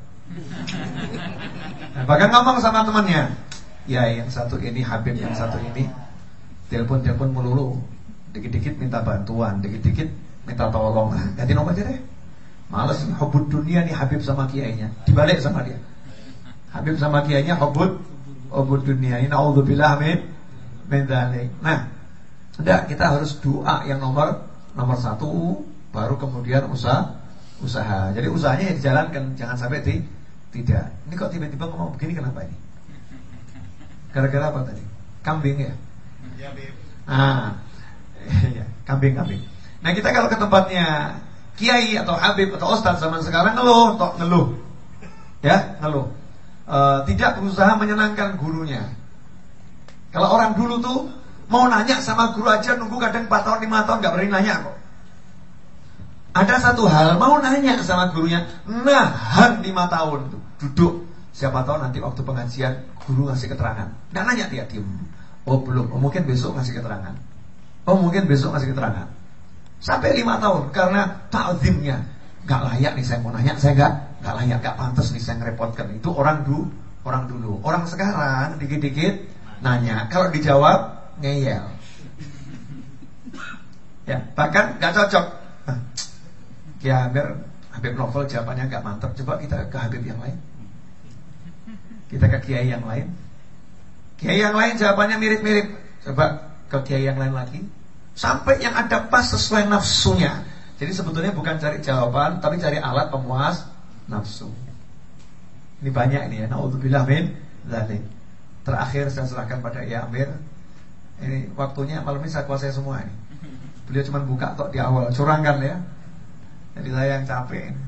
Nah, bahkan ngomong sama temannya, Yai yang satu ini, Habib yang satu ini, telepon-telepon melulu. Dikit-dikit minta bantuan, dikit-dikit minta tolong. Nah, ganti nomor aja deh. Males hubud dunia nih Habib sama kiainya. Dibalik sama dia. Habib sama kiainya hubud hubud dunia. Ini naudzubillah min min dzalik. Nah, udah kita harus doa yang nomor nomor satu, baru kemudian usaha usaha. Jadi usahanya ya dijalankan, jangan sampai di, tidak. Ini kok tiba-tiba ngomong begini kenapa ini? Gara-gara apa tadi? Kambing ya? Ya, Bib. Ah. Ya, kambing-kambing. Nah kita kalau ke tempatnya kiai atau habib atau ustaz zaman sekarang ngeluh, tok ngeluh, ya ngeluh. E, tidak berusaha menyenangkan gurunya. Kalau orang dulu tuh mau nanya sama guru aja nunggu kadang empat tahun lima tahun nggak berani nanya kok. Ada satu hal mau nanya sama gurunya, nahan lima tahun tuh duduk. Siapa tahu nanti waktu pengajian guru ngasih keterangan. Nggak nanya dia diem. Oh belum, oh, mungkin besok ngasih keterangan. Oh mungkin besok ngasih keterangan. Sampai lima tahun karena ta'zimnya. Gak layak nih saya mau nanya, saya gak, gak layak, gak pantas nih saya ngerepotkan. Itu orang dulu, orang dulu. Orang sekarang dikit-dikit nanya, kalau dijawab ngeyel. Ya, bahkan gak cocok. Ya biar Habib Novel jawabannya gak mantap, coba kita ke Habib yang lain. Kita ke kiai yang lain. Kiai yang lain jawabannya mirip-mirip. Coba ke kiai yang lain lagi, sampai yang ada pas sesuai nafsunya. Jadi sebetulnya bukan cari jawaban, tapi cari alat pemuas nafsu. Ini banyak ini ya. Naudzubillah min dzalik. Terakhir saya serahkan pada Ya Amir. Ini waktunya malam ini saya kuasai semua ini. Beliau cuma buka tok di awal, curangkan ya. Jadi saya yang capek ini.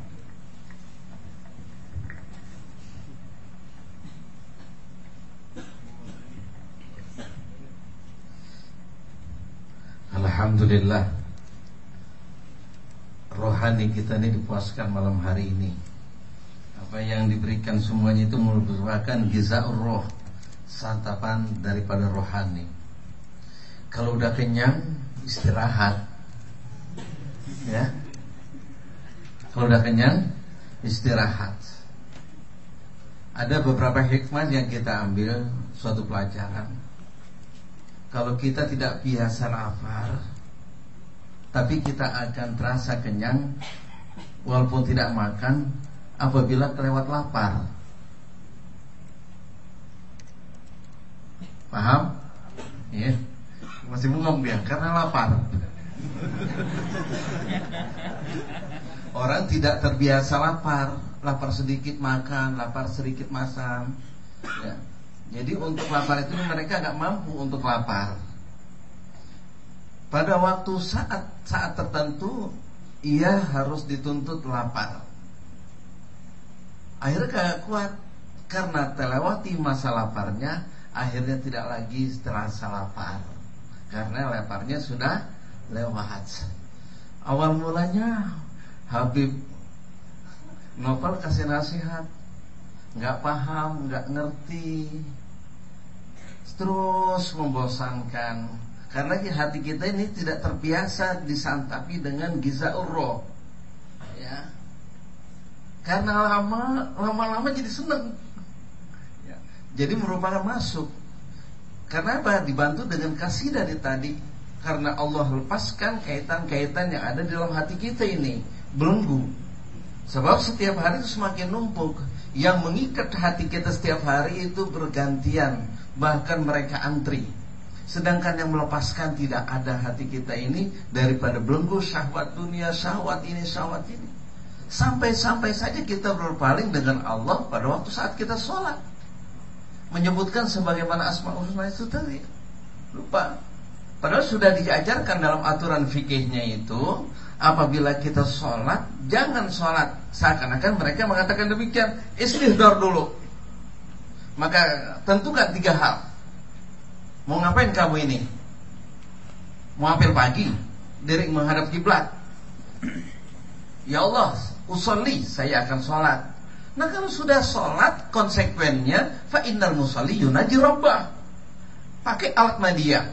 Alhamdulillah, rohani kita ini dipuaskan malam hari ini. Apa yang diberikan semuanya itu merupakan gizaur roh, santapan daripada rohani. Kalau udah kenyang, istirahat, ya. Kalau udah kenyang, istirahat. Ada beberapa hikmah yang kita ambil suatu pelajaran. Kalau kita tidak biasa lapar, tapi kita akan terasa kenyang walaupun tidak makan apabila kelewat lapar. Paham? Ya. Masih bengong dia karena lapar. Orang tidak terbiasa lapar, lapar sedikit makan, lapar sedikit masam. Ya. Jadi untuk lapar itu mereka gak mampu untuk lapar. Pada waktu saat saat tertentu ia harus dituntut lapar. Akhirnya gak kuat karena terlewati masa laparnya, akhirnya tidak lagi terasa lapar karena laparnya sudah lewat. Awal mulanya Habib Novel kasih nasihat, nggak paham, nggak ngerti, terus membosankan. Karena hati kita ini tidak terbiasa disantapi dengan gizaur roh, ya. Karena lama lama-lama jadi seneng, ya. Jadi merupakan masuk. Karena apa? Dibantu dengan kasih dari tadi. Karena Allah lepaskan kaitan-kaitan yang ada di dalam hati kita ini, belenggu. Sebab setiap hari itu semakin numpuk. Yang mengikat hati kita setiap hari itu bergantian, bahkan mereka antri. Sedangkan yang melepaskan tidak ada hati kita ini daripada belenggu syahwat dunia, syahwat ini, syahwat ini. Sampai-sampai saja kita berpaling dengan Allah pada waktu saat kita sholat, menyebutkan sebagaimana Asmaul Husna itu tadi. Lupa. Padahal sudah diajarkan dalam aturan fikihnya itu, apabila kita sholat, jangan sholat seakan-akan mereka mengatakan demikian. Istihdar dulu. Maka tentukan tiga hal. Mau ngapain kamu ini? Mau apel pagi, diri menghadap kiblat. Ya Allah, usolli, saya akan sholat. Nah kalau sudah sholat, konsekuennya fa innal musalli yunaji rabbah. Pakai alat media.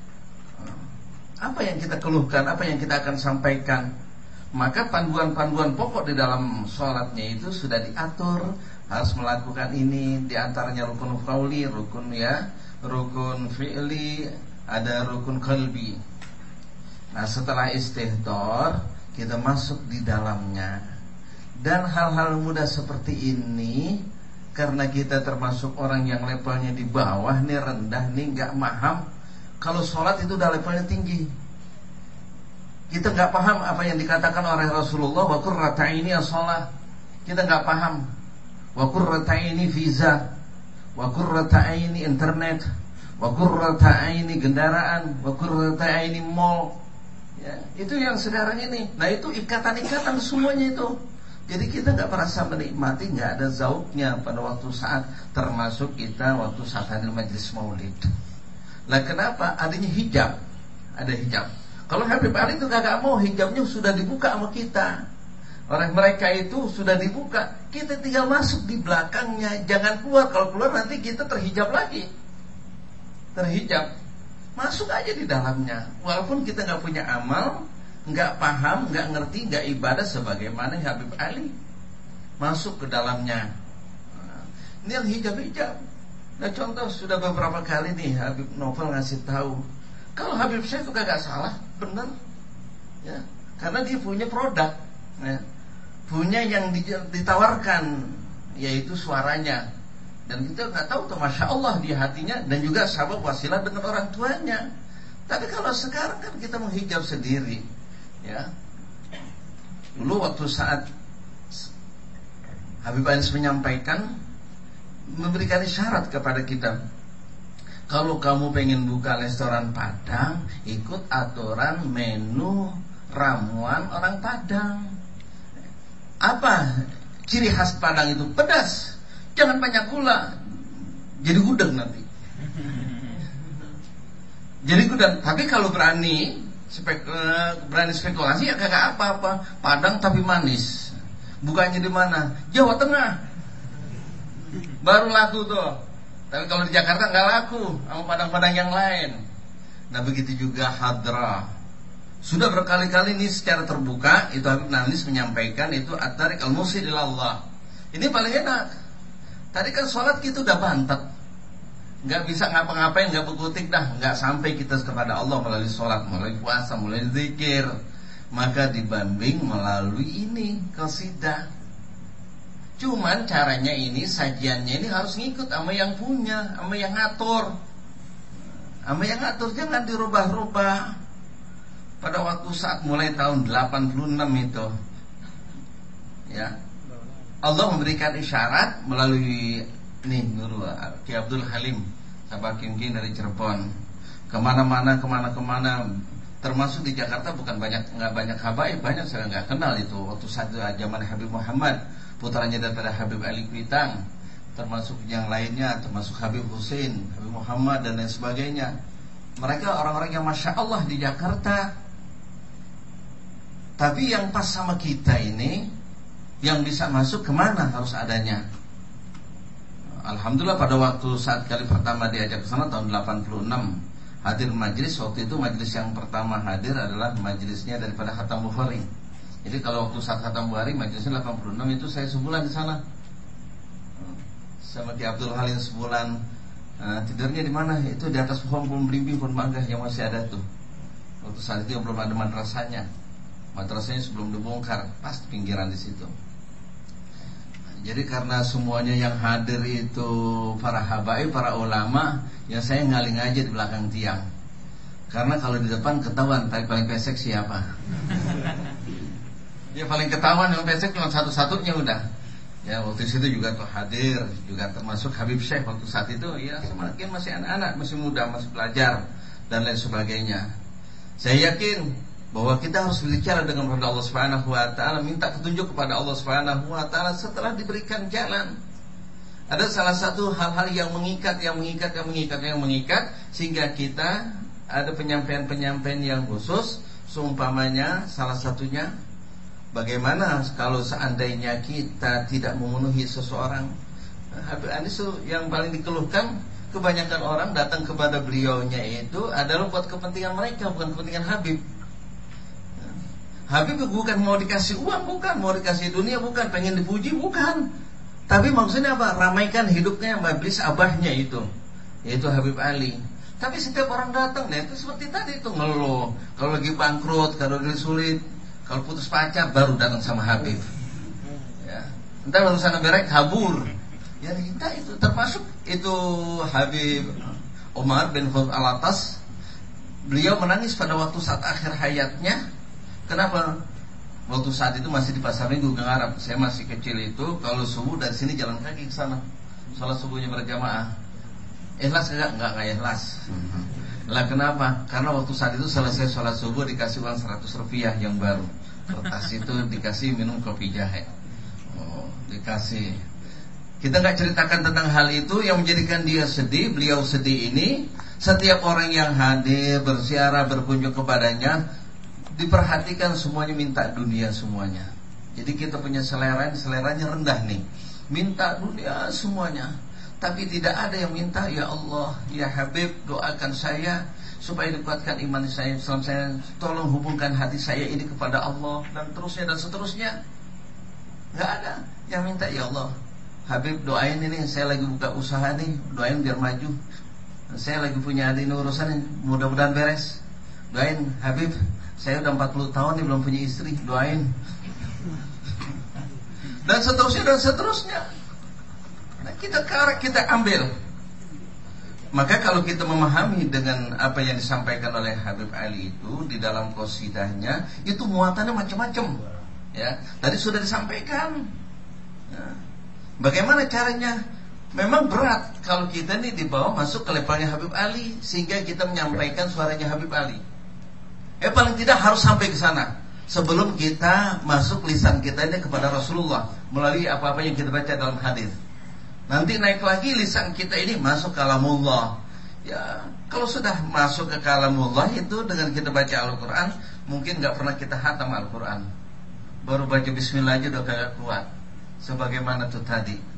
Apa yang kita keluhkan, apa yang kita akan sampaikan. Maka panduan-panduan pokok di dalam sholatnya itu sudah diatur. Harus melakukan ini. Di antaranya rukun qauli, rukun ya, rukun fi'li, ada rukun qalbi. Nah setelah istihdar, kita masuk di dalamnya. Dan hal-hal mudah seperti ini, karena kita termasuk orang yang levelnya di bawah nih, rendah nih, gak paham. Kalau sholat itu udah levelnya tinggi. Kita gak paham apa yang dikatakan oleh Rasulullah, wa qurrata aini as-shalah. Kita gak paham. Wa qurrata aini visa, wa qurrata aini internet, wa qurrata aini kendaraan, wa qurrata aini mall. Ya, itu yang sekarang ini. Nah itu ikatan-ikatan semuanya itu. Jadi kita gak merasa menikmati, gak ada zauknya pada waktu saat, termasuk kita waktu saat hadir majlis maulid. Nah kenapa? Adanya hijab. Ada hijab. Kalau Habib Ali itu gak mau, hijabnya sudah dibuka sama kita. Orang mereka itu sudah dibuka, kita tinggal masuk di belakangnya. Jangan keluar, kalau keluar nanti kita terhijab lagi. Terhijab. Masuk aja di dalamnya. Walaupun kita gak punya amal, gak paham, gak ngerti, gak ibadah sebagaimana Habib Ali. Masuk ke dalamnya. Nah, ini yang hijab-hijab. Nah contoh sudah beberapa kali nih Habib Novel ngasih tahu, kalau Habib saya itu kagak salah, benar, ya, karena dia punya produk, ya, punya yang ditawarkan, yaitu suaranya, dan kita nggak tahu tuh, masya Allah di hatinya, dan juga sabab wasilah dengan orang tuanya. Tapi kalau sekarang kan kita menghijab sendiri, ya. Dulu waktu saat Habib Anis menyampaikan, memberikan isyarat kepada kita, kalau kamu pengen buka restoran Padang, ikut aturan menu ramuan orang Padang. Apa ciri khas Padang itu? Pedas, jangan banyak gula, jadi gudeg nanti. Jadi gudeg. Tapi kalau berani spek, berani spekulasi ya kagak apa-apa. Padang tapi manis. Bukannya di mana? Jawa Tengah. Baru laku tuh. Tapi kalau di Jakarta nggak laku sama padang-padang yang lain. Nah begitu juga hadrah. Sudah berkali-kali ini secara terbuka itu Habib Nanis menyampaikan itu at-tariq al-musil ila Allah. Ini paling enak. Tadi kan sholat kita udah bantet, nggak bisa ngapa-ngapain, nggak berkutik dah, nggak sampai kita kepada Allah melalui sholat, melalui puasa, melalui zikir. Maka dibanding melalui ini qasidah. Cuman caranya ini, sajiannya ini harus ngikut sama yang punya, sama yang ngatur, sama yang ngatur, jangan dirubah-rubah. Pada waktu saat mulai tahun delapan puluh enam itu, ya, Allah memberikan isyarat melalui nih Nurul Ki Abdul Halim Sabah Kingking dari Cirebon, kemana-mana, kemana-kemana, termasuk di Jakarta bukan banyak, nggak banyak habaib, banyak saya nggak kenal itu. Waktu saat zaman Habib Muhammad, putranya daripada Habib Ali Kuitang, termasuk yang lainnya, termasuk Habib Hussein, Habib Muhammad dan lain sebagainya. Mereka orang-orang yang masya Allah di Jakarta. Tapi yang pas sama kita ini, yang bisa masuk kemana harus adanya. Alhamdulillah pada waktu saat kali pertama diajak ke sana tahun delapan puluh enam, hadir majelis. Waktu itu majelis yang pertama hadir adalah majelisnya daripada Khatam Bukhari. Jadi kalau waktu saat Khatam Bukhari majelisnya delapan puluh enam itu saya sebulan di sana. Sama Ki Abdul Halim sebulan. Nah, tidurnya di mana? Itu di atas pohon pohon belimbing, pohon mangga yang masih ada tuh. Waktu saat itu belum ada madrasahnya. Madrasahnya sebelum dibongkar, pas pinggiran di situ. Jadi karena semuanya yang hadir itu para habaib, para ulama, yang saya ngaling aja di belakang tiang. Karena kalau di depan ketahuan paling paling pesek siapa. Ya paling ketahuan yang pesek cuma satu-satunya udah. Ya waktu itu juga tuh hadir, juga termasuk Habib Syekh waktu saat itu. Ya semakin masih anak-anak, masih muda, masih pelajar dan lain sebagainya. Saya yakin bahwa kita harus berbicara dengan kepada Allah Subhanahu wa taala, minta petunjuk kepada Allah Subhanahu wa taala setelah diberikan jalan. Ada salah satu hal-hal yang mengikat, yang mengikat, yang mengikat, yang mengikat, sehingga kita ada penyampaian-penyampaian yang khusus. Seumpamanya salah satunya, bagaimana kalau seandainya kita tidak memenuhi seseorang. Habib Anis yang paling dikeluhkan, kebanyakan orang datang kepada beliaunya itu adalah buat kepentingan mereka, bukan kepentingan Habib. Habib bukan mau dikasih uang, bukan mau dikasih dunia, bukan pengen dipuji, bukan. Tapi maksudnya apa? Ramaikan hidupnya majlis abahnya itu, yaitu Habib Ali. Tapi setiap orang datang, nah itu seperti tadi itu ngeluh. Kalau lagi bangkrut, kalau lagi sulit, kalau putus pacar baru datang sama Habib. Ya, entar urusan berek kabur. Ya kita itu termasuk itu Habib Umar bin Khattab Al-Atas. Beliau menangis pada waktu saat akhir hayatnya. Kenapa? Waktu saat itu masih di Pasar Minggu Gang Arab. Saya masih kecil itu, kalau subuh dari sini jalan kaki ke sana. Salat subuhnya berjamaah. Ikhlas enggak? Enggak, enggak ikhlas. Lah kenapa? Karena waktu saat itu selesai salat subuh dikasih uang seratus rupiah yang baru. Kertas itu dikasih minum kopi jahe. Oh, dikasih. Kita enggak ceritakan tentang hal itu yang menjadikan dia sedih. Beliau sedih ini, setiap orang yang hadir, berziarah, berkunjung kepadanya, diperhatikan semuanya minta dunia semuanya. Jadi kita punya selera, seleranya rendah nih, minta dunia semuanya. Tapi tidak ada yang minta, ya Allah, ya Habib, doakan saya supaya dikuatkan iman saya, Islam saya, tolong hubungkan hati saya ini kepada Allah, dan terusnya dan seterusnya. Gak ada yang minta, ya Allah, Habib doain ini, saya lagi buka usaha nih, doain biar maju. Saya lagi punya ada ini urusan, mudah-mudahan beres. Doain Habib, saya udah empat puluh tahun nih belum punya istri, doain. Dan seterusnya dan seterusnya. Nah, kita karek kita ambil. Maka kalau kita memahami dengan apa yang disampaikan oleh Habib Ali itu di dalam qasidahnya, itu muatannya macam-macam. Ya, tadi sudah disampaikan. Ya. Bagaimana caranya? Memang berat kalau kita nih dibawa masuk ke levelnya Habib Ali, sehingga kita menyampaikan suaranya Habib Ali. Eh paling tidak harus sampai ke sana sebelum kita masuk lisan kita ini kepada Rasulullah melalui apa-apa yang kita baca dalam hadis. Nanti naik lagi lisan kita ini masuk kalamullah. Ya, kalau sudah masuk ke kalamullah itu dengan kita baca Al-Qur'an, mungkin enggak pernah kita khatam Al-Qur'an. Baru baca bismillah aja udah kagak kuat. Sebagaimana tuh tadi.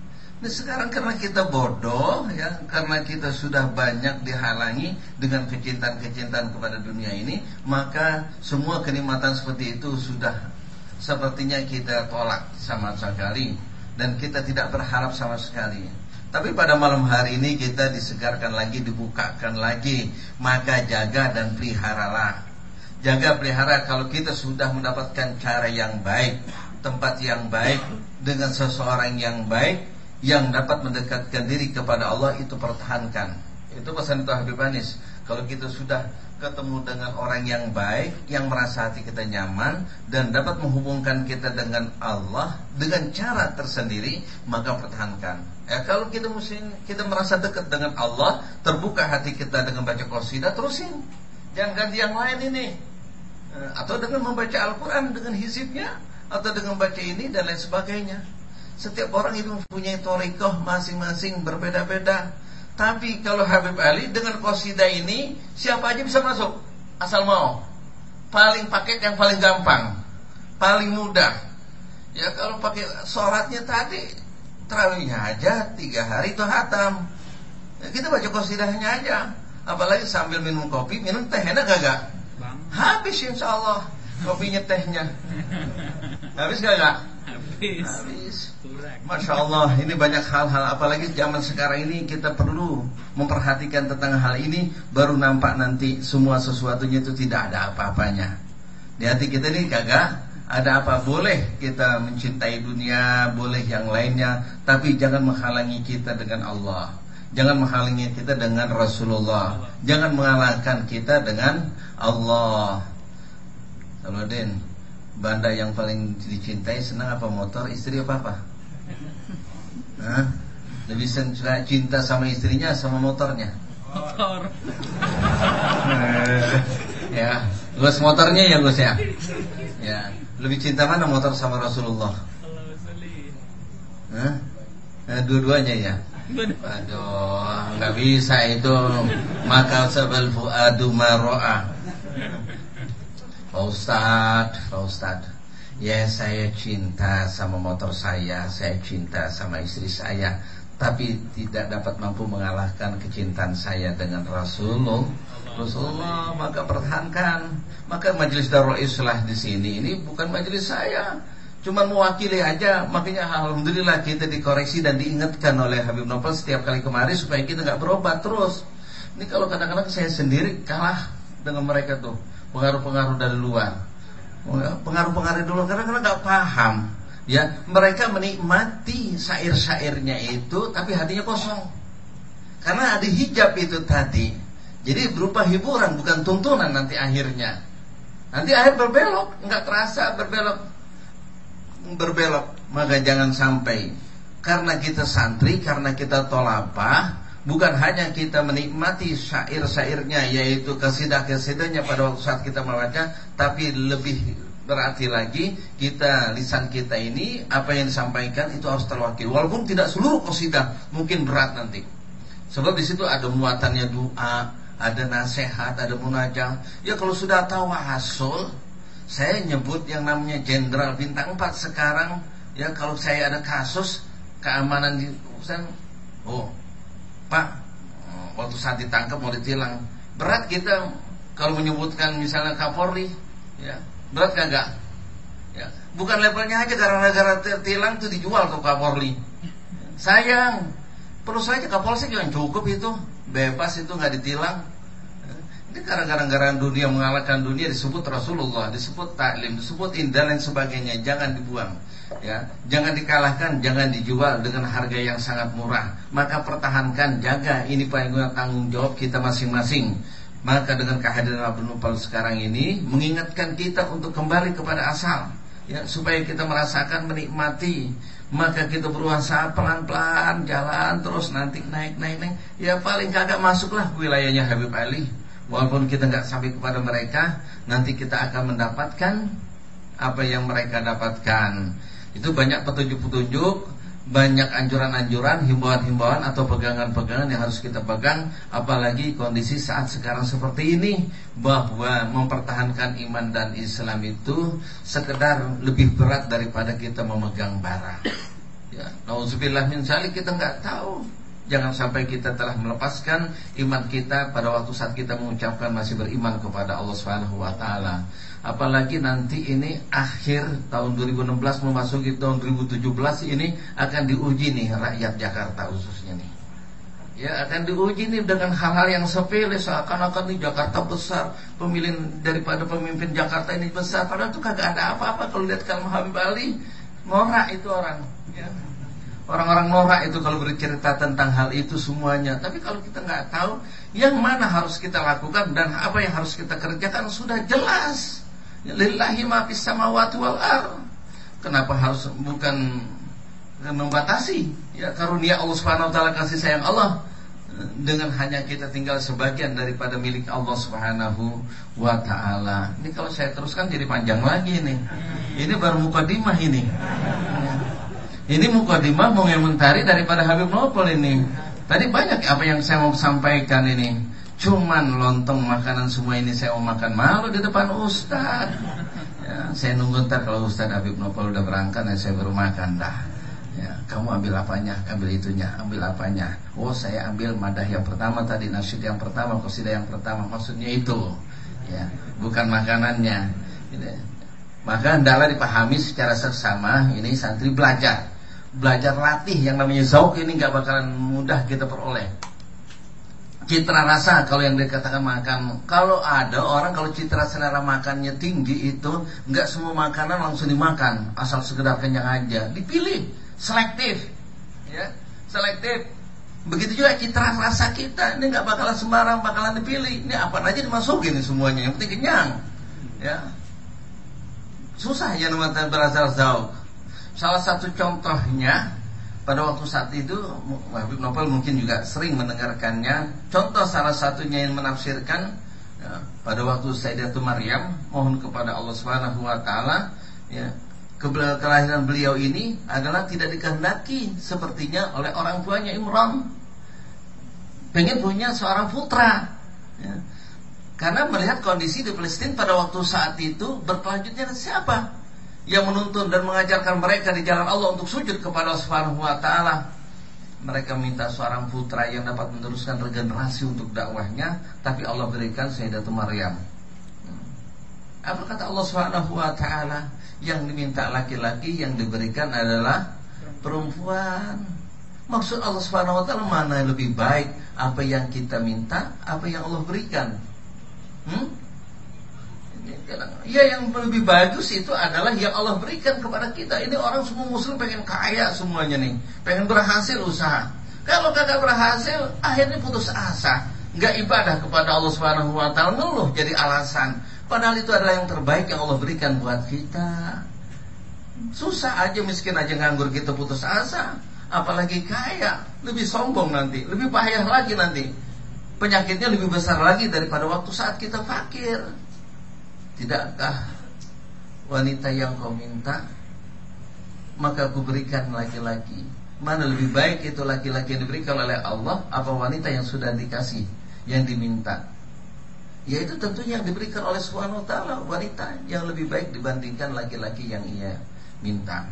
Nah, sekarang karena kita bodoh ya, karena kita sudah banyak dihalangi dengan kecintaan-kecintaan kepada dunia ini, maka semua kenikmatan seperti itu sudah sepertinya kita tolak sama sekali, dan kita tidak berharap sama sekali. Tapi pada malam hari ini kita disegarkan lagi, dibukakan lagi. Maka jaga dan peliharalah. Jaga pelihara kalau kita sudah mendapatkan cara yang baik, tempat yang baik, dengan seseorang yang baik, yang dapat mendekatkan diri kepada Allah, itu pertahankan. Itu pesan itu Habib Anis. Kalau kita sudah ketemu dengan orang yang baik, yang merasa hati kita nyaman dan dapat menghubungkan kita dengan Allah dengan cara tersendiri, maka pertahankan. Ya, kalau kita mesti kita merasa dekat dengan Allah, terbuka hati kita dengan baca qasidah, terusin. Jangan ganti yang lain ini. Atau dengan membaca Al-Quran dengan hizibnya, atau dengan baca ini dan lain sebagainya. Setiap orang itu mempunyai thariqah masing-masing berbeda-beda. Tapi kalau Habib Ali dengan qasidah ini, siapa aja bisa masuk, asal mau. Paling paket yang paling gampang, paling mudah. Ya kalau pakai sholatnya tadi, tarawihnya aja tiga hari itu hatam. Ya, kita baca qasidahnya aja. Apalagi sambil minum kopi, minum teh, enak gak? Habis insya Allah kopinya, tehnya. Habis gak? Habis. Habis. Masya Allah, ini banyak hal-hal. Apalagi zaman sekarang ini kita perlu memperhatikan tentang hal ini. Baru nampak nanti semua sesuatunya itu tidak ada apa-apanya. Di hati kita ini kagak ada apa. Boleh kita mencintai dunia, boleh yang lainnya, tapi jangan menghalangi kita dengan Allah. Jangan menghalangi kita dengan Rasulullah. Jangan mengalahkan kita dengan Allah. Salahuddin, banda yang paling dicintai senang apa, motor, istri, apa apa? Hah? Lebih cinta sama istrinya sama motornya? Motor. Ya, Gus motornya ya Gus ya. Ya, lebih cinta mana, motor sama Rasulullah? Hah? Nah, dua-duanya ya. Aduh, nggak bisa itu. Maka sabal fuadu maro'a. Pak Ustadz, Pak Ustadz, ya saya cinta sama motor saya, saya cinta sama istri saya, tapi tidak dapat mampu mengalahkan kecintaan saya dengan Rasulullah. Rasulullah, maka pertahankan. Maka majelis Darul Islah di sini ini bukan majelis saya, cuma mewakili aja. Makanya alhamdulillah kita dikoreksi dan diingatkan oleh Habib Novel setiap kali kemarin supaya kita nggak berobat terus. Ini kalau kadang-kadang saya sendiri kalah dengan mereka tuh, pengaruh-pengaruh dari luar, pengaruh-pengaruh dulu, karena karena nggak paham. Ya, mereka menikmati syair-syairnya itu, tapi hatinya kosong. Karena ada hijab itu tadi. Jadi berupa hiburan, bukan tuntunan nanti akhirnya. Nanti akhir berbelok, nggak terasa berbelok, berbelok. Maka jangan sampai, karena kita santri, karena kita tolabah, bukan hanya kita menikmati syair-syairnya, yaitu kasidah-kasidahnya pada waktu saat kita membaca, tapi lebih berarti lagi kita, lisan kita ini apa yang disampaikan itu harus terwakil. Walaupun tidak seluruh qasidah, mungkin berat nanti. Sebab di situ ada muatannya doa, ada nasihat, ada munajah. Ya kalau sudah tahu hasul, saya nyebut yang namanya jenderal bintang empat sekarang. Ya kalau saya ada kasus keamanan di urusan, oh Pak, waktu saat ditangkap mau ditilang, berat kita kalau menyebutkan misalnya Kapolri, ya berat kagak? Ya, bukan levelnya aja, gara-gara tertilang tuh dijual ke Kapolri. Sayang, perlu saja Kapolsek yang cukup itu, bebas itu nggak ditilang. Ini gara-gara dunia mengalahkan dunia, disebut Rasulullah, disebut taklim, disebut indah dan sebagainya. Jangan dibuang, ya, jangan dikalahkan, jangan dijual dengan harga yang sangat murah. Maka pertahankan, jaga. Ini paling tanggung jawab kita masing-masing. Maka dengan kehadiran Abdul Nupal sekarang ini mengingatkan kita untuk kembali kepada asal, ya, supaya kita merasakan, menikmati. Maka kita berusaha pelan-pelan jalan terus, nanti naik-naik-naik. Ya paling kagak masuklah wilayahnya Habib Ali. Walaupun kita nggak sampai kepada mereka, nanti kita akan mendapatkan apa yang mereka dapatkan. Itu banyak petunjuk-petunjuk, banyak anjuran-anjuran, himbauan-himbauan atau pegangan-pegangan yang harus kita pegang. Apalagi kondisi saat sekarang seperti ini, bahwa mempertahankan iman dan Islam itu sekedar lebih berat daripada kita memegang bara. Ya, nauzubillah min dzalik, kita nggak tahu. Jangan sampai kita telah melepaskan iman kita pada waktu saat kita mengucapkan masih beriman kepada Allah Subhanahu wa taala. Apalagi nanti ini akhir tahun dua ribu enam belas memasuki tahun dua ribu tujuh belas ini akan diuji nih rakyat Jakarta khususnya nih. Ya, akan diuji nih dengan hal-hal yang sepele, seakan-akan di Jakarta besar, pemilihan daripada pemimpin Jakarta ini besar, padahal itu kagak ada apa-apa. Kalau lihat Kang Habib Ali, norak itu orang, ya. Orang-orang norak itu kalau bercerita tentang hal itu semuanya. Tapi kalau kita nggak tahu yang mana harus kita lakukan dan apa yang harus kita kerjakan, sudah jelas. Lillahi ma fis samawati wal ardh. Kenapa harus bukan membatasi ya karunia Allah Subhanahu wa taala, kasih sayang Allah, dengan hanya kita tinggal sebagian daripada milik Allah Subhanahu wa taala. Ini kalau saya teruskan jadi panjang lagi nih. Ini baru mukadimah ini. Ini mukadimah mengomentari daripada Habib Nopal ini. Tadi banyak apa yang saya mau sampaikan ini. Cuman lontong makanan semua ini saya mau makan malu di depan Ustaz. Ya, saya nunggu ntar kalau Ustaz Habib Nopal udah berangkat dan saya baru makan dah. Ya, kamu ambil apanya, ambil itunya, ambil apanya. Oh, saya ambil madah yang pertama tadi, nasyid yang pertama, qasidah yang pertama. Maksudnya itu, ya, bukan makanannya. Ini. Maka hendaklah dipahami secara seksama. Ini santri belajar, belajar latih yang namanya zauq ini nggak bakalan mudah kita peroleh. Citra rasa kalau yang dikatakan makan, kalau ada orang kalau citra selera makannya tinggi itu nggak semua makanan langsung dimakan, asal sekedar kenyang aja, dipilih, selektif, ya, selektif. Begitu juga citra rasa kita ini nggak bakalan sembarang bakalan dipilih. Ini apa aja dimasukin ini semuanya, yang penting kenyang, ya. Susah ya namanya berasal zauq. Salah satu contohnya pada waktu saat itu Habib Nopal mungkin juga sering mendengarkannya. Contoh salah satunya yang menafsirkan ya, pada waktu Sayyidatul Maryam mohon kepada Allah Subhanahu wa taala, ya, kelahiran beliau ini adalah tidak dikehendaki sepertinya oleh orang tuanya Imran. Pengen punya seorang putra, ya. Karena melihat kondisi di Palestina pada waktu saat itu, berkelanjutnya siapa yang menuntun dan mengajarkan mereka di jalan Allah untuk sujud kepada Allah Subhanahu wa taala. Mereka minta seorang putra yang dapat meneruskan regenerasi untuk dakwahnya, tapi Allah berikan Sayyidatul Maryam. Apa kata Allah Subhanahu wa taala? Yang diminta laki-laki, yang diberikan adalah perempuan. Maksud Allah Subhanahu wa taala mana yang lebih baik? Apa yang kita minta, apa yang Allah berikan? Hmm? Ya, yang lebih bagus itu adalah yang Allah berikan kepada kita. Ini orang semua muslim pengen kaya semuanya nih, pengen berhasil usaha. Kalau kagak berhasil, akhirnya putus asa, nggak ibadah kepada Allah Subhanahu wa taala, ngeluh jadi alasan. Padahal itu adalah yang terbaik yang Allah berikan buat kita. Susah aja, miskin aja, nganggur kita putus asa, apalagi kaya, lebih sombong nanti, lebih bahaya lagi nanti. Penyakitnya lebih besar lagi daripada waktu saat kita fakir. Tidakkah wanita yang kau minta, maka aku berikan laki-laki? Mana lebih baik itu laki-laki yang diberikan oleh Allah, apa wanita yang sudah dikasih, yang diminta? Yaitu tentunya yang diberikan oleh Subhanahu wa taala, wanita yang lebih baik dibandingkan laki-laki yang ia minta.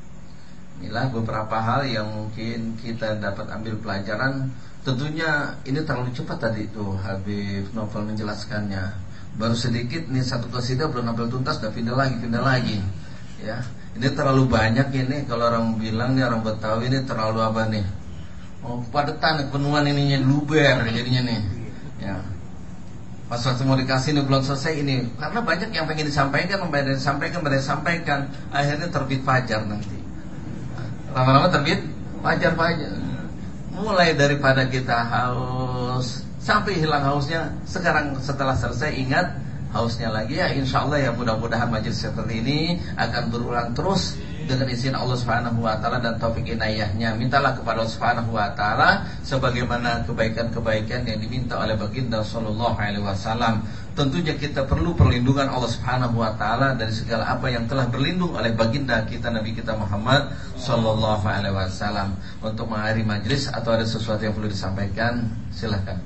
Inilah beberapa hal yang mungkin kita dapat ambil pelajaran. Tentunya ini terlalu cepat tadi itu Habib Nopal menjelaskannya. Baru sedikit nih, satu qasidah belum sampai tuntas, udah pindah lagi, pindah lagi. Ya, ini terlalu banyak ini. Kalau orang bilang nih, orang Betawi ini terlalu apa nih? Oh, padetan, penuhan ininya luber jadinya nih. Ya. Pas waktu mau dikasih ini belum selesai ini, karena banyak yang pengen disampaikan, pengen disampaikan, pengen disampaikan, akhirnya terbit fajar nanti. Lama-lama terbit fajar-fajar. Mulai daripada kita haus sampai hilang hausnya, sekarang setelah selesai ingat hausnya lagi. Ya insya Allah ya, mudah-mudahan majelis seperti ini akan berulang terus dengan izin Allah Subhanahu wa taala dan taufik inayahnya. Mintalah kepada Allah Subhanahu wa taala sebagaimana kebaikan-kebaikan yang diminta oleh baginda sallallahu alaihi wasallam. Tentunya kita perlu perlindungan Allah Subhanahu wa taala dari segala apa yang telah berlindung oleh baginda kita Nabi kita Muhammad sallallahu alaihi wasallam. Untuk mengakhiri majelis atau ada sesuatu yang perlu disampaikan, silakan.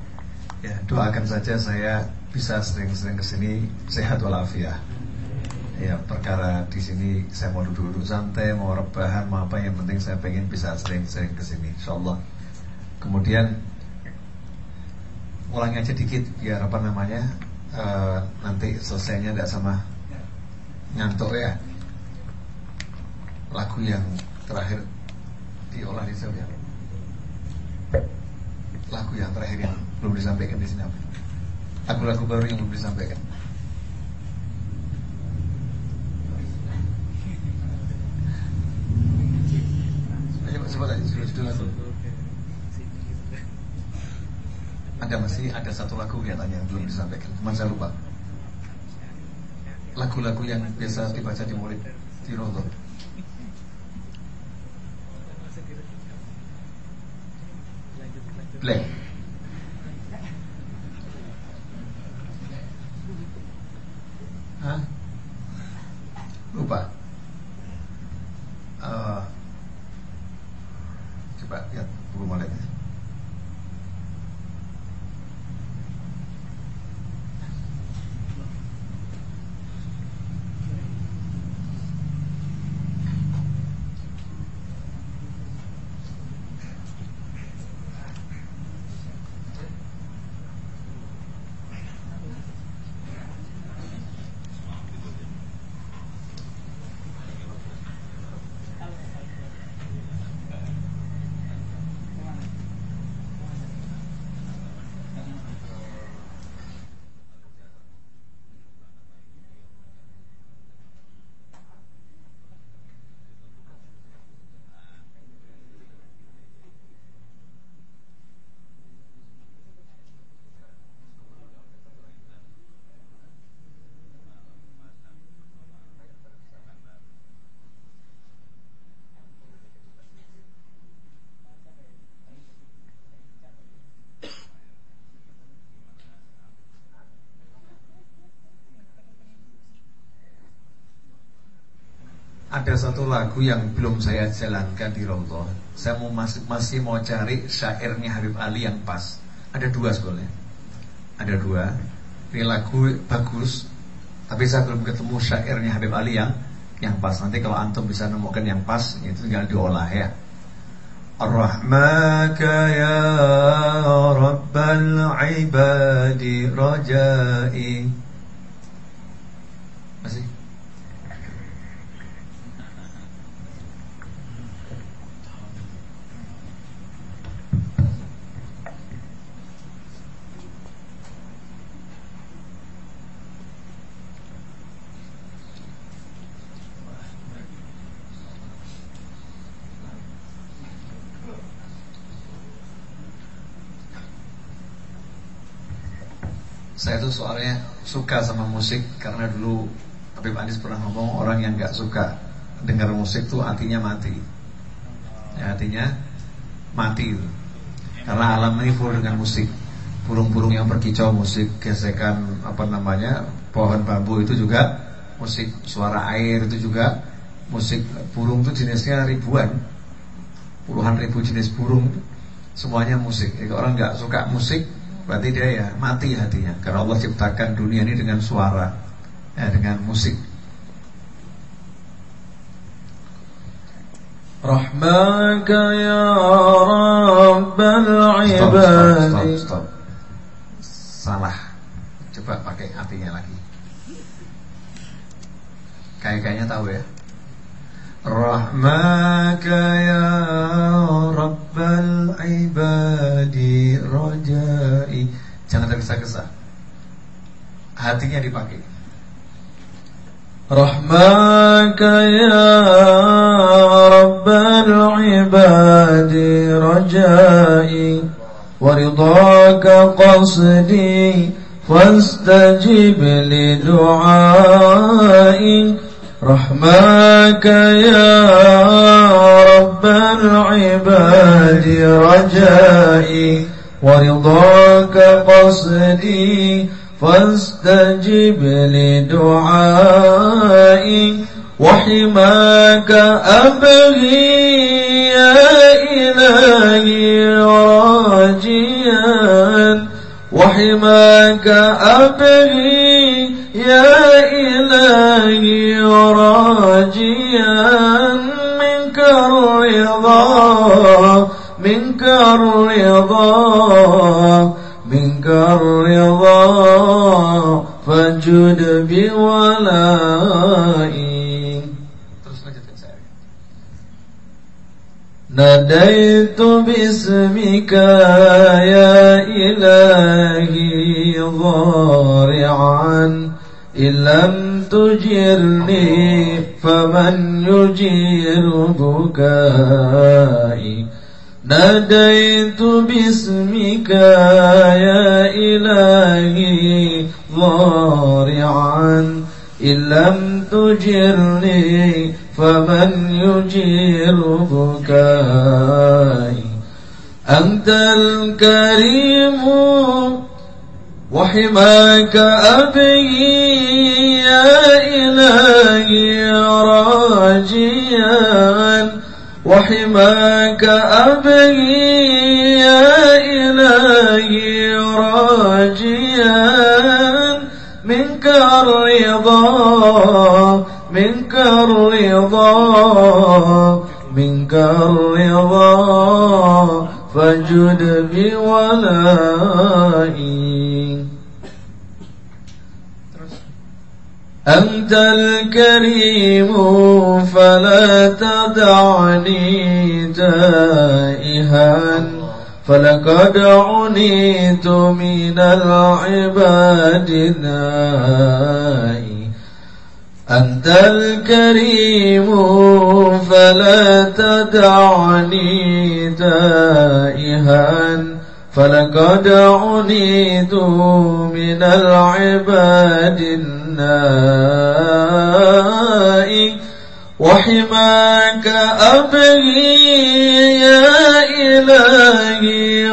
Ya, doakan saja saya bisa sering-sering kesini sehat walafiat. Ya perkara di sini saya mau duduk-duduk santai, mau rebahan, mau apa, yang penting saya pengen bisa sering-sering kesini, insyaallah. Kemudian ulangi aja dikit biar apa namanya uh, nanti selesainya tidak sama ngantuk ya. Lagu yang terakhir diolah di sana. Lagu yang terakhir yang belum disampaikan di sini apa? Lagu-lagu baru yang belum disampaikan. Coba tadi judul lagu. Ada masih ada satu lagu kelihatannya yang belum disampaikan, cuma saya lupa. Lagu-lagu yang biasa dibaca di murid di Ramadan. Blank. Hah? Lupa. Uh, Coba lihat buku moletnya. Ada satu lagu yang belum saya jalankan di Raudhah. Saya mau masih, masih mau cari syairnya Habib Ali yang pas. Ada dua sebetulnya. Ada dua. Ini lagu bagus, tapi saya belum ketemu syairnya Habib Ali yang yang pas. Nanti kalau antum bisa nemukan yang pas, itu tinggal diolah ya. Ar-Rahmaka ya Rabbal ibadi rajai. Masih? Saya tuh soalnya suka sama musik karena dulu Habib Anis pernah ngomong orang yang gak suka dengar musik tuh hatinya mati. Ya, hatinya mati itu. Karena alam ini full dengan musik. Burung-burung yang berkicau musik, gesekan apa namanya pohon bambu itu juga musik, suara air itu juga musik. Burung itu jenisnya ribuan, puluhan ribu jenis burung, semuanya musik. Jika orang gak suka musik, berarti dia ya mati hatinya. Karena Allah ciptakan dunia ini dengan suara, ya, dengan musik. Rahmaka ya Rabbal ibadi. Stop, stop, stop. Salah. Coba pakai hatinya lagi. Kayak-kayaknya tahu ya. Rahmaka ya Rabbal ibadi rajai. Jangan tergesa-gesa, hatinya dipakai. Rahmaka ya Rabbal ibadi rajai waridaka qasdi fastajib li du'ai. رحمك يا رب العباد رجائي ورضاك قصدي فاستجب لدعائي وحماك أبغي يا إلهي راجيا وحماك أبغي يا إلهي منك الرضا منك الرضا فجد بولائي. Terus lanjutkan saya. ناديت باسمك يا إلهي ضارعا إن لم تجرني فمن يجير بكائي. ناديت باسمك يا إلهي ضارعا إن لم تجرني فمن يجير بكائي. أنت الكريم وحماك أبغي يا إلهي راجيا وحماك أبغي يا إلهي راجيا منك الرضا منك الرضا منك الرضا فجد بولائي. أنت الكريم فلا تدعني تائها فلقد عنيت من العباد نائي. أنت الكريم فلا تدعني تائها فلقد عنيت من العباد النائي. وحماك أبغي يا إلهي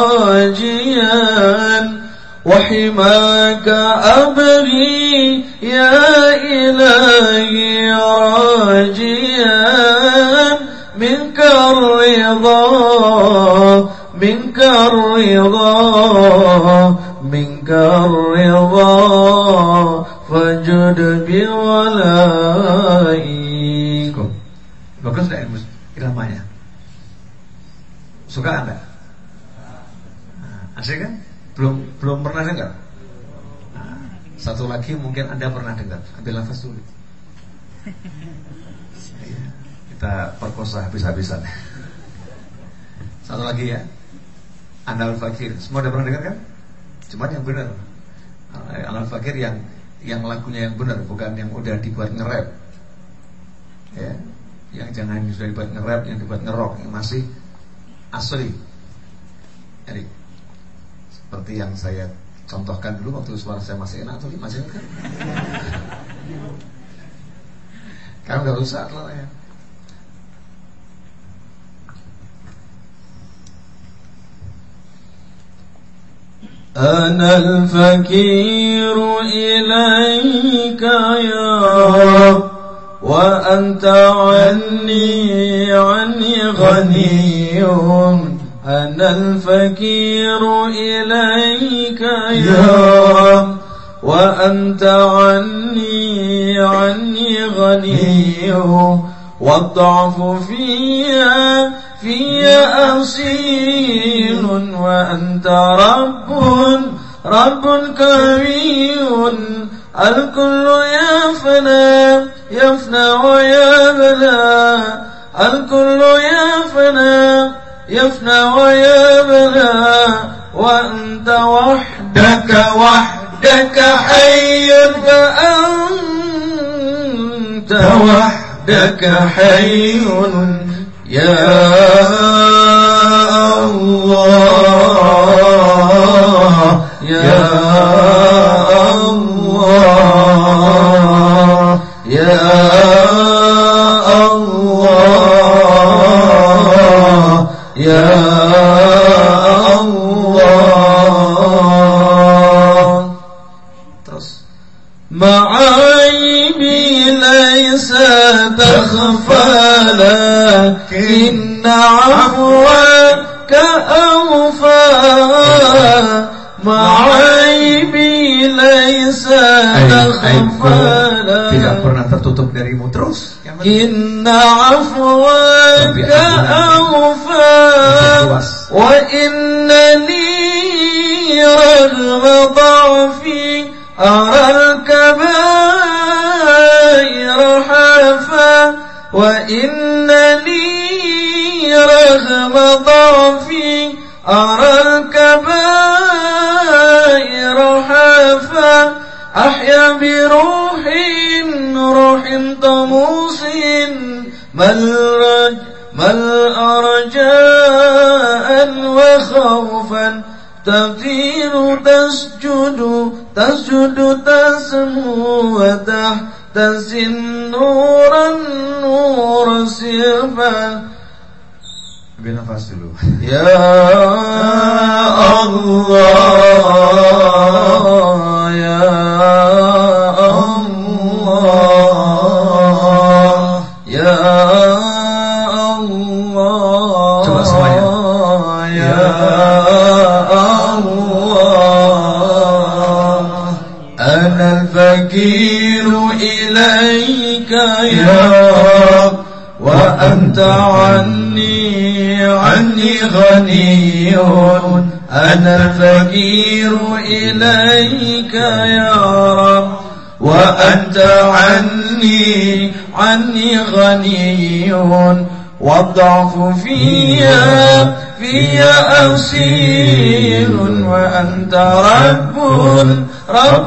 راجيا وحماك أبغي يا إلهي راجيا منك الرضا منك الرضا منك الرضا فجد بولائي. Bagus enggak iramanya? Suka enggak? Nah, asik kan? Belum belum pernah dengar? Nah, satu lagi mungkin Anda pernah dengar. Ambil nafas dulu. Ya, kita perkosa habis-habisan. Satu lagi ya. Anal Fakir. Semua udah pernah dengar kan? Cuma yang benar. Anal Fakir yang yang lagunya yang benar, bukan yang udah dibuat nge-rap. Ya. Yang jangan yang sudah dibuat nge-rap, yang dibuat nge-rock, yang masih asli. Jadi seperti yang saya contohkan dulu waktu suara saya masih enak tuh, masih enak kan? Kan nggak usah lah ya. أنا الفقير إليك يا رب وأنت عني عني غني. أنا الفقير إليك يا رب وأنت عني عني غني. والضعف فيها في أصيل وأنت رب رب قوي. الكل يفنى يفنى ويبلى الكل يفنى يفنى ويبلى وأنت وحدك وحدك حي فأنت وحدك حي يا الله يا الله يا الله يا الله. Terus معايبي ليس تخفى لكن عفوك أوفى. معايبي ليس تخفى tidak pernah tertutup darimu. Terus إن عفوك أوفى وإنني رغم ضعفي أرى الكبائر حافا وإنني رغم ضعفي أرى الكبائر حافا أحيا بروح روح طموس مل رجاء وخوفا تطير تسجد تسجد تسمو وتحتسن نورا نور سربا. Ambil nafas dulu. Ya Allah, ya Allah, ya Allah. Coba semuanya. Ya Allah, ana al-faqiru ilaika ya Rabb wa anta anni عني غني أنا الفقير إليك يا رب وأنت عني عني غني والضعف فيها فيها أسير وأنت رب رب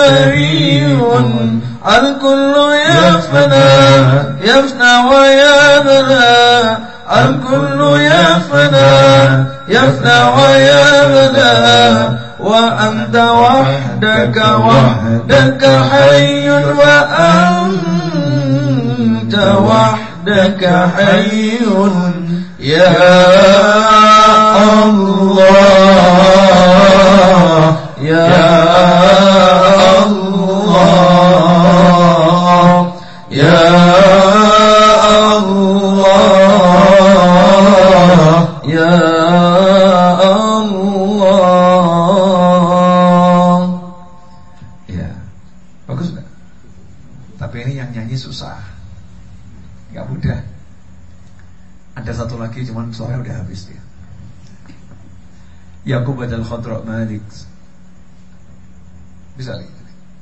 كريم الكل يفنى يفنى ويبلى الكل يفنى يفنى ويبلى وأنت وحدك وحدك حي وأنت وحدك حي يا الله يا الله يا Ya Allah. Ya, bagus enggak? Tapi ini yang nyanyi susah, nggak mudah. Ada satu lagi, cuman suaranya udah habis dia. Yaqub al-Khadra Malik. Bisa lagi?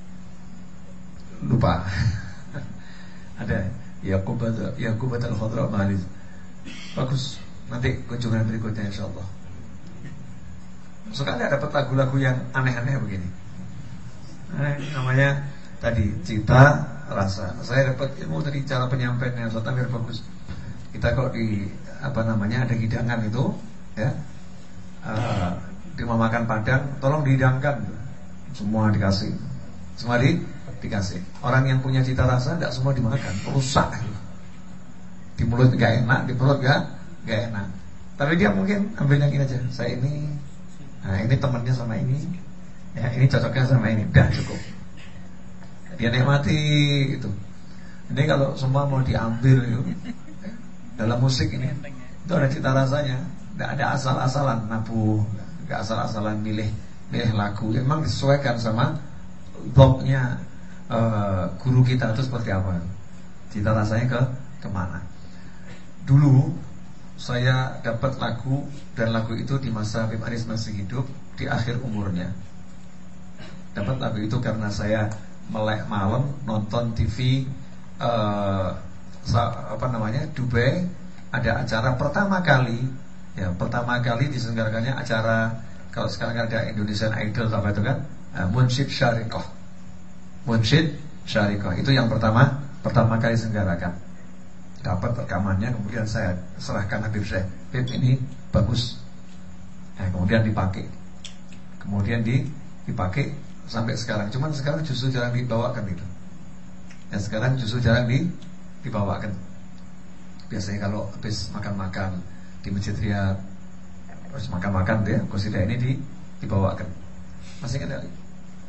Lupa. Ada Yaqub Yaqub al-Khadra Malik. Bagus. Nanti kunjungan berikutnya insyaallah. Suka nggak dapat lagu-lagu yang aneh-aneh begini? Nah, namanya tadi cita rasa. Saya dapat ilmu dari cara penyampaiannya Ustaz Amir bagus. Kita kok di apa namanya ada hidangan itu, ya, uh, di mau makan Padang, tolong dihidangkan, semua dikasih, semua di, dikasih. Orang yang punya cita rasa tidak semua dimakan, rusak. Di mulut nggak enak, di perut nggak gak enak. Tapi dia mungkin ambil yang ini aja. Saya ini, nah ini temannya sama ini, ya ini cocoknya sama ini, udah cukup. Dia nikmati gitu. Ini kalau semua mau diambil itu, dalam musik ini itu ada cita rasanya. Tidak ada asal-asalan nabuh, nggak asal-asalan milih milih lagu. Memang disesuaikan sama blognya uh, guru kita itu seperti apa. Cita rasanya ke kemana. Dulu saya dapat lagu, dan lagu itu di masa Habib Aris masih hidup, di akhir umurnya. Dapat lagu itu karena saya melek malam nonton T V uh, apa namanya Dubai, ada acara pertama kali, ya pertama kali diselenggarakannya acara, kalau sekarang ada Indonesian Idol apa itu kan, uh, Munsyid Syarikoh. Munsyid Syarikoh itu yang pertama pertama kali diselenggarakan. Dapat rekamannya, kemudian saya serahkan Habib Syekh, Habib ini bagus. Nah, kemudian dipakai, kemudian di, dipakai sampai sekarang. Cuman sekarang justru jarang dibawakan itu. Ya sekarang justru jarang di, dibawakan. Biasanya kalau habis makan-makan di Masjid Riyadh, habis makan-makan dia qasidah ini di, dibawakan. Masih ingat kali?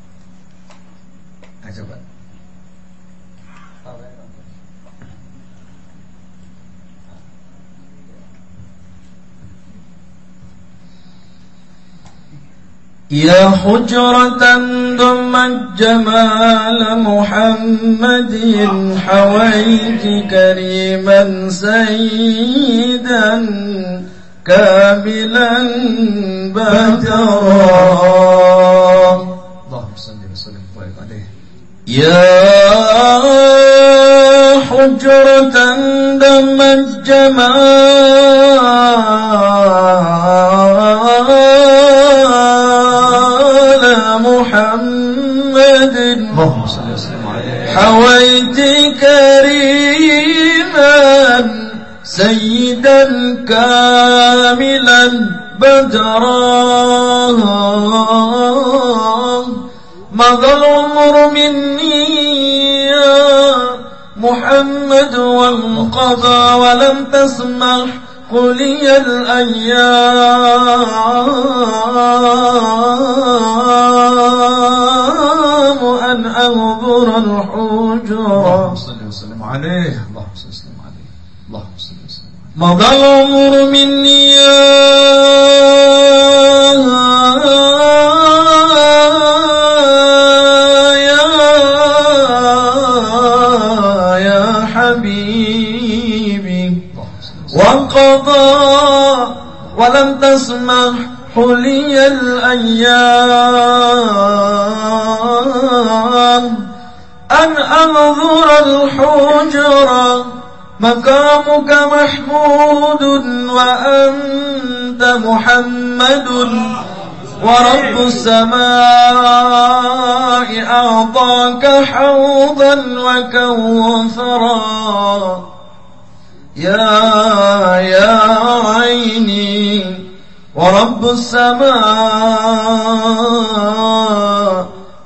Nah coba. يا حجرة ضمت جمال محمد حويت كريما سيدا كاملا بدرا. اللهم صل وسلم وبارك عليه. يا حجرة دم الجمال محمد اللهم صل وسلم عليه. حويت كريما سيدا كاملا بدرا. مضى العمر مني يا محمد وانقضى ولم تسمح قلي الأيام أن أنظر الحجرة. اللهم صل وسلم عليه. اللهم صل وسلم عليه. اللهم صل وسلم عليه. مضى العمر مني يا وانقضى ولم تسمح حلي الأيام أن أنظر الحجرة. مقامك محمود وأنت محمد ورب السماء أعطاك حوضا وكوثرا. يا يا عيني ورب السماء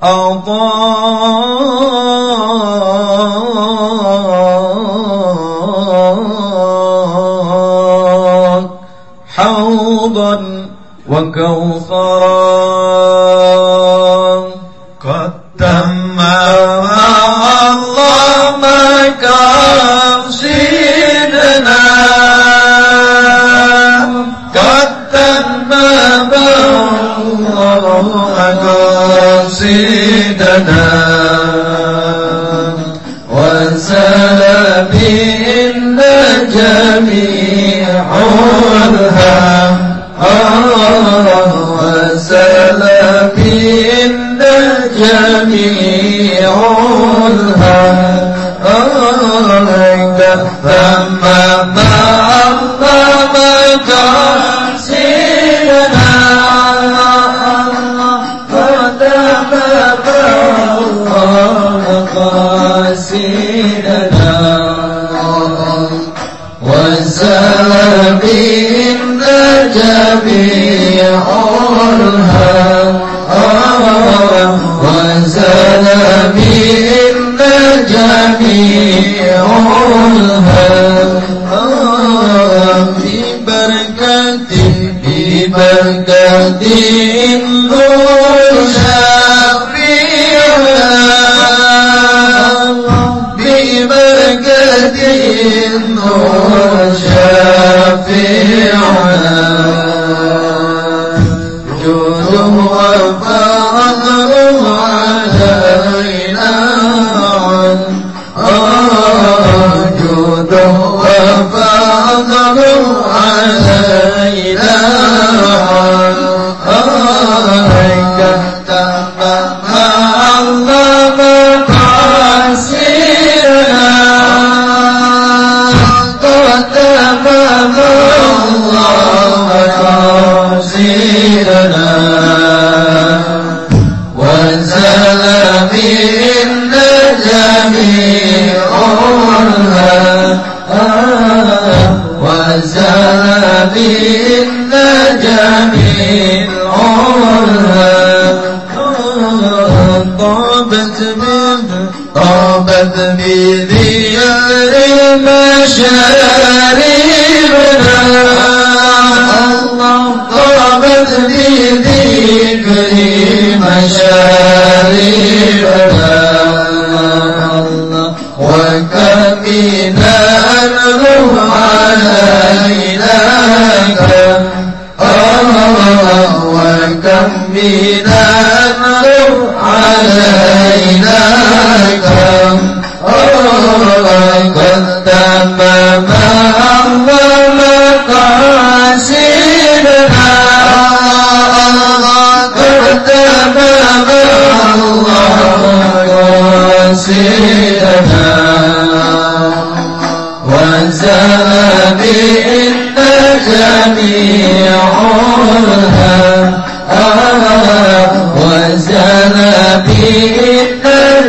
أعطاك حوضا وكوثرا. قد تم الله مقاصدنا قد تم الله مقاصدنا وانزل بنا جميع الهم وانزل بنا جميع الهم ثم ما الله مقاصدنا قدم الله مقاصدنا وانزل بنا جميع الهم وانزل بنا جميع الهم ببركة ببركة النور شفيعنا ببركة النور شفيعنا جوده وفضله علينا جوده وفضله علينا الله مقاصدنا قدم الله مقاصدنا وانزل منا جميع الهم وانزل منا جميع الهم طابت بذ طابت بذيار مشاربنا الله طابت بذكر مشاربنا الله وكم من الروح علينا كم وكم من الروح علينا كم قد تمم الله مقاصدنا مقاصدنا وانزل بإن جميعها وانزل بإن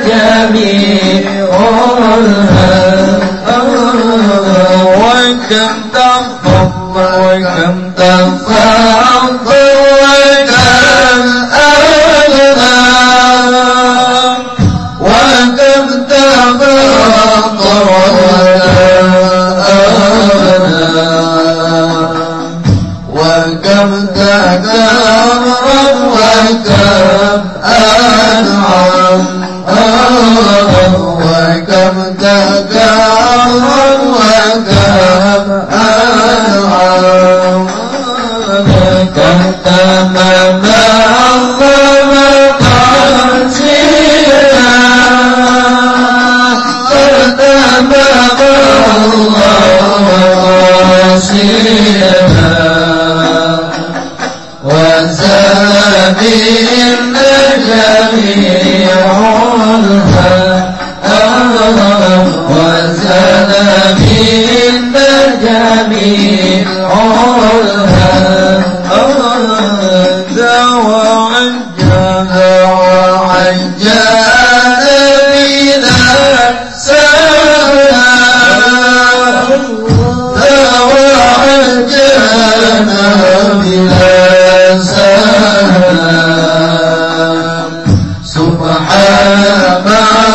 جميعها وكم تفضل وكم تفضل وكم أغنى وكم تفضل وكم تكرم وكم أنعم وكم تكرم وكم أنعم وكم تمام الله مقاصدنا تمام الله مقاصدنا وانزل بإن جميعها وانزل بإن جميعها وعجانا وعجانا بنا سلام وعجانا بنا سبحان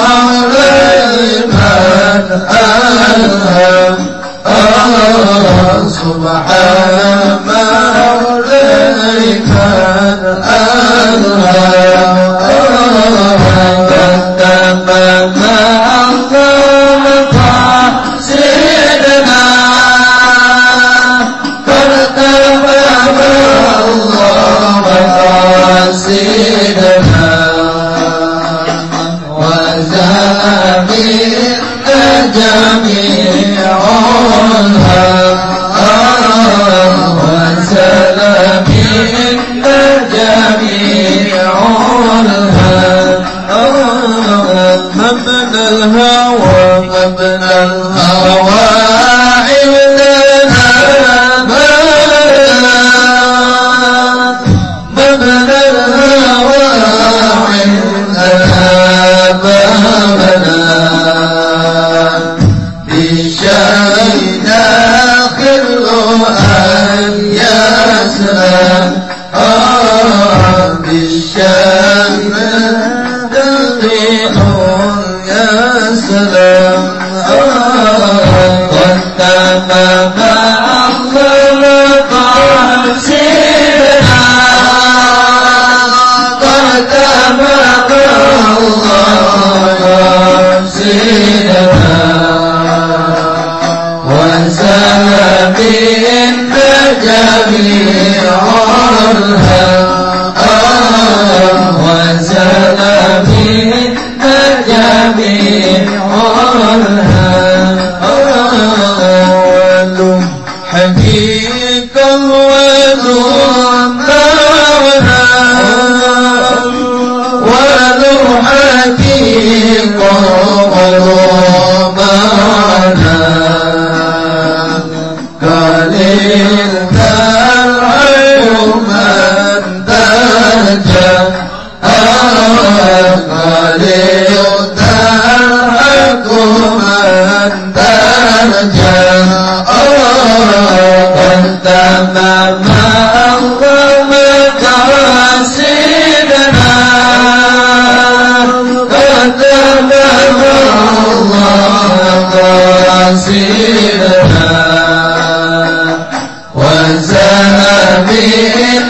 من ألهم سبحان موليك ألهم قدمنا الله مقاصدنا قدمنا الله مقاصدنا جميعها وانزل بإن جميعها مبنى الهوى مبنى الهوى عندنا مبنى الهوى عندنا بشارنا خل أن يسلم بالشارنا تضيح يسلم والتمام الله مقاصدنا والتمام الله مقاصدنا وانزل بإن جميعها وانزل بإن جميعها ولم حقيقا ولم معنى ولم حقيقا ولم معنى قليل ترعب من ترجى قليل ترعب من ترجى قد تمام الله مقاصدنا قد تمام الله مقاصدنا وانزل بإن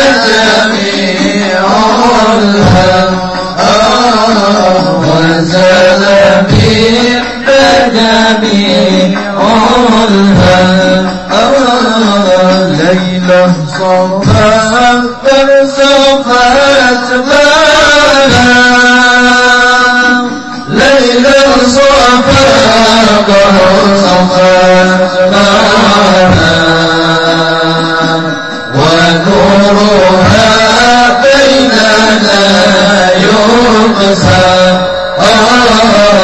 جميعها وانزل بإن جميعها ليلة صفات صفات مالا ليلة صفات صفات مالا ونورها بيننا يبصر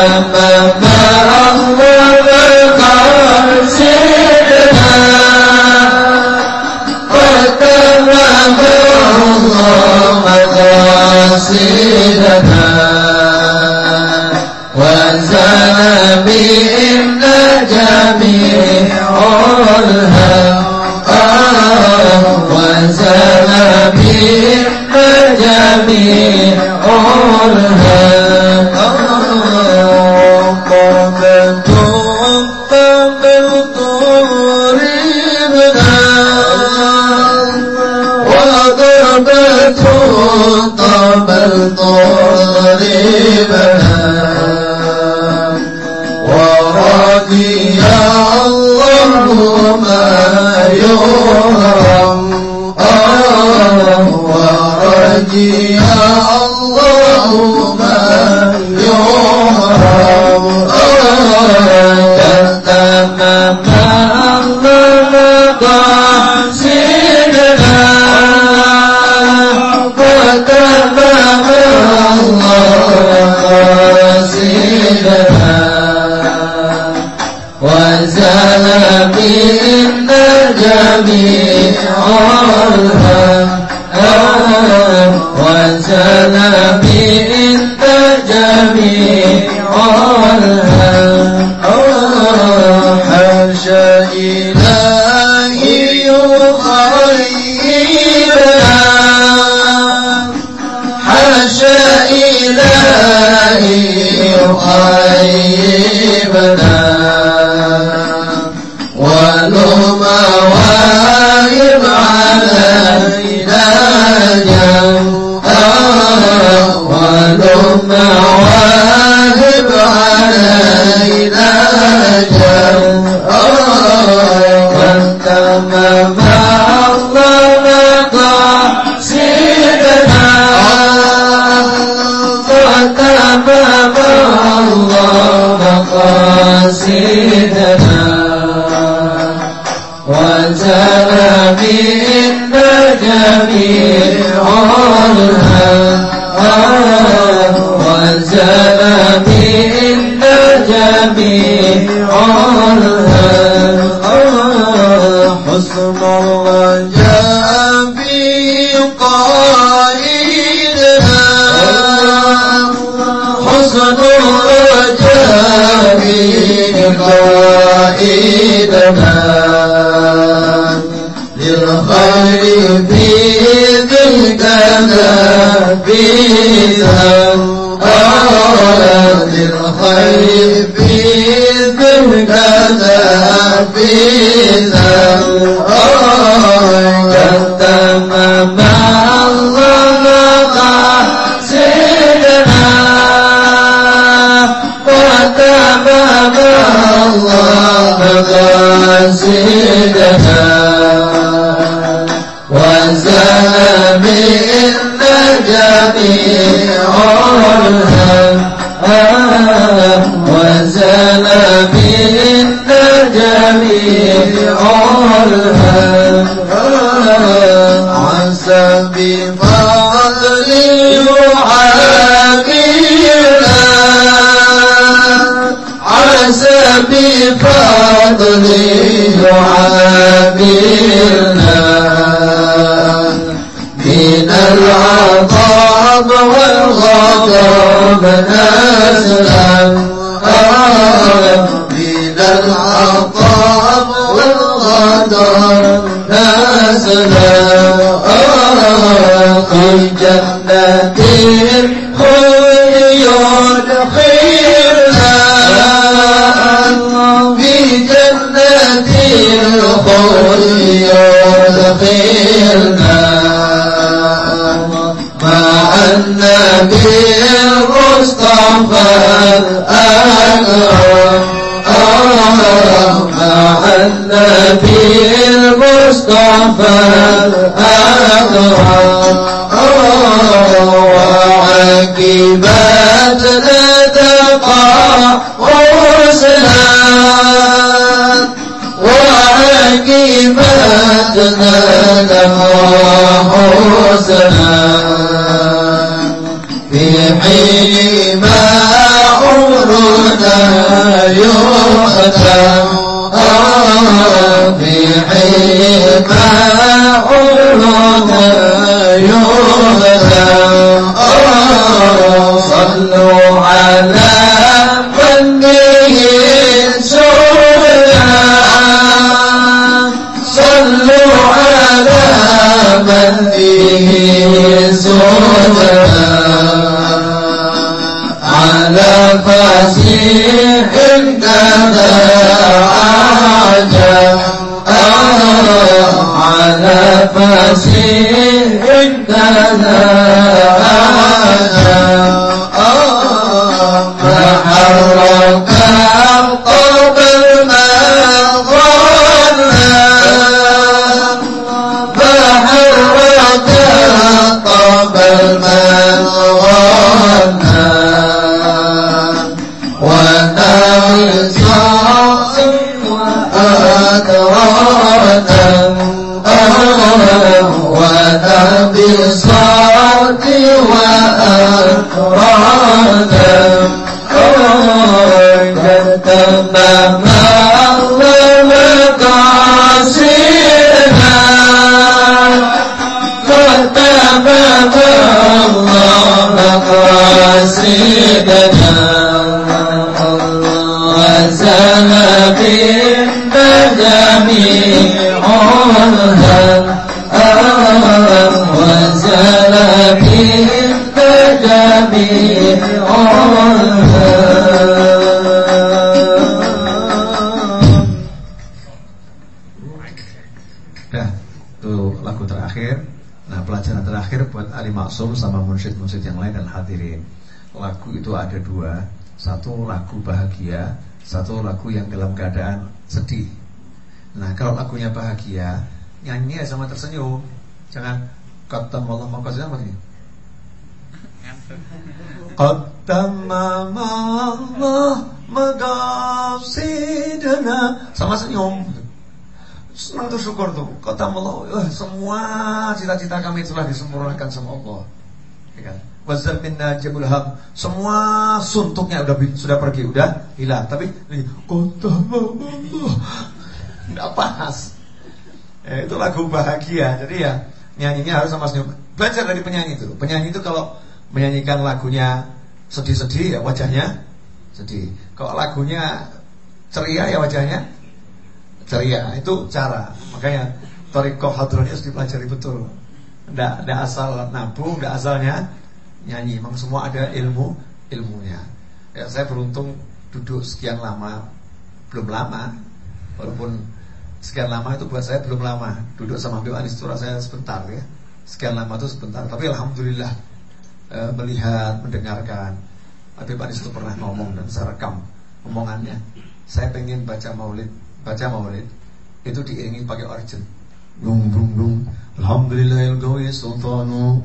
في حين ما على فسيح كذا عجب على فسيح كذا عجب تحرك القلب المظلم تحرك القلب المظلم ونعزاء وأكراتا ونبصات وأكراتا كتمم الله مقاصدنا كتمم الله مقاصدنا وزن بنا جميع الهم وزن بنا جميع الهم. Dah, itu lagu terakhir. Nah, pelajaran terakhir buat Ali Maksum sama munsyid-munsyid yang lain dan hadirin. Lagu itu ada dua. Satu lagu bahagia, satu lagu yang dalam keadaan sedih. Nah, kalau lagunya bahagia, nyanyi sama tersenyum. Jangan qaddama Allah maqasidana apa ini? Qaddama Allah maqasidana sama senyum. Senang tuh, syukur tuh. Qaddama Allah, semua cita-cita kami telah disempurnakan sama Allah. Ya kan? Wazal minna jabul ham, semua suntuknya udah sudah pergi, udah hilang. Tapi qaddama Allah enggak pas. Eh, itu lagu bahagia. Jadi ya nyanyinya harus sama senyum. Belajar dari penyanyi itu. Penyanyi itu kalau menyanyikan lagunya sedih-sedih ya wajahnya sedih. Kalau lagunya ceria ya wajahnya ceria. Itu cara. Makanya thariqah hadrohnya harus dipelajari betul. Enggak enggak asal nabung, enggak asalnya nyanyi. Memang semua ada ilmu ilmunya. Ya, saya beruntung duduk sekian lama. Belum lama. Walaupun sekian lama itu buat saya belum lama. Duduk sama Habib Anis itu rasanya sebentar ya. Sekian lama itu sebentar. Tapi alhamdulillah e, melihat, mendengarkan. Habib Anis itu pernah ngomong dan saya rekam omongannya. Saya pengen baca maulid, baca maulid itu diiringi pakai organ. Dung dung dung. Alhamdulillahil qawi sultanu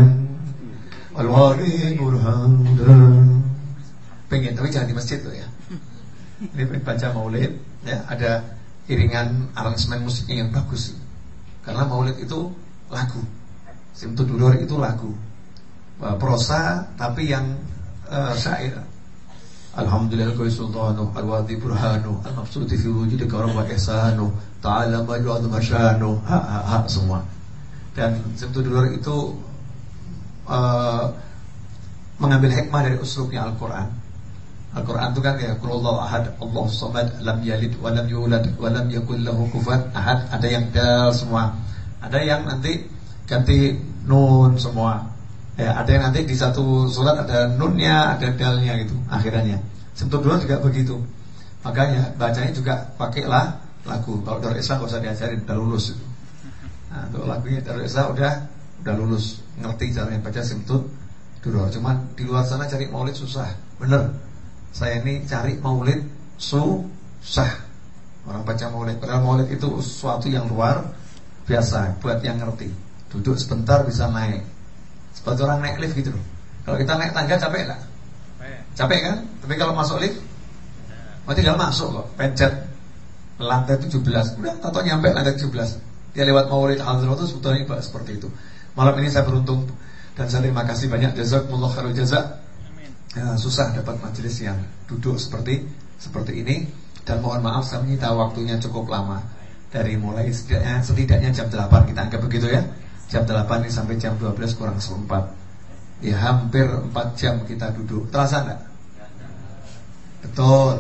al-wari burhan. Pengen, tapi jangan di masjid tuh ya. Ini baca maulid ya, ada iringan aransemen musiknya yang bagus. Karena maulid itu lagu. Simtud Dudur itu lagu. Prosa tapi yang uh, syair. Alhamdulillah qawi sultanu al-wadi burhanu al-mabsuti fi wujudi karam wa ihsanu ta'ala maju azma syanu ha ha ha semua. Dan Simtud Dudur itu uh, mengambil hikmah dari uslubnya Al-Qur'an. Al-Quran itu kan ya Qulullahu ahad, Allahu samad, lam yalid wa lam yulad wa lam yakul lahu kufuwan ahad. Ada yang dal semua. Ada yang nanti ganti nun semua. Ya, ada yang nanti di satu surat ada nunnya, ada dalnya gitu akhirannya. Simtud Dudur juga begitu. Makanya bacanya juga pakailah lagu. Kalau Darul Islam enggak usah diajarin, udah lulus itu. Nah, untuk lagunya Darul Islam udah udah lulus, ngerti caranya baca Simtud Dudur. Cuman di luar sana cari maulid susah. Bener. Saya ini cari maulid susah. Orang baca maulid, padahal maulid itu sesuatu yang luar biasa buat yang ngerti. Duduk sebentar bisa naik. Seperti orang naik lift gitu loh. Kalau kita naik tangga capek enggak? Capek kan? Tapi kalau masuk lift oh, tinggal masuk kok. Pencet lantai tujuh belas. Udah tato nyampe lantai tujuh belas. Dia lewat maulid Al-Zahra itu sebetulnya seperti itu. Malam ini saya beruntung dan saya terima kasih banyak. Jazakumullah khairul jazak. Ya, susah dapat majelis yang duduk seperti seperti ini. Dan mohon maaf saya menyita waktunya cukup lama. Dari mulai setidaknya, setidaknya jam delapan kita anggap begitu ya. Jam delapan ini sampai jam dua belas kurang seperempat. Ya hampir empat jam kita duduk. Terasa enggak? Betul.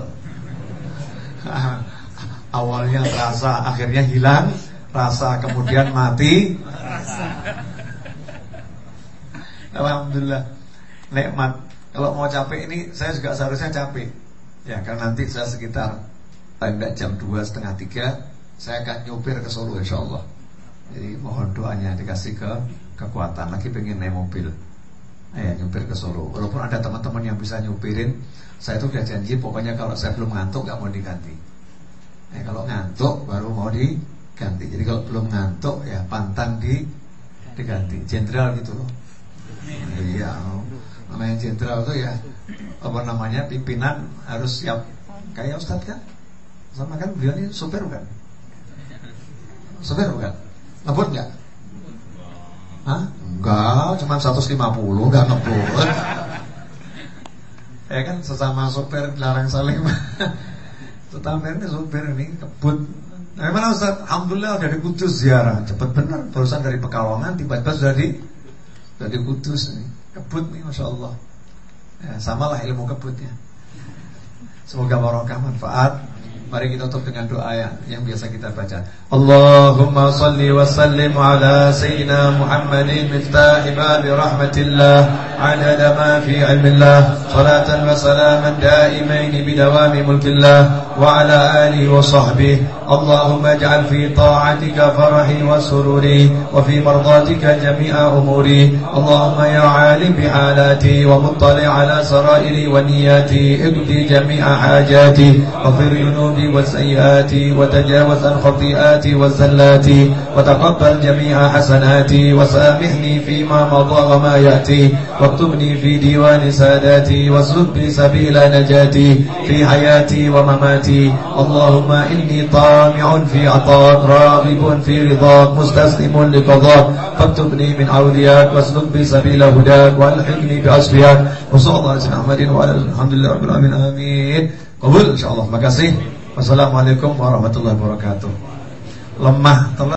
Awalnya terasa, akhirnya hilang rasa, kemudian mati rasa. Alhamdulillah nikmat. Kalau mau capek ini saya juga seharusnya capek. Ya, karena nanti saya sekitar paling tidak jam dua setengah tiga saya akan nyupir ke Solo insyaallah. Jadi mohon doanya dikasih ke kekuatan. Lagi pengen naik mobil, ya nyupir ke Solo. Walaupun ada teman-teman yang bisa nyupirin, saya itu udah janji pokoknya kalau saya belum ngantuk gak mau diganti. Ya, kalau ngantuk baru mau diganti. Jadi kalau belum ngantuk ya pantang di diganti. Jenderal gitu loh. Iya, namanya jenderal tuh ya apa namanya pimpinan harus siap kayak Ustadz kan. Sama kan beliau ini supir bukan? Supir bukan? Ngebut gak? Hah? Enggak, cuma seratus lima puluh, enggak ngebut. Ya kan sesama supir larang saling. Tetangga ini supir ini kebut. Nah, mana Ustaz? Alhamdulillah udah di Kudus ziarah. Cepet bener, barusan dari Pekalongan tiba-tiba sudah di sudah di Kudus nih. Kebut nih, Masya Allah. Ya, samalah ilmu kebutnya. Semoga barokah manfaat. Mari kita tutup dengan doa yang, yang biasa kita baca. Allahumma salli wa sallim ala sayyidina Muhammadin miftah babi rahmatillah adada ma fi ilmillah salatan wa salaman daimain bidawami mulkillah wa ala alihi wa sahbihi. Allahumma ij'al fi ta'atika farahi wa sururi wa fi mardatika jami'a umuri. Allahumma ya alim bi halati wa muttali' ala sarairi wa niyati iqdi jami'a hajati wa fir yunubi wa sayyiati wa tajawaz an khati'ati wa zallati wa taqabbal jami'a hasanati wa samihni fima madha wa ma yati waktubni fi diwani sadati wasluk bi sabila najati fi hayati wa mamati. Allahumma inni طامع في عطاك راغب في رضاك مستسلم لقضاك فاكتبني من أولياك واسلك بي سبيل هداك والحقني بأصفياك وصلى الله على سيدنا محمد وعلى الحمد لله رب العالمين آمين. Qabul insyaallah. Makasih. Wassalamualaikum warahmatullahi wabarakatuh. Lemah